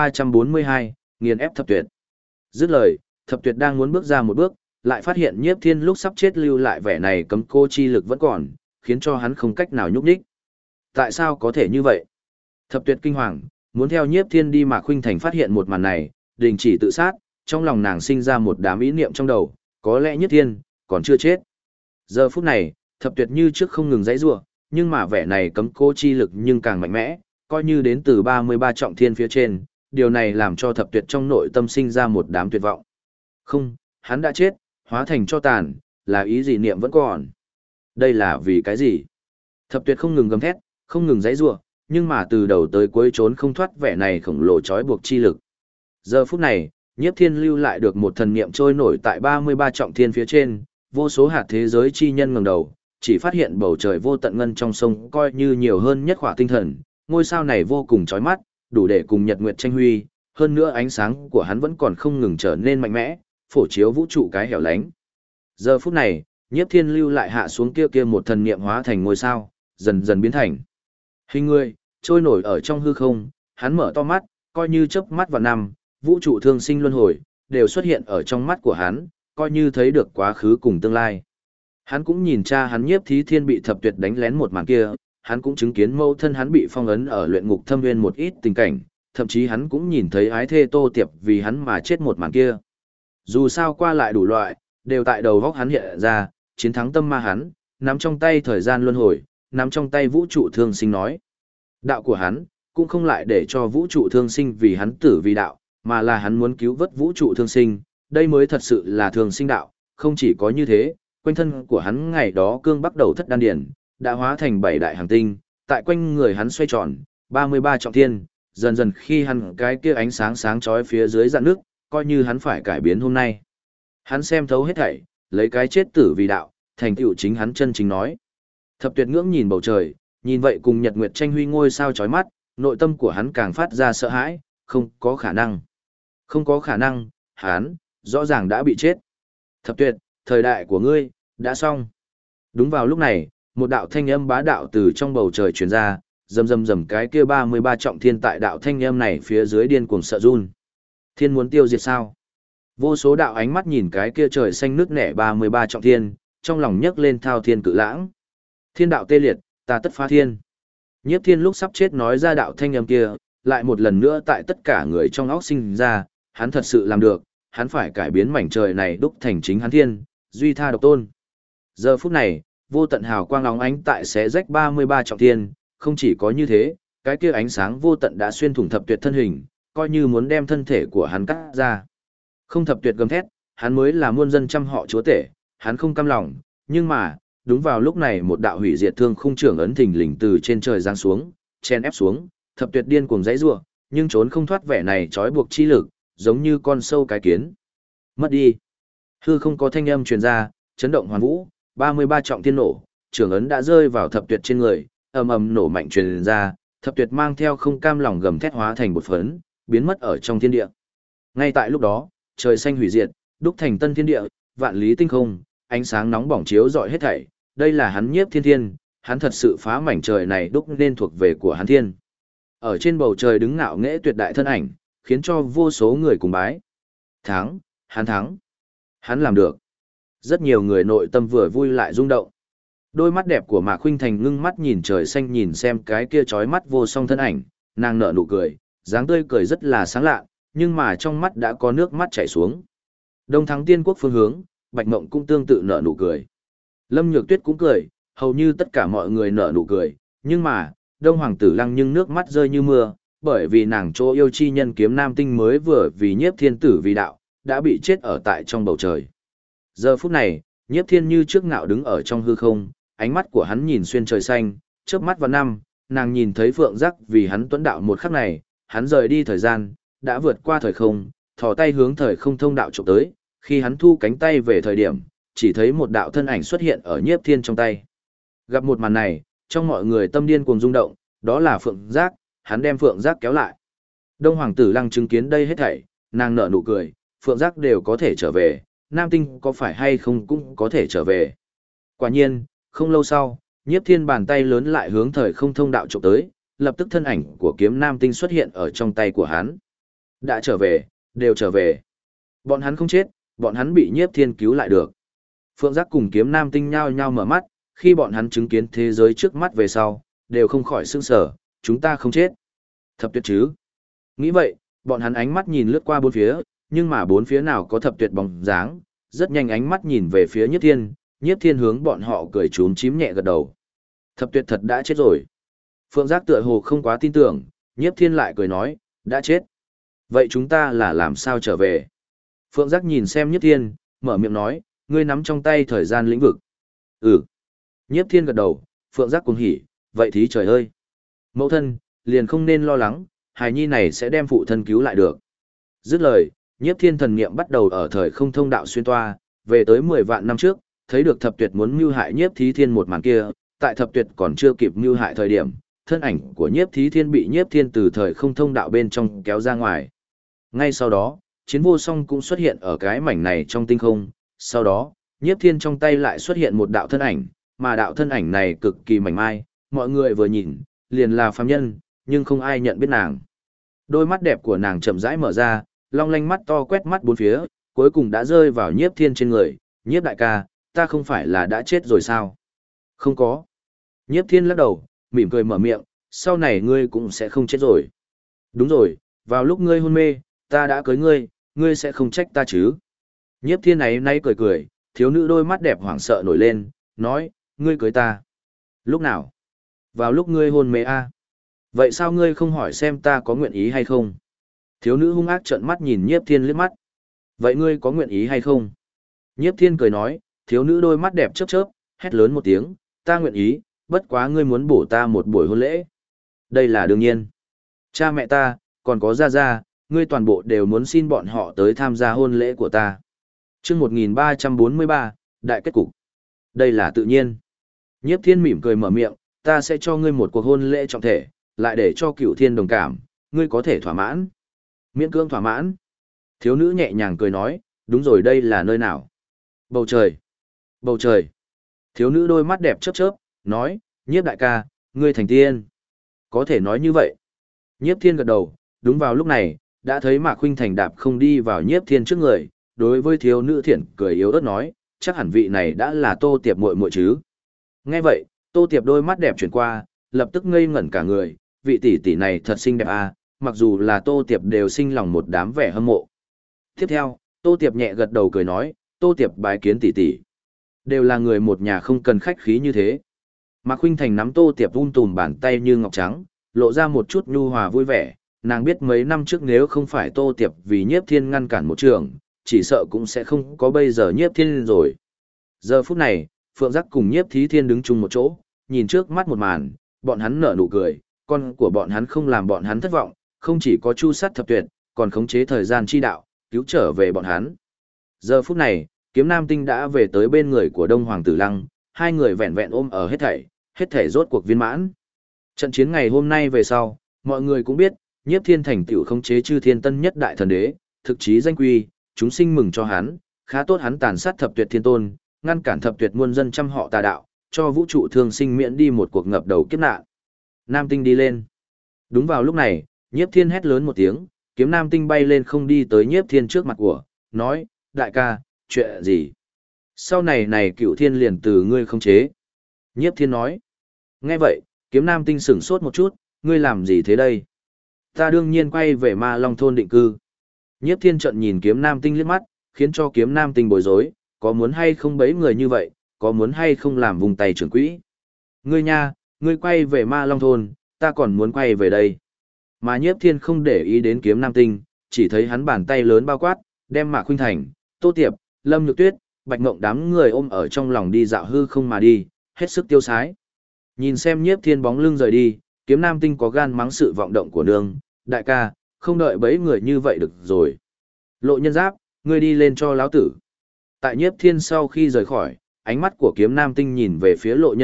1342, nghiền ép Thập Tuyệt. Dứt lời, Thập Tuyệt đang muốn bước ra một bước, lại phát hiện Nhiếp Thiên lúc sắp chết lưu lại vẻ này cấm cô chi lực vẫn còn, khiến cho hắn không cách nào nhúc nhích. Tại sao có thể như vậy? Thập Tuyệt kinh hoàng, muốn theo Nhiếp Thiên đi Mạc Khuynh Thành phát hiện một màn này, đình chỉ tự sát, trong lòng nàng sinh ra một đám ý niệm trong đầu, có lẽ Nhiếp Thiên còn chưa chết. Giờ phút này, Thập Tuyệt như trước không ngừng giãy giụa, nhưng mà vẻ này cấm cô chi lực nhưng càng mạnh mẽ, coi như đến từ 33 trọng thiên phía trên, điều này làm cho Thập Tuyệt trong nội tâm sinh ra một đám tuyệt vọng. Không, hắn đã chết, hóa thành cho tàn, là ý gì niệm vẫn còn. Đây là vì cái gì? Thập Tuyệt không ngừng gầm thét, không ngừng giãy giụa, nhưng mà từ đầu tới cuối trốn không thoát vẻ này khổng lồ trói buộc chi lực. Giờ phút này, Nhiếp Thiên lưu lại được một thần niệm trôi nổi tại 33 trọng thiên phía trên, vô số hạt thế giới chi nhân ngẩng đầu, chỉ phát hiện bầu trời vô tận ngân trong sông coi như nhiều hơn nhất khỏa tinh thần, ngôi sao này vô cùng chói mắt, đủ để cùng nhật nguyệt tranh huy, hơn nữa ánh sáng của hắn vẫn còn không ngừng trở nên mạnh mẽ, phổ chiếu vũ trụ cái hẻo lánh. Giờ phút này, Nhiếp Thiên lưu lại hạ xuống kia kia một thần niệm hóa thành ngôi sao, dần dần biến thành hình người, trôi nổi ở trong hư không, hắn mở to mắt, coi như chớp mắt vào năm, vũ trụ thương sinh luân hồi, đều xuất hiện ở trong mắt của hắn, coi như thấy được quá khứ cùng tương lai. Hắn cũng nhìn cha hắn Nhiếp Thí Thiên bị Thập Tuyệt đánh lén một màn kia, hắn cũng chứng kiến mẫu thân hắn bị phong ấn ở luyện ngục thâm nguyên một ít tình cảnh, thậm chí hắn cũng nhìn thấy ái thê Tô Tiệp vì hắn mà chết một màn kia. Dù sao qua lại đủ loại, đều tại đầu góc hắn hiện ra, chiến thắng tâm ma hắn, nắm trong tay thời gian luân hồi, nắm trong tay vũ trụ thương sinh nói. Đạo của hắn, cũng không lại để cho vũ trụ thương sinh vì hắn tử vì đạo, mà là hắn muốn cứu vớt vũ trụ thương sinh, đây mới thật sự là thương sinh đạo, không chỉ có như thế, quanh thân của hắn ngày đó cương bắt đầu thất đan điển, đã hóa thành 7 đại hành tinh, tại quanh người hắn xoay tròn, 33 trọng thiên, dần dần khi hắn cái kia ánh sáng sáng chói phía dưới dạn nước, coi như hắn phải cải biến hôm nay. Hắn xem thấu hết thảy, lấy cái chết tử vì đạo, thành tựu chính hắn chân chính nói. Thập Tuyệt ngưỡng nhìn bầu trời, nhìn vậy cùng nhật nguyệt tranh huy ngôi sao chói mắt, nội tâm của hắn càng phát ra sợ hãi, không có khả năng. Không có khả năng, hắn, rõ ràng đã bị chết. Thập Tuyệt, thời đại của ngươi, đã xong. Đúng vào lúc này, một đạo thanh âm bá đạo từ trong bầu trời truyền ra, rầm rầm rầm cái kia 33 trọng thiên tại đạo thanh âm này phía dưới điên cuồng sợ run. Thiên muốn tiêu diệt sao? Vô số đạo ánh mắt nhìn cái kia trời xanh nước nẻ 33 trọng thiên, trong lòng nhấc lên thao thiên cự lãng. Thiên đạo tê liệt, ta tất phá thiên. Nhiếp Thiên lúc sắp chết nói ra đạo thanh âm kia, lại một lần nữa tại tất cả người trong óc sinh ra, hắn thật sự làm được, hắn phải cải biến mảnh trời này đúc thành chính hắn thiên, duy tha độc tôn. Giờ phút này, vô tận hào quang óng ánh tại xé rách 33 trọng thiên, không chỉ có như thế, cái kia ánh sáng vô tận đã xuyên thủng thập tuyệt thân hình, coi như muốn đem thân thể của hắn cắt ra. Không thập tuyệt gầm thét, hắn mới là muôn dân trăm họ chúa tể, hắn không cam lòng, nhưng mà, đúng vào lúc này một đạo hủy diệt thương khung trưởng ấn thình lình từ trên trời giáng xuống, chen ép xuống, thập tuyệt điên cuồng giãy giụa, nhưng trốn không thoát vẻ này trói buộc chi lực, giống như con sâu cái kiến. Mất đi. Hư không có thanh âm truyền ra, chấn động hoàn vũ, 33 trọng thiên nổ, trưởng ấn đã rơi vào thập tuyệt trên người, ầm ầm nổ mạnh truyền ra, thập tuyệt mang theo không cam lòng gầm thét hóa thành bột phấn, biến mất ở trong thiên địa. Ngay tại lúc đó, trời xanh hủy diệt, đúc thành tân thiên địa, vạn lý tinh không, ánh sáng nóng bỏng chiếu rọi hết thảy, đây là hắn Nhiếp Thiên Thiên, hắn thật sự phá mảnh trời này đúc nên thuộc về của hắn thiên. Ở trên bầu trời đứng ngạo nghễ tuyệt đại thân ảnh, khiến cho vô số người cùng bái. Thắng, hắn làm được. Rất nhiều người nội tâm vừa vui lại rung động. Đôi mắt đẹp của Mạc Khuynh Thành ngưng mắt nhìn trời xanh nhìn xem cái kia chói mắt vô song thân ảnh, nàng nở nụ cười, dáng tươi cười rất là sáng lạ, nhưng mà trong mắt đã có nước mắt chảy xuống. Đông Thắng Tiên Quốc phương hướng, Bạch Mộng cũng tương tự nở nụ cười. Lâm Nhược Tuyết cũng cười, hầu như tất cả mọi người nở nụ cười, nhưng mà, Đông Hoàng Tử Lăng nhưng nước mắt rơi như mưa, bởi vì nàng chỗ yêu chi nhân Kiếm Nam Tinh mới vừa vì Nhiếp Thiên Tử vì đạo, đã bị chết ở tại trong bầu trời. Giờ phút này, Nhiếp Thiên như trước ngạo đứng ở trong hư không, ánh mắt của hắn nhìn xuyên trời xanh, chớp mắt vào năm, nàng nhìn thấy Phượng Giác vì hắn tuấn đạo một khắc này, hắn rời đi thời gian, đã vượt qua thời không, thò tay hướng thời không thông đạo chụp tới, khi hắn thu cánh tay về thời điểm, chỉ thấy một đạo thân ảnh xuất hiện ở Nhiếp Thiên trong tay. Gặp một màn này, trong mọi người tâm điên cuồng rung động, đó là Phượng Giác, hắn đem Phượng Giác kéo lại. Đông Hoàng Tử Lăng chứng kiến đây hết thảy, nàng nở nụ cười, Phượng Giác đều có thể trở về, Nam Tinh có phải hay không cũng có thể trở về. Quả nhiên, không lâu sau, Nhiếp Thiên bàn tay lớn lại hướng thời không thông đạo chụp tới, lập tức thân ảnh của Kiếm Nam Tinh xuất hiện ở trong tay của hắn. Đã trở về, đều trở về. Bọn hắn không chết, bọn hắn bị Nhiếp Thiên cứu lại được. Phượng Giác cùng Kiếm Nam Tinh nhao nhao mở mắt, khi bọn hắn chứng kiến thế giới trước mắt về sau, đều không khỏi sửng sở, chúng ta không chết. Thập tuyệt chứ? Nghĩ vậy, bọn hắn ánh mắt nhìn lướt qua bốn phía, nhưng mà bốn phía nào có thập tuyệt bóng dáng, rất nhanh ánh mắt nhìn về phía Nhiếp Thiên hướng bọn họ cười chúm chím nhẹ gật đầu. Thập tuyệt thật đã chết rồi. Phượng Giác tựa hồ không quá tin tưởng, Nhiếp Thiên lại cười nói, đã chết. Vậy chúng ta là làm sao trở về? Phượng Giác nhìn xem Nhiếp Thiên, mở miệng nói, ngươi nắm trong tay thời gian lĩnh vực. Ừ. Nhiếp Thiên gật đầu, Phượng Giác cuồng hỉ, vậy thì trời ơi. Mẫu thân, liền không nên lo lắng, hài nhi này sẽ đem phụ thân cứu lại được. Dứt lời, Nhiếp Thiên thần niệm bắt đầu ở thời không thông đạo xuyên toa, về tới 10 vạn năm trước, thấy được thập tuyệt muốn mưu hại Nhiếp Thí Thiên một màn kia, tại thập tuyệt còn chưa kịp mưu hại thời điểm, thân ảnh của Nhiếp Thí Thiên bị Nhiếp Thiên từ thời không thông đạo bên trong kéo ra ngoài. Ngay sau đó, Chiến Vô Song cũng xuất hiện ở cái mảnh này trong tinh không, sau đó, Nhiếp Thiên trong tay lại xuất hiện một đạo thân ảnh, mà đạo thân ảnh này cực kỳ mảnh mai, mọi người vừa nhìn, liền là phàm nhân, nhưng không ai nhận biết nàng. Đôi mắt đẹp của nàng chậm rãi mở ra, long lanh mắt to quét mắt bốn phía, cuối cùng đã rơi vào Nhiếp Thiên trên người, Nhiếp đại ca, ta không phải là đã chết rồi sao? Không có. Nhiếp Thiên lắc đầu, mỉm cười mở miệng, sau này ngươi cũng sẽ không chết rồi. Đúng rồi, vào lúc ngươi hôn mê, ta đã cưới ngươi, ngươi sẽ không trách ta chứ? Nhiếp Thiên này nay cười cười, thiếu nữ đôi mắt đẹp hoảng sợ nổi lên, nói, ngươi cưới ta. Lúc nào? Vào lúc ngươi hôn mê a. Vậy sao ngươi không hỏi xem ta có nguyện ý hay không? Thiếu nữ hung ác trợn mắt nhìn Nhiếp Thiên liếc mắt. Vậy ngươi có nguyện ý hay không? Nhiếp Thiên cười nói, thiếu nữ đôi mắt đẹp chớp chớp, hét lớn một tiếng, ta nguyện ý, bất quá ngươi muốn bổ ta một buổi hôn lễ. Đây là đương nhiên. Cha mẹ ta, còn có gia gia, ngươi toàn bộ đều muốn xin bọn họ tới tham gia hôn lễ của ta. Chương 1343, đại kết cục. Đây là tự nhiên. Nhiếp Thiên mỉm cười mở miệng, ta sẽ cho ngươi một cuộc hôn lễ trọng thể, lại để cho Cửu Thiên đồng cảm, ngươi có thể thỏa mãn. Miễn cưỡng thỏa mãn. Thiếu nữ nhẹ nhàng cười nói, đúng rồi, đây là nơi nào? Bầu trời. Bầu trời. Thiếu nữ đôi mắt đẹp chớp chớp, nói, Nhiếp đại ca, ngươi thành tiên. Có thể nói như vậy. Nhiếp Thiên gật đầu, đúng vào lúc này, đã thấy Mạc Khuynh Thành đạp không đi vào Nhiếp Thiên trước người, đối với thiếu nữ thiện cười yếu ớt nói, chắc hẳn vị này đã là Tô Tiệp muội muội chứ. Nghe vậy, Tô Tiệp đôi mắt đẹp chuyển qua, lập tức ngây ngẩn cả người, vị tỷ tỷ này thật xinh đẹp à, mặc dù là Tô Tiệp đều sinh lòng một đám vẻ hâm mộ. Tiếp theo, Tô Tiệp nhẹ gật đầu cười nói, Tô Tiệp bái kiến tỷ tỷ. Đều là người một nhà không cần khách khí như thế. Mạc Khuynh Thành nắm Tô Tiệp tùm bàn tay như ngọc trắng, lộ ra một chút nhu hòa vui vẻ. Nàng biết mấy năm trước nếu không phải Tô Tiệp vì Nhiếp Thiên ngăn cản một trường, chỉ sợ cũng sẽ không có bây giờ Nhiếp Thiên rồi. Giờ phút này, Phượng Giác cùng Nhiếp Thí Thiên đứng chung một chỗ, nhìn trước mắt một màn, bọn hắn nở nụ cười, con của bọn hắn không làm bọn hắn thất vọng, không chỉ có chu sát thập tuyệt, còn khống chế thời gian chi đạo, cứu trở về bọn hắn. Giờ phút này, Kiếm Nam Tinh đã về tới bên người của Đông Hoàng Tử Lăng, hai người vẹn vẹn ôm ở hết thảy rốt cuộc viên mãn. Trận chiến ngày hôm nay về sau, mọi người cũng biết, Nhiếp Thiên thành tựu khống chế chư thiên tân nhất đại thần đế, thực chí danh quy, chúng sinh mừng cho hắn, khá tốt hắn tàn sát thập tuyệt thiên tôn, ngăn cản thập tuyệt muôn dân trăm họ tà đạo, cho vũ trụ thương sinh miễn đi một cuộc ngập đầu kiếp nạn. Nam Tinh đi lên. Đúng vào lúc này, Nhiếp Thiên hét lớn một tiếng, Kiếm Nam Tinh bay lên không đi tới Nhiếp Thiên trước mặt của, nói, đại ca, chuyện gì? Sau này Cựu Thiên liền từ ngươi khống chế. Nhiếp Thiên nói. Nghe vậy, Kiếm Nam Tinh sửng sốt một chút, ngươi làm gì thế đây? Ta đương nhiên quay về Ma Long thôn định cư. Nhiếp Thiên trận nhìn Kiếm Nam Tinh liếc mắt, khiến cho Kiếm Nam Tinh bối rối, có muốn hay không bấy người như vậy, có muốn hay không làm vùng tay trưởng quỹ. Ngươi nha, ngươi quay về Ma Long thôn, ta còn muốn quay về đây. Mà Nhiếp Thiên không để ý đến Kiếm Nam Tinh, chỉ thấy hắn bàn tay lớn bao quát, đem Mạc Khuynh Thành, Tô Tiệp, Lâm Nhược Tuyết, Bạch Ngộng đám người ôm ở trong lòng đi dạo hư không mà đi, hết sức tiêu sái. Nhìn xem Nhiếp Thiên bóng lưng rời đi, Kiếm Nam Tinh có gan mắng sự vọng động của nương, đại ca, không đợi bấy người như vậy được rồi. Lộ Nhân Giáp, ngươi đi lên cho lão tử. Tại Nhiếp Thiên sau khi rời khỏi, ánh mắt của Kiếm Nam Tinh nhìn về phía Lộ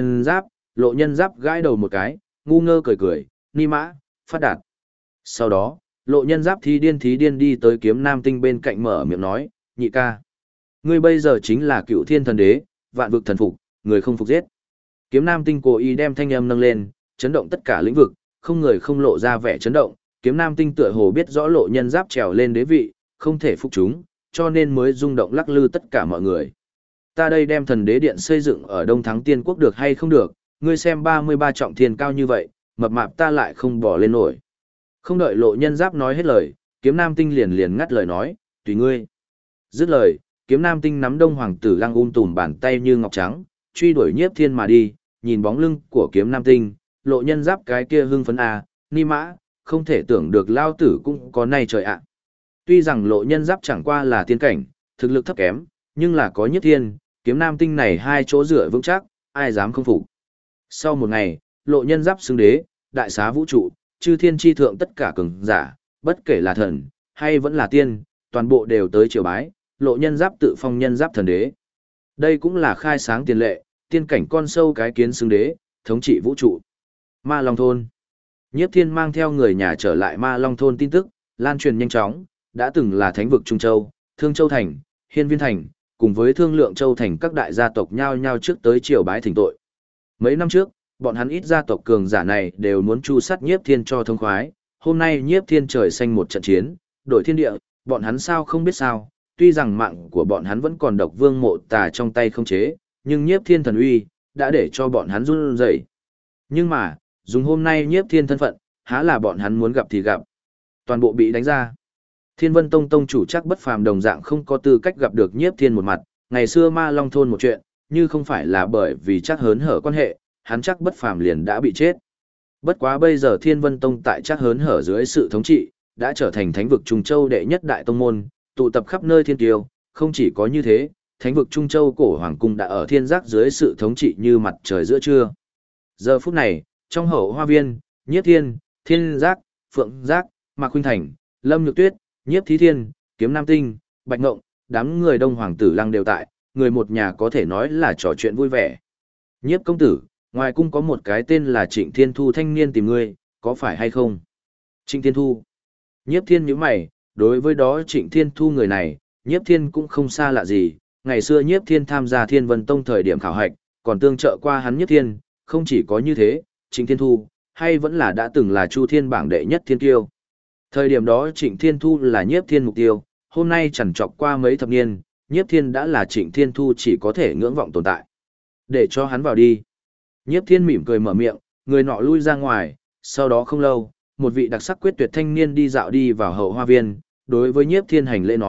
Nhân Giáp gãi đầu một cái, ngu ngơ cười cười, ni mã, phát đạt. Sau đó, Lộ Nhân Giáp thí điên đi tới Kiếm Nam Tinh bên cạnh mở miệng nói, nhị ca. Ngươi bây giờ chính là Cựu Thiên thần đế, vạn vực thần phục, người không phục giết. Kiếm Nam Tinh cố ý đem thanh âm nâng lên, chấn động tất cả lĩnh vực, không người không lộ ra vẻ chấn động. Kiếm Nam Tinh tựa hồ biết rõ Lộ Nhân Giáp trèo lên đế vị, không thể phục chúng, cho nên mới rung động lắc lư tất cả mọi người. Ta đây đem thần đế điện xây dựng ở Đông Thắng Tiên Quốc được hay không được, ngươi xem 33 trọng thiên cao như vậy, mập mạp ta lại không bỏ lên nổi. Không đợi Lộ Nhân Giáp nói hết lời, Kiếm Nam Tinh liền ngắt lời nói, tùy ngươi. Dứt lời, Kiếm Nam Tinh nắm Đông Hoàng Tử Lăng tùm bàn tay như ngọc trắng, truy đuổi Nhiếp Thiên mà đi, nhìn bóng lưng của Kiếm Nam Tinh, Lộ Nhân Giáp cái kia hưng phấn ni mã, không thể tưởng được lao tử cũng có nay trời ạ. Tuy rằng Lộ Nhân Giáp chẳng qua là tiên cảnh, thực lực thấp kém, nhưng là có Nhiếp Thiên, Kiếm Nam Tinh này hai chỗ dựa vững chắc, ai dám không phục. Sau một ngày, Lộ Nhân Giáp xưng đế, đại xá vũ trụ, chư thiên chi thượng tất cả cường giả, bất kể là thần, hay vẫn là tiên, toàn bộ đều tới triều bái, Lộ Nhân Giáp tự phong Nhân Giáp thần đế. Đây cũng là khai sáng tiền lệ, tiên cảnh con sâu cái kiến xưng đế, thống trị vũ trụ. Ma Long thôn. Nhiếp Thiên mang theo người nhà trở lại Ma Long thôn tin tức, lan truyền nhanh chóng, đã từng là thánh vực Trung Châu, Thương Châu Thành, Hiên Viên Thành, cùng với Thương Lượng Châu Thành các đại gia tộc nhao nhao trước tới triều bái thỉnh tội. Mấy năm trước, bọn hắn ít gia tộc cường giả này đều muốn chu sát Nhiếp Thiên cho thông khoái, hôm nay Nhiếp Thiên trời xanh một trận chiến, đổi thiên địa, bọn hắn sao không biết sao, tuy rằng mạng của bọn hắn vẫn còn độc vương mộ tà trong tay không chế, nhưng Nhiếp Thiên thần uy, đã để cho bọn hắn run rẩy. Nhưng mà, dùng hôm nay Nhiếp Thiên thân phận, há là bọn hắn muốn gặp thì gặp. Toàn bộ bị đánh ra. Thiên Vân Tông tông chủ chắc bất phàm đồng dạng không có tư cách gặp được Nhiếp Thiên một mặt, ngày xưa Ma Long thôn một chuyện, như không phải là bởi vì chắc hớn hở quan hệ, hắn chắc bất phàm liền đã bị chết. Bất quá bây giờ Thiên Vân Tông tại chắc hớn hở dưới sự thống trị, đã trở thành thánh vực Trung Châu đệ nhất đại tông môn, tụ tập khắp nơi thiên tiêu, không chỉ có như thế, thánh vực Trung Châu cổ hoàng cung đã ở thiên giác dưới sự thống trị như mặt trời giữa trưa. Giờ phút này, trong hậu hoa viên, Nhiếp Thiên, Thiên Giác, Phượng Giác, Mạc Khuynh Thành, Lâm Nhược Tuyết, Nhiếp Thí Thiên, Kiếm Nam Tinh, Bạch Ngộng, đám người Đông Hoàng Tử Lăng đều tại, người một nhà có thể nói là trò chuyện vui vẻ. Nhiếp công tử, ngoài cung có một cái tên là Trịnh Thiên Thu thanh niên tìm ngươi, có phải hay không? Trịnh Thiên Thu. Nhiếp Thiên nhíu mày, đối với đó Trịnh Thiên Thu người này, Nhiếp Thiên cũng không xa lạ gì, ngày xưa Nhiếp Thiên tham gia Thiên Vân Tông thời điểm khảo hạch, còn tương trợ qua hắn Nhiếp Thiên, không chỉ có như thế, Trịnh Thiên Thu, hay vẫn là đã từng là Chu Thiên bảng đệ nhất thiên kiêu. Thời điểm đó Trịnh Thiên Thu là Nhiếp Thiên mục tiêu, hôm nay chẳng chọc qua mấy thập niên, Nhiếp Thiên đã là Trịnh Thiên Thu chỉ có thể ngưỡng vọng tồn tại. Để cho hắn vào đi. Nhiếp Thiên mỉm cười mở miệng, người nọ lui ra ngoài, sau đó không lâu, một vị đặc sắc quyết tuyệt thanh niên đi dạo đi vào hậu hoa viên, đối với Nhiếp Thiên hành lễ nói,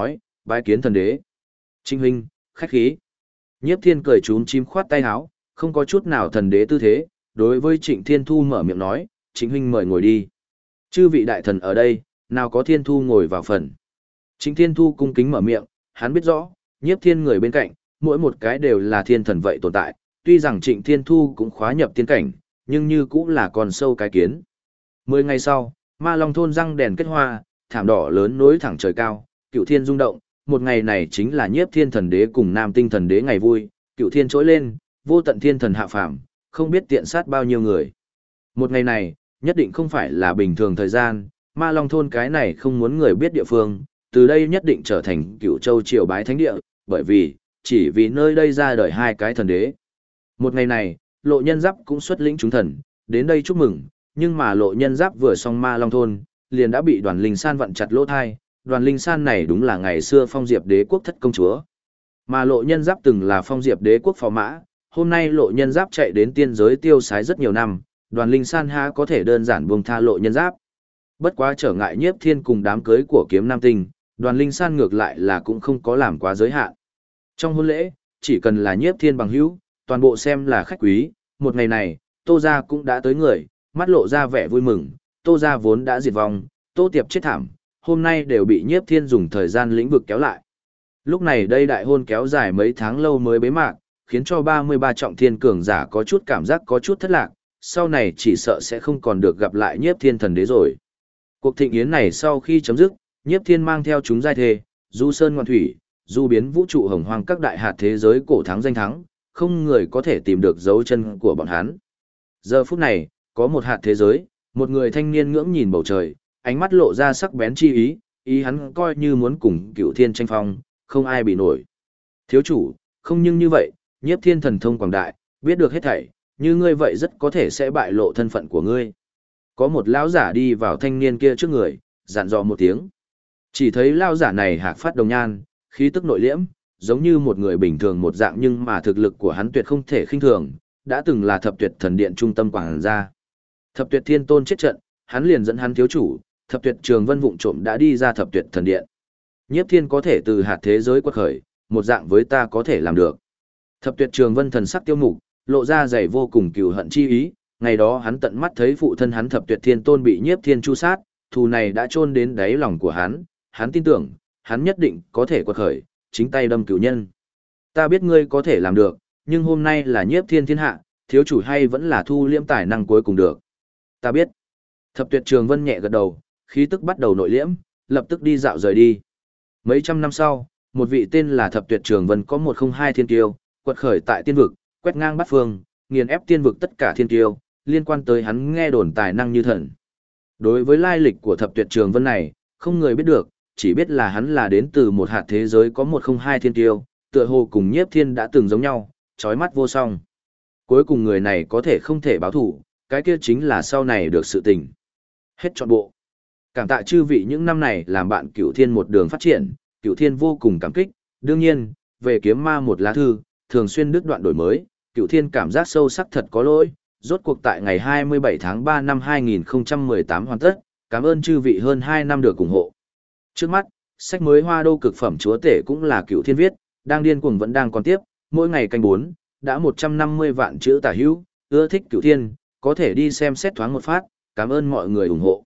bái kiến thần đế. Trịnh huynh, khách khí. Nhiếp Thiên cười chúm chim khoát tay áo, không có chút nào thần đế tư thế, đối với Trịnh Thiên Thu mở miệng nói, Trịnh huynh mời ngồi đi. Chư vị đại thần ở đây, nào có Thiên Thu ngồi vào phần. Trịnh Thiên Thu cung kính mở miệng, hắn biết rõ, Nhiếp Thiên người bên cạnh, mỗi một cái đều là thiên thần vậy tồn tại, tuy rằng Trịnh Thiên Thu cũng khóa nhập tiên cảnh, nhưng như cũng là con sâu cái kiến. 10 ngày sau, Ma Long thôn răng đèn kết hoa, thảm đỏ lớn nối thẳng trời cao, cựu thiên rung động, một ngày này chính là Nhiếp Thiên thần đế cùng Nam Tinh thần đế ngày vui, cựu thiên trỗi lên, vô tận thiên thần hạ phàm, không biết tiện sát bao nhiêu người. Một ngày này, nhất định không phải là bình thường thời gian, Ma Long thôn cái này không muốn người biết địa phương, từ đây nhất định trở thành Cựu Châu triều bái thánh địa, bởi vì chỉ vì nơi đây ra đời hai cái thần đế. Một ngày này, Lộ Nhân Giáp cũng xuất lĩnh chúng thần, đến đây chúc mừng, nhưng mà Lộ Nhân Giáp vừa xong Ma Long thôn, liền đã bị Đoàn Linh San vặn chặt lỗ thai. Đoàn Linh San này đúng là ngày xưa Phong Diệp đế quốc thất công chúa. Mà Lộ Nhân Giáp từng là Phong Diệp đế quốc phò mã, hôm nay Lộ Nhân Giáp chạy đến tiên giới tiêu sái rất nhiều năm, Đoàn Linh San há có thể đơn giản buông tha Lộ Nhân Giáp. Bất quá trở ngại Nhiếp Thiên cùng đám cưới của Kiếm Nam Tinh, Đoàn Linh San ngược lại là cũng không có làm quá giới hạn. Trong hôn lễ, chỉ cần là Nhiếp Thiên bằng hữu, toàn bộ xem là khách quý, một ngày này, Tô gia cũng đã tới người, mắt lộ ra vẻ vui mừng, Tô gia vốn đã diệt vong, Tô Tiệp chết thảm, hôm nay đều bị Nhiếp Thiên dùng thời gian lĩnh vực kéo lại. Lúc này đây đại hôn kéo dài mấy tháng lâu mới bế mạc, khiến cho 33 trọng thiên cường giả có chút cảm giác có chút thất lạc, sau này chỉ sợ sẽ không còn được gặp lại Nhiếp Thiên thần đế rồi. Cuộc thịnh yến này sau khi chấm dứt, Nhiếp Thiên mang theo chúng giai thề, du sơn ngoan thủy, du biến vũ trụ hồng hoang các đại hạt thế giới cổ thắng danh thắng, không người có thể tìm được dấu chân của bọn hắn. Giờ phút này, có một hạt thế giới, một người thanh niên ngưỡng nhìn bầu trời, ánh mắt lộ ra sắc bén chi ý, ý hắn coi như muốn cùng Cửu Thiên tranh phong, không ai bị nổi. Thiếu chủ, không nhưng như vậy, Nhiếp Thiên thần thông quảng đại, biết được hết thảy, như ngươi vậy rất có thể sẽ bại lộ thân phận của ngươi. Có một lão giả đi vào thanh niên kia trước người, dặn dò một tiếng. Chỉ thấy lão giả này hạc phát đồng nhan, khí tức nội liễm, giống như một người bình thường một dạng, nhưng mà thực lực của hắn tuyệt không thể khinh thường, đã từng là Thập Tuyệt thần điện trung tâm quảng gia. Thập Tuyệt Thiên Tôn chết trận, hắn liền dẫn hắn thiếu chủ, Thập Tuyệt Trường Vân vụng trộm đã đi ra Thập Tuyệt thần điện. Nhiếp Thiên có thể từ hạt thế giới quật khởi, một dạng với ta có thể làm được. Thập Tuyệt Trường Vân thần sắc tiêu mục, lộ ra dày vô cùng cừu hận chi ý, ngày đó hắn tận mắt thấy phụ thân hắn Thập Tuyệt Thiên Tôn bị Nhiếp Thiên chu sát, thù này đã chôn đến đáy lòng của hắn tin tưởng, hắn nhất định có thể quật khởi, chính tay đâm cửu nhân. Ta biết ngươi có thể làm được, nhưng hôm nay là Nhiếp Thiên thiên hạ, thiếu chủ hay vẫn là thu liễm tài năng cuối cùng được. Ta biết. Thập Tuyệt Trường Vân nhẹ gật đầu, khí tức bắt đầu nội liễm, lập tức đi dạo rời đi. Mấy trăm năm sau, một vị tên là Thập Tuyệt Trường Vân có 102 thiên kiêu, quật khởi tại tiên vực, quét ngang bát phương, nghiền ép tiên vực tất cả thiên kiêu, liên quan tới hắn nghe đồn tài năng như thần. Đối với lai lịch của Thập Tuyệt Trường Vân này, không người biết được, chỉ biết là hắn là đến từ một hạt thế giới có 102 thiên kiêu, tựa hồ cùng Nhiếp Thiên đã từng giống nhau, chói mắt vô song. Cuối cùng người này có thể không thể báo thủ, cái kia chính là sau này được sự tình. Hết trọn bộ. Cảm tạ chư vị những năm này làm bạn Cửu Thiên một đường phát triển, Cửu Thiên vô cùng cảm kích, đương nhiên, về kiếm ma một lá thư, thường xuyên đứt đoạn đổi mới, Cửu Thiên cảm giác sâu sắc thật có lỗi, rốt cuộc tại ngày 27 tháng 3 năm 2018 hoàn tất, cảm ơn chư vị hơn 2 năm được ủng hộ. Trước mắt, sách mới Hoa Đô cực phẩm chúa tể cũng là Cửu Thiên viết, đang điên cuồng vẫn đang còn tiếp, mỗi ngày canh 4, đã 150 vạn chữ tả hữu, ưa thích Cửu Thiên, có thể đi xem xét thoáng một phát, cảm ơn mọi người ủng hộ.